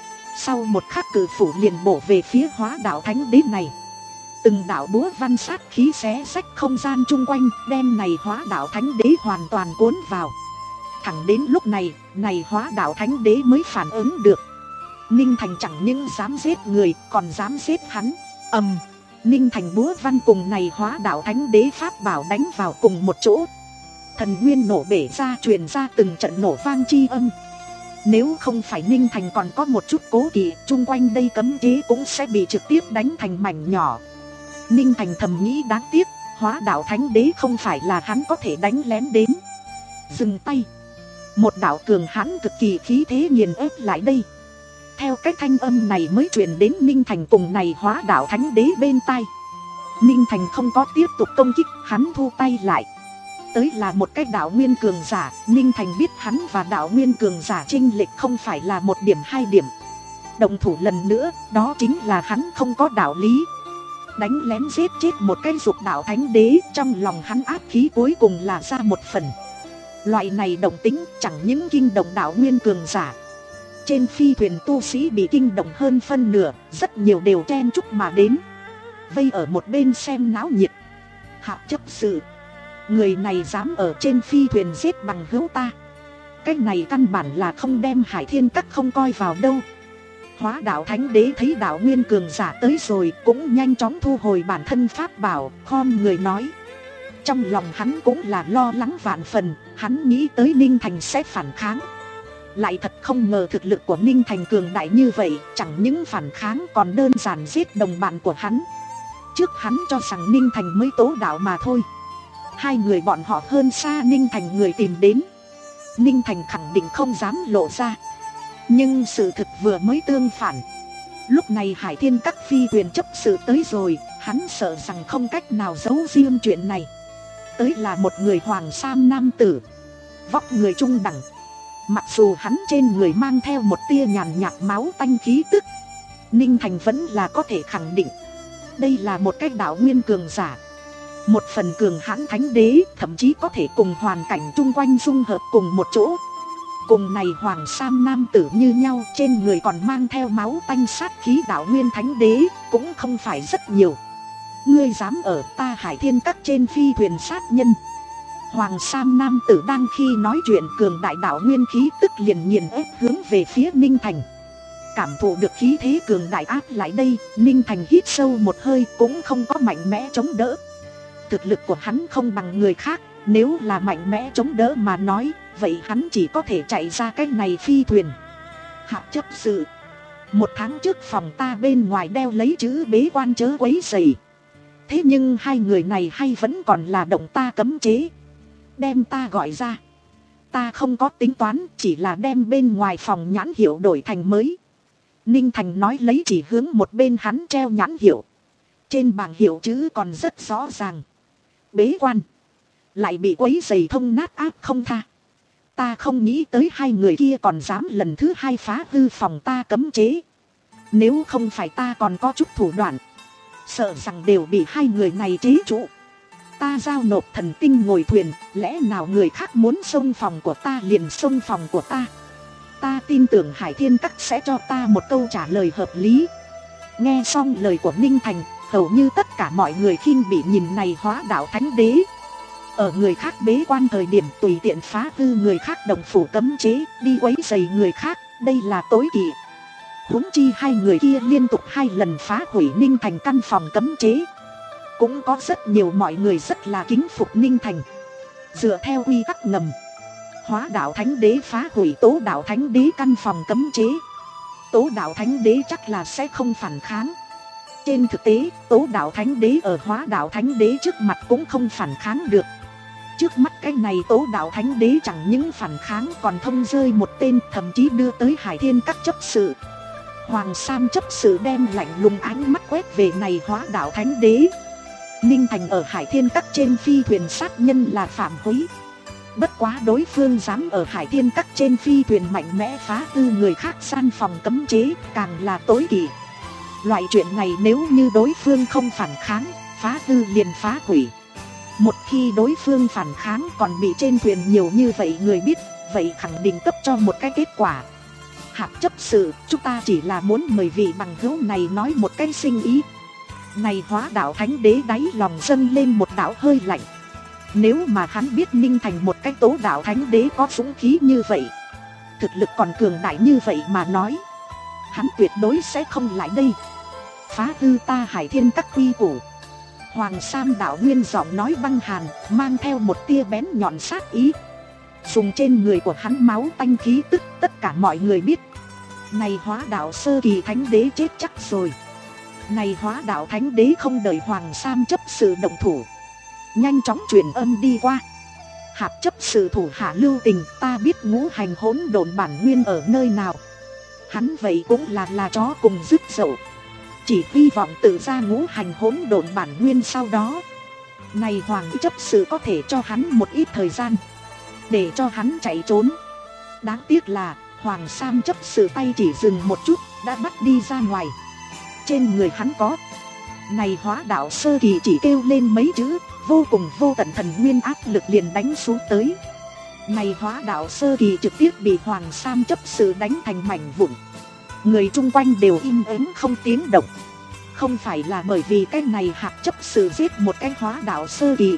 S1: Sau một khắc cử phủ liền bổ về phía hóa đạo thánh đế này. Từng đạo búa văn sát khí xé rách không gian chung quanh, đem này hóa đạo thánh đế hoàn toàn cuốn vào. Thẳng đến lúc này, này hóa đạo thánh đế mới phản ứng được. Ninh Thành chẳng những dám giết người, còn dám giết hắn. Ầm! Ninh Thành búa văn cùng này hóa đạo thánh đế pháp bảo đánh vào cùng một chỗ. Thần nguyên nổ bể ra, truyền ra từng trận nổ vang chi âm. Nếu không phải Ninh Thành còn có một chút cố kỵ, chung quanh đây cấm chế cũng sẽ bị trực tiếp đánh thành mảnh nhỏ. Ninh Thành thầm nghĩ đáng tiếc, hóa đạo thánh đế không phải là hắn có thể đánh lén đến. Dừng tay! Một đạo cường hãn cực kỳ khí thế nghiền ép lại đây. Theo cái thanh âm này mới truyền đến Ninh Thành cùng này hóa đạo thánh đế bên tai. Ninh Thành không có tiếp tục công kích, hắn thu tay lại. Tới là một cái đạo nguyên cường giả, Ninh Thành biết hắn và đạo nguyên cường giả chênh lệch không phải là một điểm hai điểm. Động thủ lần nữa, đó chính là hắn không có đạo lý. Đánh lén giết chết một cái dục đạo thánh đế, trong lòng hắn áp khí cuối cùng là ra một phần. Loại này động tính chẳng những kinh động đạo nguyên cường giả. Trên phi thuyền tu sĩ bị kinh động hơn phân nửa, rất nhiều đều chen chúc mà đến, vây ở một bên xem náo nhiệt. Hạ chấp sự, người này dám ở trên phi thuyền giết bằng hữu ta, cái này căn bản là không đem Hải Thiên Các không coi vào đâu. Hóa đạo thánh đế thấy đạo nguyên cường giả tới rồi, cũng nhanh chóng thu hồi bản thân pháp bảo, khom người nói. Trong lòng hắn cũng là lo lắng vạn phần, hắn nghĩ tới Ninh Thành sẽ phản kháng. Lại thật không ngờ thực lực của Ninh Thành cường đại như vậy, chẳng những phản kháng còn đơn giản giết đồng bạn của hắn. Trước hắn cho rằng Ninh Thành mới tố đạo mà thôi. Hai người bọn họ hơn xa Ninh Thành người tìm đến. Ninh Thành khẳng định không dám lộ ra. Nhưng sự thực vừa mới tương phản. Lúc này Hải Thiên Các phi thuyền chấp sự tới rồi, hắn sợ rằng không cách nào giấu riêng chuyện này. Tới là một người hoàng sam nam tử, vóc người trung đẳng. Mặc dù hắn trên người mang theo một tia nhàn nhạt máu tanh khí tức, Ninh Thành vẫn là có thể khẳng định đây là một cái đạo nguyên cường giả. Một phần cường hãn thánh đế, thậm chí có thể cùng hoàn cảnh chung quanh dung hợp cùng một chỗ. Cùng này hoàng sam nam tử như nhau, trên người còn mang theo máu tanh sát khí đạo nguyên thánh đế, cũng không phải rất nhiều. Ngươi dám ở ta Hải Thiên Các trên phi thuyền sát nhân. Hoàng sam nam tử đang khi nói chuyện, cường đại đạo nguyên khí tức liền nghiền ép hướng về phía Ninh Thành. Cảm thụ được khí thế cường đại áp lại đây, Ninh Thành hít sâu một hơi, cũng không có mạnh mẽ chống đỡ. Thực lực của hắn không bằng người khác, nếu là mạnh mẽ chống đỡ mà nói, vậy hắn chỉ có thể chạy ra cái này phi thuyền. Hạc chấp sự, một tháng trước phòng ta bên ngoài đeo lấy chữ bế quan chớ quấy rầy. Thế nhưng hai người này hay vẫn còn là động ta cấm chế, đem ta gọi ra. Ta không có tính toán, chỉ là đem bên ngoài phòng nhãn hiệu đổi thành mới. Ninh Thành nói lấy chỉ hướng một bên hắn treo nhãn hiệu. Trên bảng hiệu chữ còn rất rõ ràng. Bế quan, lại bị quấy rầy thông nát áp không tha. Ta không nghĩ tới hai người kia còn dám lần thứ hai phá hư phòng ta cấm chế. Nếu không phải ta còn có chút thủ đoạn, sợ rằng đều bị hai người này chế trụ. Ta giao nộp thần tinh ngồi thuyền, lẽ nào người khác muốn xông phòng của ta liền xông phòng của ta. Ta tin tưởng Hải Thiên Các sẽ cho ta một câu trả lời hợp lý. Nghe xong lời của Ninh Thành, hầu như tất cả mọi người khinh bị nhìn này hóa đạo thánh đế. Ở người khác bế quan thời điểm tùy tiện phá hư người khác đồng phủ cấm chế, đi quấy rầy người khác, đây là tối kỵ. Huống chi hai người kia liên tục hai lần phá hủy Ninh Thành căn phòng cấm chế. Cũng có rất nhiều mọi người rất là kính phục Ninh Thành. Dựa theo quy tắc ngầm, hóa đạo thánh đế phá hủy tố đạo thánh đế căn phòng cấm chế, tố đạo thánh đế chắc là sẽ không phản kháng. Trên thực tế, tố đạo thánh đế ở hóa đạo thánh đế trước mặt cũng không phản kháng được. Trước mắt cái này tố đạo thánh đế chẳng những phản kháng còn thông rơi một tên, thậm chí đưa tới Hải Thiên Các chấp sự. Hoàng sam chấp sự đem lạnh lùng ánh mắt quét về này hóa đạo thánh đế. Ninh Thành ở Hải Thiên Các trên phi thuyền sát nhân là phạm quy. Bất quá đối phương dám ở Hải Thiên Các trên phi thuyền mạnh mẽ phá hư người khác gian phòng cấm chế, càng là tối kỵ. Loại chuyện này nếu như đối phương không phản kháng, phá hư liền phá hủy. Một khi đối phương phản kháng còn bị trên thuyền nhiều như vậy người biết, vậy khẳng định cấp cho một cái kết quả. Hạc chấp sự, chúng ta chỉ là muốn mời vị bằng hữu này nói một cái sinh ý. Này hóa đạo thánh đế đáy lòng dâng lên một đạo hơi lạnh. Nếu mà hắn biết Ninh Thành một cái tố đạo thánh đế có dũng khí như vậy, thực lực còn cường đại như vậy mà nói, hắn tuyệt đối sẽ không lại đây phá hư ta Hải Thiên Các quy củ. Hoàng sam đạo nguyên giọng nói băng hàn, mang theo một tia bén nhọn sát ý. Dùng trên người của hắn máu tanh khí tức, tất cả mọi người biết này hóa đạo sơ kỳ thánh đế chết chắc rồi. Này hóa đạo thánh đế không đợi Hoàng sam chấp sự động thủ, nhanh chóng truyền âm đi qua. Hạc chấp sự thủ hạ lưu tình, ta biết ngũ hành hỗn độn bản nguyên ở nơi nào. Hắn vậy cũng là là chó cùng dứt dậu, chỉ hy vọng tự ra ngũ hành hỗn độn bản nguyên sau đó. Này Hoàng chấp sự có thể cho hắn một ít thời gian để cho hắn chạy trốn. Đáng tiếc là Hoàng sam chấp sự tay chỉ dừng một chút, đã bắt đi ra ngoài. Trên người hắn có này hóa đạo sơ kỳ chỉ kêu lên mấy chữ, vô cùng vô tận thần nguyên áp lực liền đánh xuống tới. Này hóa đạo sơ kỳ trực tiếp bị Hoàng sam chấp sự đánh thành mảnh vụn. Người chung quanh đều im ắng không tiếng động. Không phải là bởi vì cái này Hạc chấp sự giết một cái hóa đạo sơ kỳ,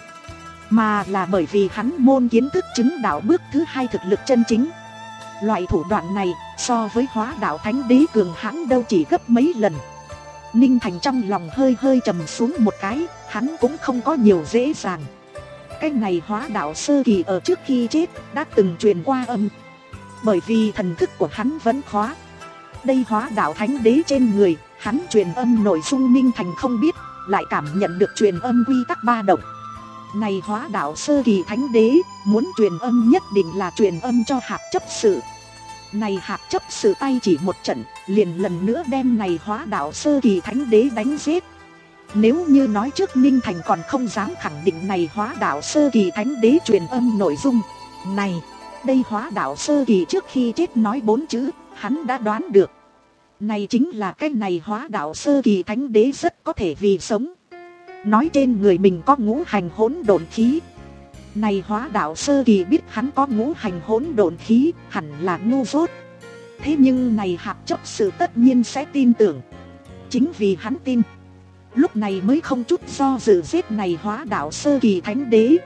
S1: mà là bởi vì hắn môn kiến thức chứng đạo bước thứ hai thực lực chân chính. Loại thủ đoạn này so với hóa đạo thánh đế cường hãn đâu chỉ gấp mấy lần. Ninh Thành trong lòng hơi hơi trầm xuống một cái, hắn cũng không có nhiều dễ dàng. Cái này hóa đạo sơ kỳ ở trước khi chết đã từng truyền qua âm, Bởi vì thần thức của hắn vẫn khóa đây hóa đạo thánh đế trên người. Hắn truyền âm nội dung Ninh Thành không biết, lại cảm nhận được truyền âm quy tắc ba động. Này hóa đạo sơ kỳ thánh đế, muốn truyền âm nhất định là truyền âm cho hạt chấp sự. Này hạt chấp sự tay chỉ một trận, liền lần nữa đem này hóa đạo sơ kỳ thánh đế đánh giết. Nếu như nói trước Ninh Thành còn không dám khẳng định này hóa đạo sơ kỳ thánh đế truyền âm nội dung này, đây hóa đạo sơ kỳ trước khi chết nói bốn chữ, hắn đã đoán được. Này chính là cái này hóa đạo sơ kỳ thánh đế rất có thể vì sống. Nói trên người mình có ngũ hành hỗn độn khí. Này hóa đạo sơ kỳ biết hắn có ngũ hành hỗn độn khí, hẳn là ngu dốt. Thế nhưng này hạt chấp sự tất nhiên sẽ tin tưởng. Chính vì hắn tin, lúc này mới không chút do dự giết này hóa đạo sơ kỳ thánh đế.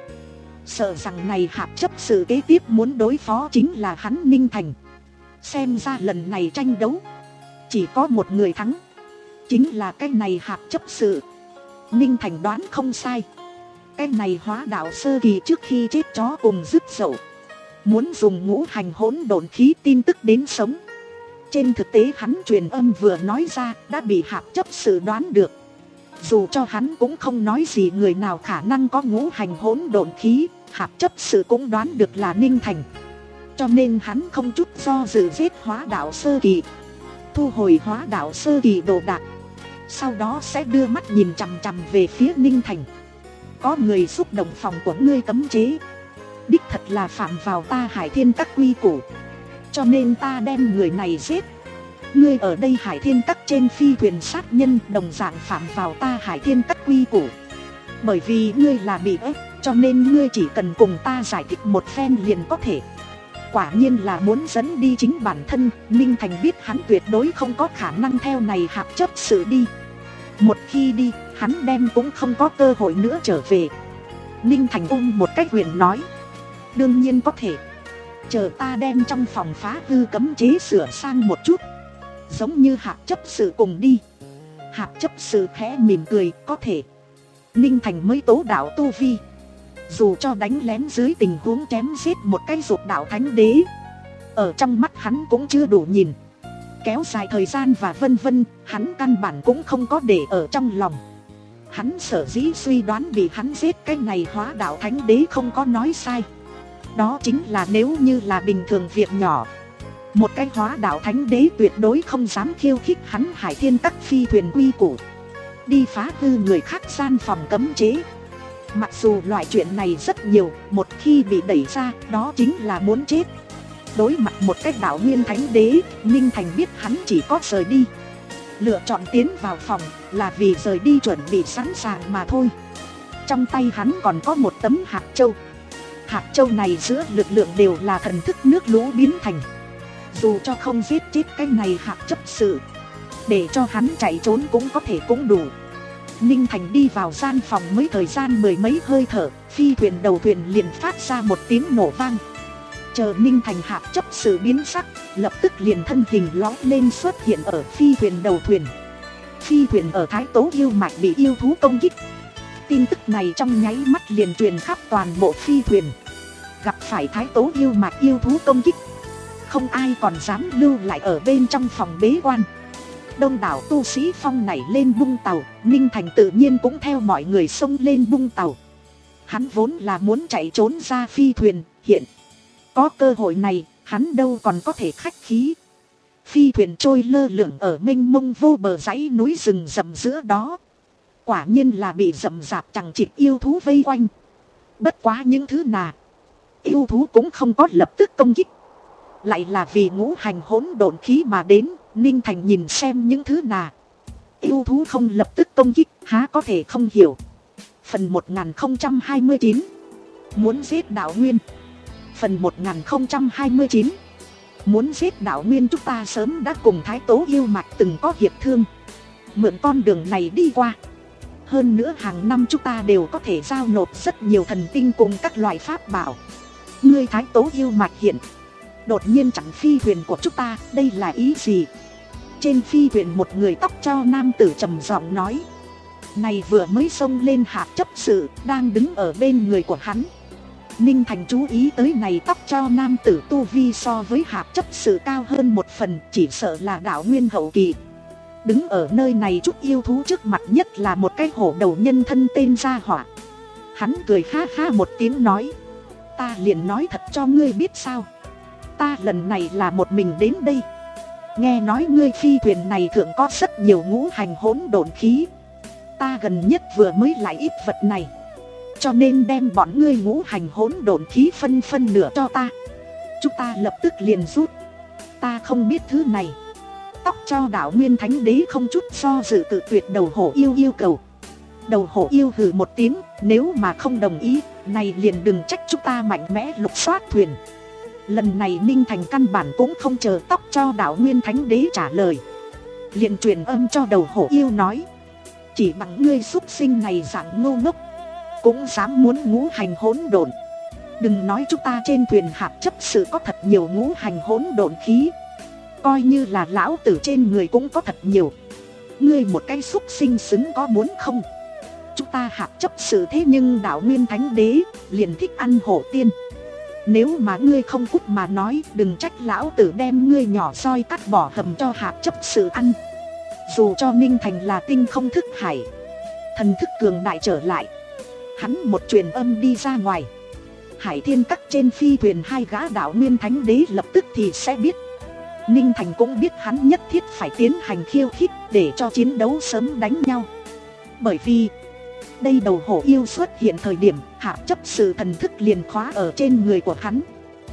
S1: Sợ rằng này hạt chấp sự kế tiếp muốn đối phó chính là hắn Ninh Thành. Xem ra lần này tranh đấu chỉ có một người thắng, chính là cái này hạt chấp sự. Ninh Thành đoán không sai. Cái này hóa đạo sơ kỳ trước khi chết chó cùng dứt dậu, muốn dùng ngũ hành hỗn độn khí tin tức đến sống. Trên thực tế hắn truyền âm vừa nói ra đã bị hạt chấp sự đoán được. Dù cho hắn cũng không nói gì người nào khả năng có ngũ hành hỗn độn khí, hạt chấp sự cũng đoán được là Ninh Thành. Cho nên hắn không chút do dự giết hóa đạo sơ kỳ, thu hồi hóa đạo sơ kỳ đồ đạc. Sau đó sẽ đưa mắt nhìn chằm chằm về phía Ninh Thành. Có người xúc động phòng của ngươi cấm chế, đích thật là phạm vào ta Hải Thiên các quy củ, cho nên ta đem người này giết. Ngươi ở đây Hải Thiên các trên phi thuyền sát nhân đồng dạng phạm vào ta Hải Thiên các quy củ. Bởi vì ngươi là bị ép, cho nên ngươi chỉ cần cùng ta giải thích một phen liền có thể. Quả nhiên là muốn dẫn đi chính bản thân. Ninh Thành biết hắn tuyệt đối không có khả năng theo này hạt chấp sự đi. Một khi đi, hắn đem cũng không có cơ hội nữa trở về. Ninh Thành ôm một cái quyền nói, đương nhiên có thể. Chờ ta đem trong phòng phá hư cấm chế sửa sang một chút, giống như hạt chấp sự cùng đi. Hạt chấp sự khẽ mỉm cười, có thể. Ninh Thành mới tố đạo tu vi, dù cho đánh lén dưới tình huống chém giết một cái dục đạo thánh đế, ở trong mắt hắn cũng chưa đủ nhìn. Kéo dài thời gian và vân vân, hắn căn bản cũng không có để ở trong lòng. Hắn sở dĩ suy đoán bị hắn giết cái này hóa đạo thánh đế không có nói sai. Đó chính là nếu như là bình thường việc nhỏ, một cái hóa đạo thánh đế tuyệt đối không dám khiêu khích hắn Hải Thiên các phi thuyền quy củ, đi phá hư người khác gian phòng cấm chế. Mặc dù loại chuyện này rất nhiều, một khi bị đẩy ra, đó chính là muốn chết. Đối mặt một cái đạo nguyên thánh đế, Ninh Thành biết hắn chỉ có rời đi. Lựa chọn tiến vào phòng là vì rời đi chuẩn bị sẵn sàng mà thôi. Trong tay hắn còn có một tấm hạt châu. Hạt châu này giữa lực lượng đều là thần thức nước lũ biến thành. Dù cho không giết chết cái này hạt chấp sự, để cho hắn chạy trốn cũng có thể cũng đủ. Ninh Thành đi vào gian phòng mới thời gian mười mấy hơi thở, phi thuyền đầu thuyền liền phát ra một tiếng nổ vang. Chờ Ninh Thành hạt chấp sự biến sắc, lập tức liền thân hình lóe lên xuất hiện ở phi thuyền đầu thuyền. Phi thuyền ở Thái Tố yêu mạch bị yêu thú công kích. Tin tức này trong nháy mắt liền truyền khắp toàn bộ phi thuyền. Gặp phải Thái Tố yêu mạch yêu thú công kích, không ai còn dám lưu lại ở bên trong phòng bế quan. Đông đảo tu sĩ phong nảy lên bung tàu, Ninh Thành tự nhiên cũng theo mọi người xông lên bung tàu. Hắn vốn là muốn chạy trốn ra phi thuyền, hiện có cơ hội này, hắn đâu còn có thể khách khí. Phi thuyền trôi lơ lửng ở mênh mông vô bờ dãy núi rừng rậm giữa đó. Quả nhiên là bị rậm rạp chẳng chịt yêu thú vây quanh. Bất quá những thứ nào, yêu thú cũng không có lập tức công kích. Lại là vì ngũ hành hỗn độn khí mà đến. Ninh Thành nhìn xem những thứ nào, yêu thú không lập tức công kích, há có thể không hiểu. Phần một nghìn không trăm hai mươi chín, muốn giết đạo nguyên. Phần một nghìn không trăm hai mươi chín, muốn giết đạo nguyên. Chúng ta sớm đã cùng Thái Tố yêu mạch từng có hiệp thương, mượn con đường này đi qua. Hơn nữa hàng năm chúng ta đều có thể giao nộp rất nhiều thần tinh cùng các loại pháp bảo. Ngươi Thái Tố yêu mạch hiện đột nhiên chặn phi thuyền của chúng ta, đây là ý gì? Trên phi thuyền một người tóc cho nam tử trầm giọng nói. Này vừa mới xông lên hạt chấp sự đang đứng ở bên người của hắn. Ninh Thành chú ý tới này tóc cho nam tử tu vi so với hạp chấp sự cao hơn một phần, chỉ sợ là đạo nguyên hậu kỳ. Đứng ở nơi này chút yêu thú trước mặt nhất là một cái hổ đầu nhân thân tên Gia Hỏa. Hắn cười ha ha một tiếng nói, ta liền nói thật cho ngươi biết sao, ta lần này là một mình đến đây. Nghe nói ngươi phi thuyền này thượng có rất nhiều ngũ hành hỗn độn khí, ta gần nhất vừa mới lại ít vật này, cho nên đem bọn ngươi ngũ hành hỗn độn khí phân phân nửa cho ta, chúng ta lập tức liền rút. Ta không biết thứ này. Tóc cho đạo nguyên thánh đế không chút do dự cự tuyệt đầu hổ yêu yêu cầu. Đầu hổ yêu hừ một tiếng, nếu mà không đồng ý, này liền đừng trách chúng ta mạnh mẽ lục soát thuyền. Lần này Ninh Thành căn bản cũng không chờ tóc cho đạo nguyên thánh đế trả lời, liền truyền âm cho đầu hổ yêu nói, chỉ bằng ngươi xúc sinh này dạng ngô ngốc cũng dám muốn ngũ hành hỗn độn. Đừng nói chúng ta trên thuyền hạp chấp sự có thật nhiều ngũ hành hỗn độn khí, coi như là lão tử trên người cũng có thật nhiều. Ngươi một cái xúc sinh xứng có muốn không? Chúng ta hạp chấp sự thế nhưng đạo nguyên thánh đế liền thích ăn hổ tiên. Nếu mà ngươi không cút mà nói, đừng trách lão tử đem ngươi nhỏ roi cắt bỏ hầm cho hạp chấp sự ăn. Dù cho Ninh Thành là tinh không thức hải, thần thức cường đại trở lại, hắn một truyền âm đi ra ngoài, Hải Thiên Các trên phi thuyền hai gã đạo nguyên thánh đế lập tức thì sẽ biết. Ninh Thành cũng biết hắn nhất thiết phải tiến hành khiêu khích để cho chiến đấu sớm đánh nhau. Bởi vì đây đầu hổ yêu xuất hiện thời điểm hạp chấp sự thần thức liền khóa ở trên người của hắn,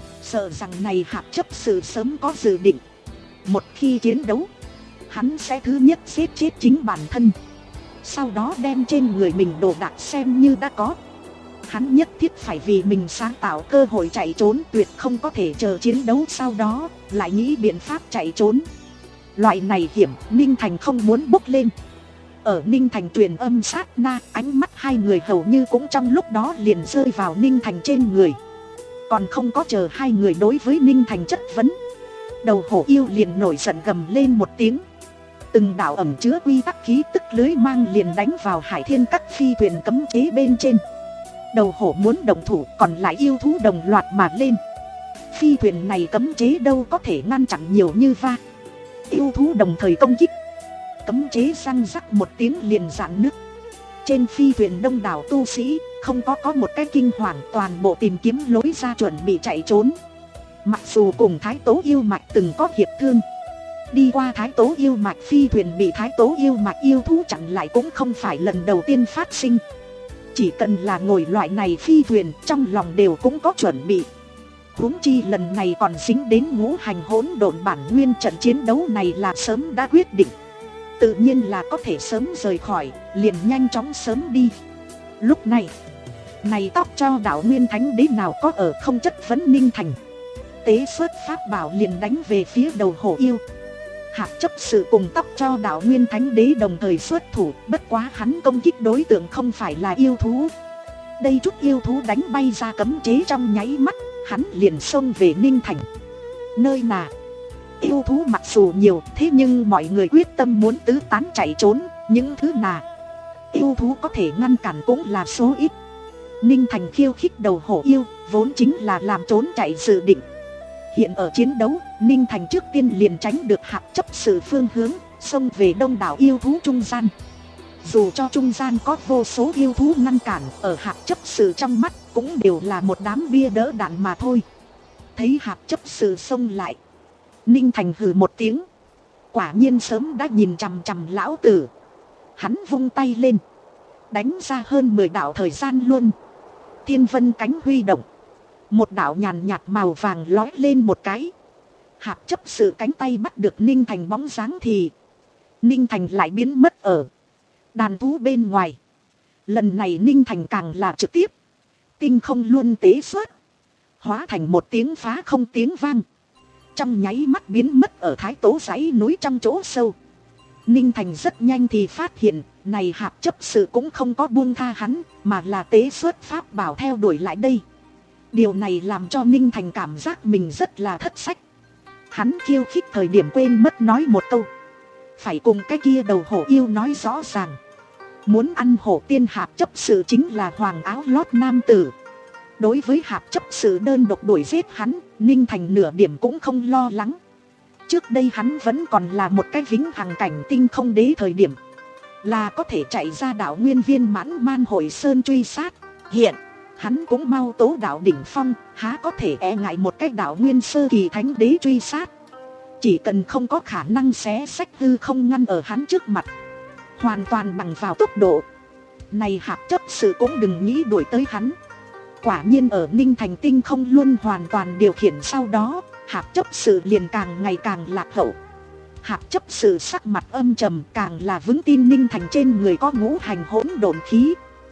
S1: sợ rằng này hạp chấp sự sớm có dự định, một khi chiến đấu hắn sẽ thứ nhất giết chết chính bản thân, sau đó đem trên người mình đồ đạc xem như đã có. Hắn nhất thiết phải vì mình sáng tạo cơ hội chạy trốn, tuyệt không có thể chờ chiến đấu sau đó lại nghĩ biện pháp chạy trốn. Loại này hiểm Ninh Thành không muốn bốc lên. Ở Ninh Thành truyền âm sát na, ánh mắt hai người hầu như cũng trong lúc đó liền rơi vào Ninh Thành trên người. Còn không có chờ hai người đối với Ninh Thành chất vấn, đầu hổ yêu liền nổi giận gầm lên một tiếng. Từng đạo ẩm chứa quy tắc khí tức lưới mang liền đánh vào Hải Thiên Các phi thuyền cấm chế bên trên. Đầu hổ muốn động thủ, còn lại yêu thú đồng loạt mà lên. Phi thuyền này cấm chế đâu có thể ngăn chặn nhiều như va. Yêu thú đồng thời công kích, cấm chế răng rắc một tiếng liền rạn nứt. Trên phi thuyền đông đảo tu sĩ không có có một cái kinh hoàng, toàn bộ tìm kiếm lối ra chuẩn bị chạy trốn. Mặc dù cùng Thái Tố yêu mạch từng có hiệp thương, đi qua Thái Tố yêu mạch phi thuyền bị Thái Tố yêu mạch yêu thú chặn lại cũng không phải lần đầu tiên phát sinh. Chỉ cần là ngồi loại này phi thuyền, trong lòng đều cũng có chuẩn bị. Huống chi lần này còn dính đến ngũ hành hỗn độn bản nguyên, trận chiến đấu này là sớm đã quyết định, tự nhiên là có thể sớm rời khỏi, liền nhanh chóng sớm đi. Lúc này, này tóc cho đạo nguyên thánh đế nào có ở không chất vấn Ninh Thành, tế xuất pháp bảo liền đánh về phía đầu hổ yêu. Hạp chấp sự cùng tóc cho đạo nguyên thánh đế đồng thời xuất thủ, bất quá hắn công kích đối tượng không phải là yêu thú. Đây chút yêu thú đánh bay ra cấm chế trong nháy mắt, hắn liền xông về Ninh Thành. Nơi nào yêu thú mặc dù nhiều, thế nhưng mọi người quyết tâm muốn tứ tán chạy trốn. Những thứ nào yêu thú có thể ngăn cản cũng là số ít. Ninh Thành khiêu khích đầu hổ yêu, vốn chính là làm trốn chạy dự định. Hiện ở chiến đấu, Ninh Thành trước tiên liền tránh được hạp chấp sự phương hướng, xông về đông đảo yêu thú trung gian. Dù cho trung gian có vô số yêu thú ngăn cản, ở hạp chấp sự trong mắt cũng đều là một đám bia đỡ đạn mà thôi. Thấy hạp chấp sự xông lại, Ninh Thành hừ một tiếng, quả nhiên sớm đã nhìn chằm chằm lão tử. Hắn vung tay lên, đánh ra hơn mười đạo thời gian luôn. Thiên vân cánh huy động, một đạo nhàn nhạt màu vàng lói lên một cái. Hạp chấp sự cánh tay bắt được Ninh Thành bóng dáng thì Ninh Thành lại biến mất ở đàn thú bên ngoài. Lần này Ninh Thành càng là trực tiếp, tinh không luôn tế xuất, hóa thành một tiếng phá không tiếng vang, trong nháy mắt biến mất ở Thái Tố dãy núi trong chỗ sâu. Ninh Thành rất nhanh thì phát hiện, này hạp chấp sự cũng không có buông tha hắn, mà là tế xuất pháp bảo theo đuổi lại đây. Điều này làm cho Ninh Thành cảm giác mình rất là thất sách. Hắn khiêu khích thời điểm quên mất nói một câu, phải cùng cái kia đầu hổ yêu nói rõ ràng. Muốn ăn hổ tiên hạp chấp sự chính là hoàng áo lót nam tử. Đối với hạp chấp sự đơn độc đuổi giết hắn, Ninh Thành nửa điểm cũng không lo lắng. Trước đây hắn vẫn còn là một cái vĩnh hằng cảnh tinh không đế thời điểm, là có thể chạy ra đảo nguyên viên mãn man hội sơn truy sát. Hiện hắn cũng mau tố đảo đỉnh phong, há có thể e ngại một cái đảo nguyên sơ kỳ thánh đế truy sát. Chỉ cần không có khả năng xé sách hư không ngăn ở hắn trước mặt, hoàn toàn bằng vào tốc độ này, hạp chấp sự cũng đừng nghĩ đuổi tới hắn. Quả nhiên ở Ninh Thành tinh không luôn hoàn toàn điều khiển sau đó, hạp chấp sự liền càng ngày càng lạc hậu. Hạp chấp sự sắc mặt âm trầm, càng là vững tin Ninh Thành trên người có ngũ hành hỗn độn khí.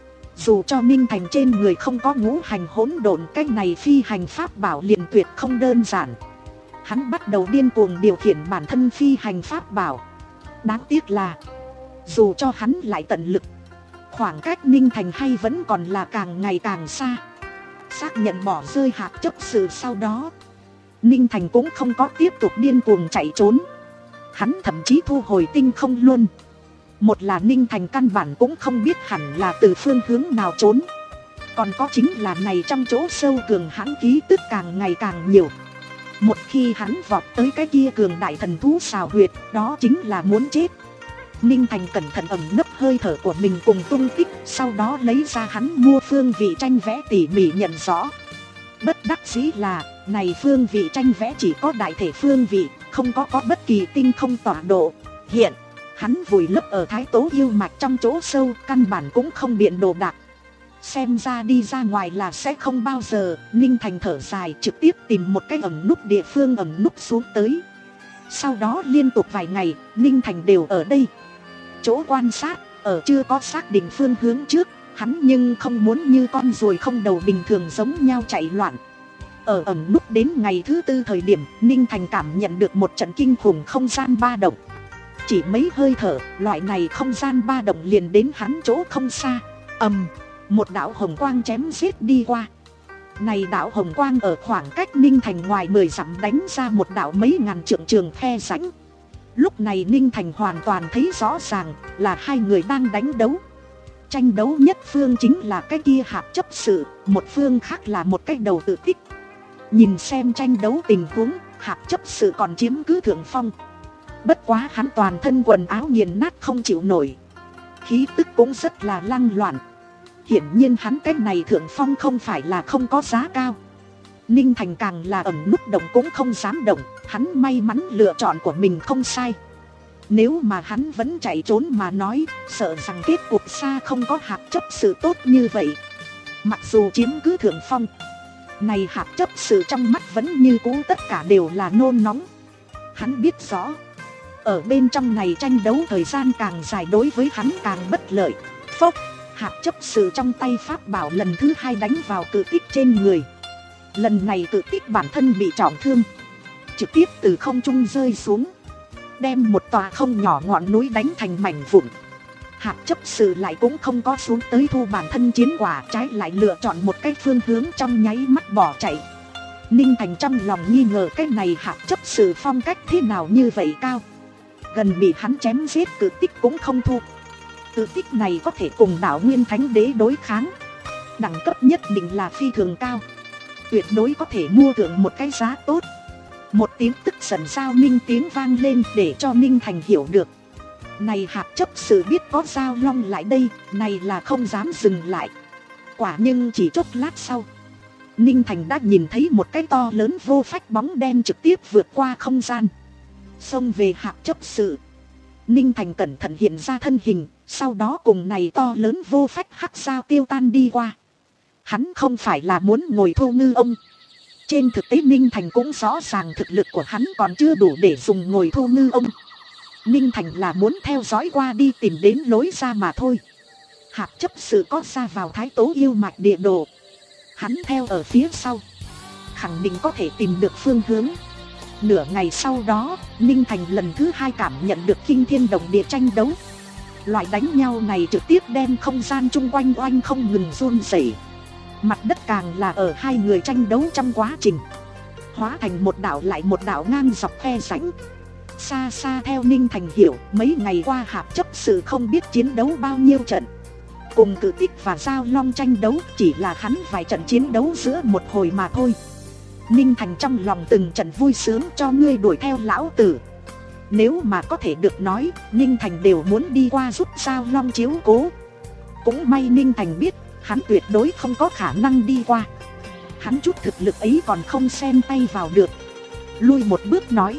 S1: Dù cho Ninh Thành trên người không có ngũ hành hỗn độn, cái này phi hành pháp bảo liền tuyệt không đơn giản. Hắn bắt đầu điên cuồng điều khiển bản thân phi hành pháp bảo. Đáng tiếc là dù cho hắn lại tận lực, khoảng cách Ninh Thành hay vẫn còn là càng ngày càng xa. Xác nhận bỏ rơi hạp chấp sự sau đó, Ninh Thành cũng không có tiếp tục điên cuồng chạy trốn. Hắn thậm chí thu hồi tinh không luôn. Một là Ninh Thành căn bản cũng không biết hẳn là từ phương hướng nào trốn, còn có chính là này trong chỗ sâu cường hãn khí tức càng ngày càng nhiều. Một khi hắn vọt tới cái kia cường đại thần thú xào huyệt, đó chính là muốn chết. Ninh Thành cẩn thận ẩn nấp hơi thở của mình cùng tung tích, sau đó lấy ra hắn mua phương vị tranh vẽ tỉ mỉ nhận rõ. Bất đắc dĩ là, này phương vị tranh vẽ chỉ có đại thể phương vị, không có có bất kỳ tinh không tọa độ. Hiện, hắn vùi lấp ở Thái Tố yêu mạch trong chỗ sâu, căn bản cũng không biện đồ đạc. Xem ra đi ra ngoài là sẽ không bao giờ. Ninh Thành thở dài, trực tiếp tìm một cái ẩn núp địa phương ẩn núp xuống tới. Sau đó liên tục vài ngày, Ninh Thành đều ở đây chỗ quan sát. Ở chưa có xác định phương hướng trước, hắn nhưng không muốn như con ruồi không đầu bình thường giống nhau chạy loạn. Ở ẩn núp đến ngày thứ tư thời điểm, Ninh Thành cảm nhận được một trận kinh khủng không gian ba động. Chỉ mấy hơi thở, loại này không gian ba động liền đến hắn chỗ không xa. Ầm, một đạo hồng quang chém giết đi qua. Này đạo hồng quang ở khoảng cách Ninh Thành ngoài mười dặm đánh ra một đạo mấy ngàn trượng trường khe rãnh. Lúc này Ninh Thành hoàn toàn thấy rõ ràng là hai người đang đánh đấu. Tranh đấu nhất phương chính là cái kia hạp chấp sự, một phương khác là một cái đầu tự tích. Nhìn xem tranh đấu tình huống, hạp chấp sự còn chiếm cứ thượng phong. Bất quá hắn toàn thân quần áo nghiền nát không chịu nổi, khí tức cũng rất là lăng loạn. Hiển nhiên hắn cái này thượng phong không phải là không có giá cao. Ninh Thành càng là ẩn núp động cũng không dám động. Hắn may mắn lựa chọn của mình không sai. Nếu mà hắn vẫn chạy trốn mà nói, sợ rằng kết cục xa không có hạp chấp sự tốt như vậy. Mặc dù chiếm cứ thượng phong, này hạp chấp sự trong mắt vẫn như cũ tất cả đều là nôn nóng. Hắn biết rõ, ở bên trong này tranh đấu thời gian càng dài đối với hắn càng bất lợi. Phốc, hạp chấp sự trong tay pháp bảo lần thứ hai đánh vào cự tích trên người. Lần này cự tích bản thân bị trọng thương, trực tiếp từ không trung rơi xuống, đem một tòa không nhỏ ngọn núi đánh thành mảnh vụn. Hạp chấp sự lại cũng không có xuống tới thu bản thân chiến quả, trái lại lựa chọn một cái phương hướng trong nháy mắt bỏ chạy. Ninh Thành trong lòng nghi ngờ cái này hạp chấp sự phong cách thế nào như vậy cao, gần bị hắn chém giết cự tích cũng không thu. Cự tích này có thể cùng đảo nguyên thánh đế đối kháng, đẳng cấp nhất định là phi thường cao, tuyệt đối có thể mua thưởng một cái giá tốt. Một tiếng tức giận giao ninh tiếng vang lên để cho Ninh Thành hiểu được, này hạp chấp sự biết có Giao Long lại đây, này là không dám dừng lại. Quả nhưng chỉ chốc lát sau, Ninh Thành đã nhìn thấy một cái to lớn vô phách bóng đen trực tiếp vượt qua không gian, xông về hạp chấp sự. Ninh Thành cẩn thận hiện ra thân hình, sau đó cùng này to lớn vô phách hắc sao tiêu tan đi qua. Hắn không phải là muốn ngồi thu ngư ông. Trên thực tế Ninh Thành cũng rõ ràng thực lực của hắn còn chưa đủ để dùng ngồi thu ngư ông. Ninh Thành là muốn theo dõi qua đi tìm đến lối ra mà thôi. Hạp chấp sự có ra vào Thái Tố yêu mạch địa đồ, hắn theo ở phía sau, khẳng định có thể tìm được phương hướng. Nửa ngày sau đó, Ninh Thành lần thứ hai cảm nhận được kinh thiên động địa tranh đấu. Loại đánh nhau này trực tiếp đem không gian chung quanh oanh không ngừng run rẩy. Mặt đất càng là ở hai người tranh đấu trong quá trình hóa thành một đảo lại một đảo ngang dọc khe rãnh. Xa xa theo Ninh Thành hiểu, mấy ngày qua hạp chấp sự không biết chiến đấu bao nhiêu trận. cùng cự tích và Giao Long tranh đấu, chỉ là hắn vài trận chiến đấu giữa một hồi mà thôi. Ninh Thành trong lòng từng trận vui sướng, cho ngươi đuổi theo lão tử. Nếu mà có thể được nói, Ninh Thành đều muốn đi qua giúp Giao Long chiếu cố. Cũng may Ninh Thành biết, hắn tuyệt đối không có khả năng đi qua. Hắn chút thực lực ấy còn không xen tay vào được. Lui một bước nói,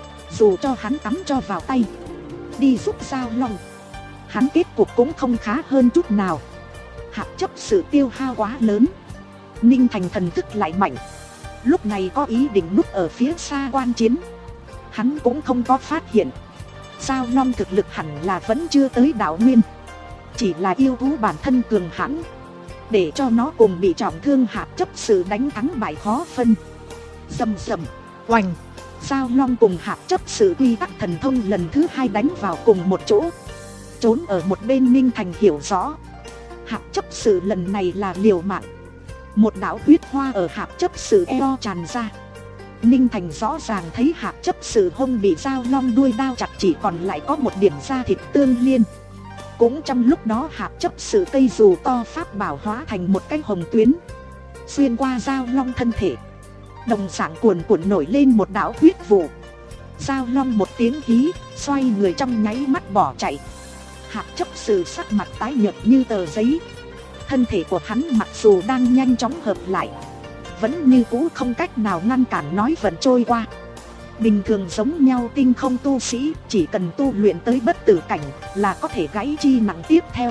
S1: dù cho hắn tắm cho vào tay, đi giúp Giao Long, hắn kết cục cũng không khá hơn chút nào. Hạt chấp sự tiêu hao quá lớn. Ninh Thành thần thức lại mạnh, lúc này có ý định núp ở phía xa quan chiến. Hắn cũng không có phát hiện Giao Long thực lực hẳn là vẫn chưa tới đạo nguyên, chỉ là yêu thú bản thân cường hãn, để cho nó cùng bị trọng thương hạt chấp sự đánh thắng bại khó phân. Rầm rầm, oành, Giao Long cùng hạt chấp sự quy tắc thần thông lần thứ hai đánh vào cùng một chỗ. Trốn ở một bên Ninh Thành hiểu rõ, hạt chấp sự lần này là liều mạng. Một đạo huyết hoa ở hạt chấp sự eo tràn ra. Ninh Thành rõ ràng thấy hạt chấp sự hông bị Giao Long đuôi đao chặt, chỉ còn lại có một điểm da thịt tương liên. Cũng trong lúc đó hạt chấp sự cây dù to pháp bảo hóa thành một cái hồng tuyến, xuyên qua Giao Long thân thể. Đồng dạng cuồn cuộn nổi lên một đạo huyết vụ. Giao Long một tiếng hí, xoay người trong nháy mắt bỏ chạy. Hạt chấp sự sắc mặt tái nhợt như tờ giấy. Thân thể của hắn mặc dù đang nhanh chóng hợp lại, vẫn như cũ không cách nào ngăn cản nói vận trôi qua. Bình thường giống nhau tinh không tu sĩ, chỉ cần tu luyện tới bất tử cảnh là có thể gãy chi nặng tiếp theo.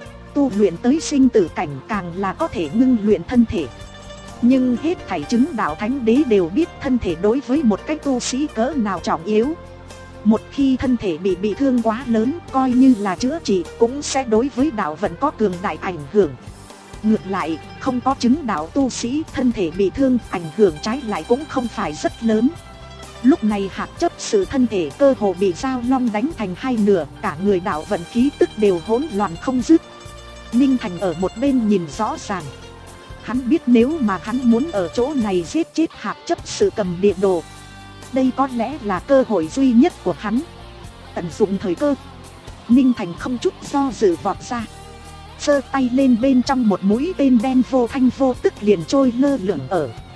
S1: Tu luyện tới sinh tử cảnh càng là có thể ngưng luyện thân thể. Nhưng hết thảy chứng đạo thánh đế đều biết thân thể đối với một cái tu sĩ cỡ nào trọng yếu. Một khi thân thể bị bị thương quá lớn, coi như là chữa trị cũng sẽ đối với đạo vận có cường đại ảnh hưởng. Ngược lại, không có chứng đạo tu sĩ, thân thể bị thương ảnh hưởng trái lại cũng không phải rất lớn. Lúc này hạt chấp sự thân thể cơ hồ bị Giao Long đánh thành hai nửa, cả người đạo vận khí tức đều hỗn loạn không dứt. Ninh Thành ở một bên nhìn rõ ràng. Hắn biết nếu mà hắn muốn ở chỗ này giết chết hạt chấp sự cầm địa đồ, đây có lẽ là cơ hội duy nhất của hắn. Tận dụng thời cơ, Ninh Thành không chút do dự vọt ra, giơ tay lên, bên trong một mũi tên đen vô thanh vô tức liền trôi lơ lửng ở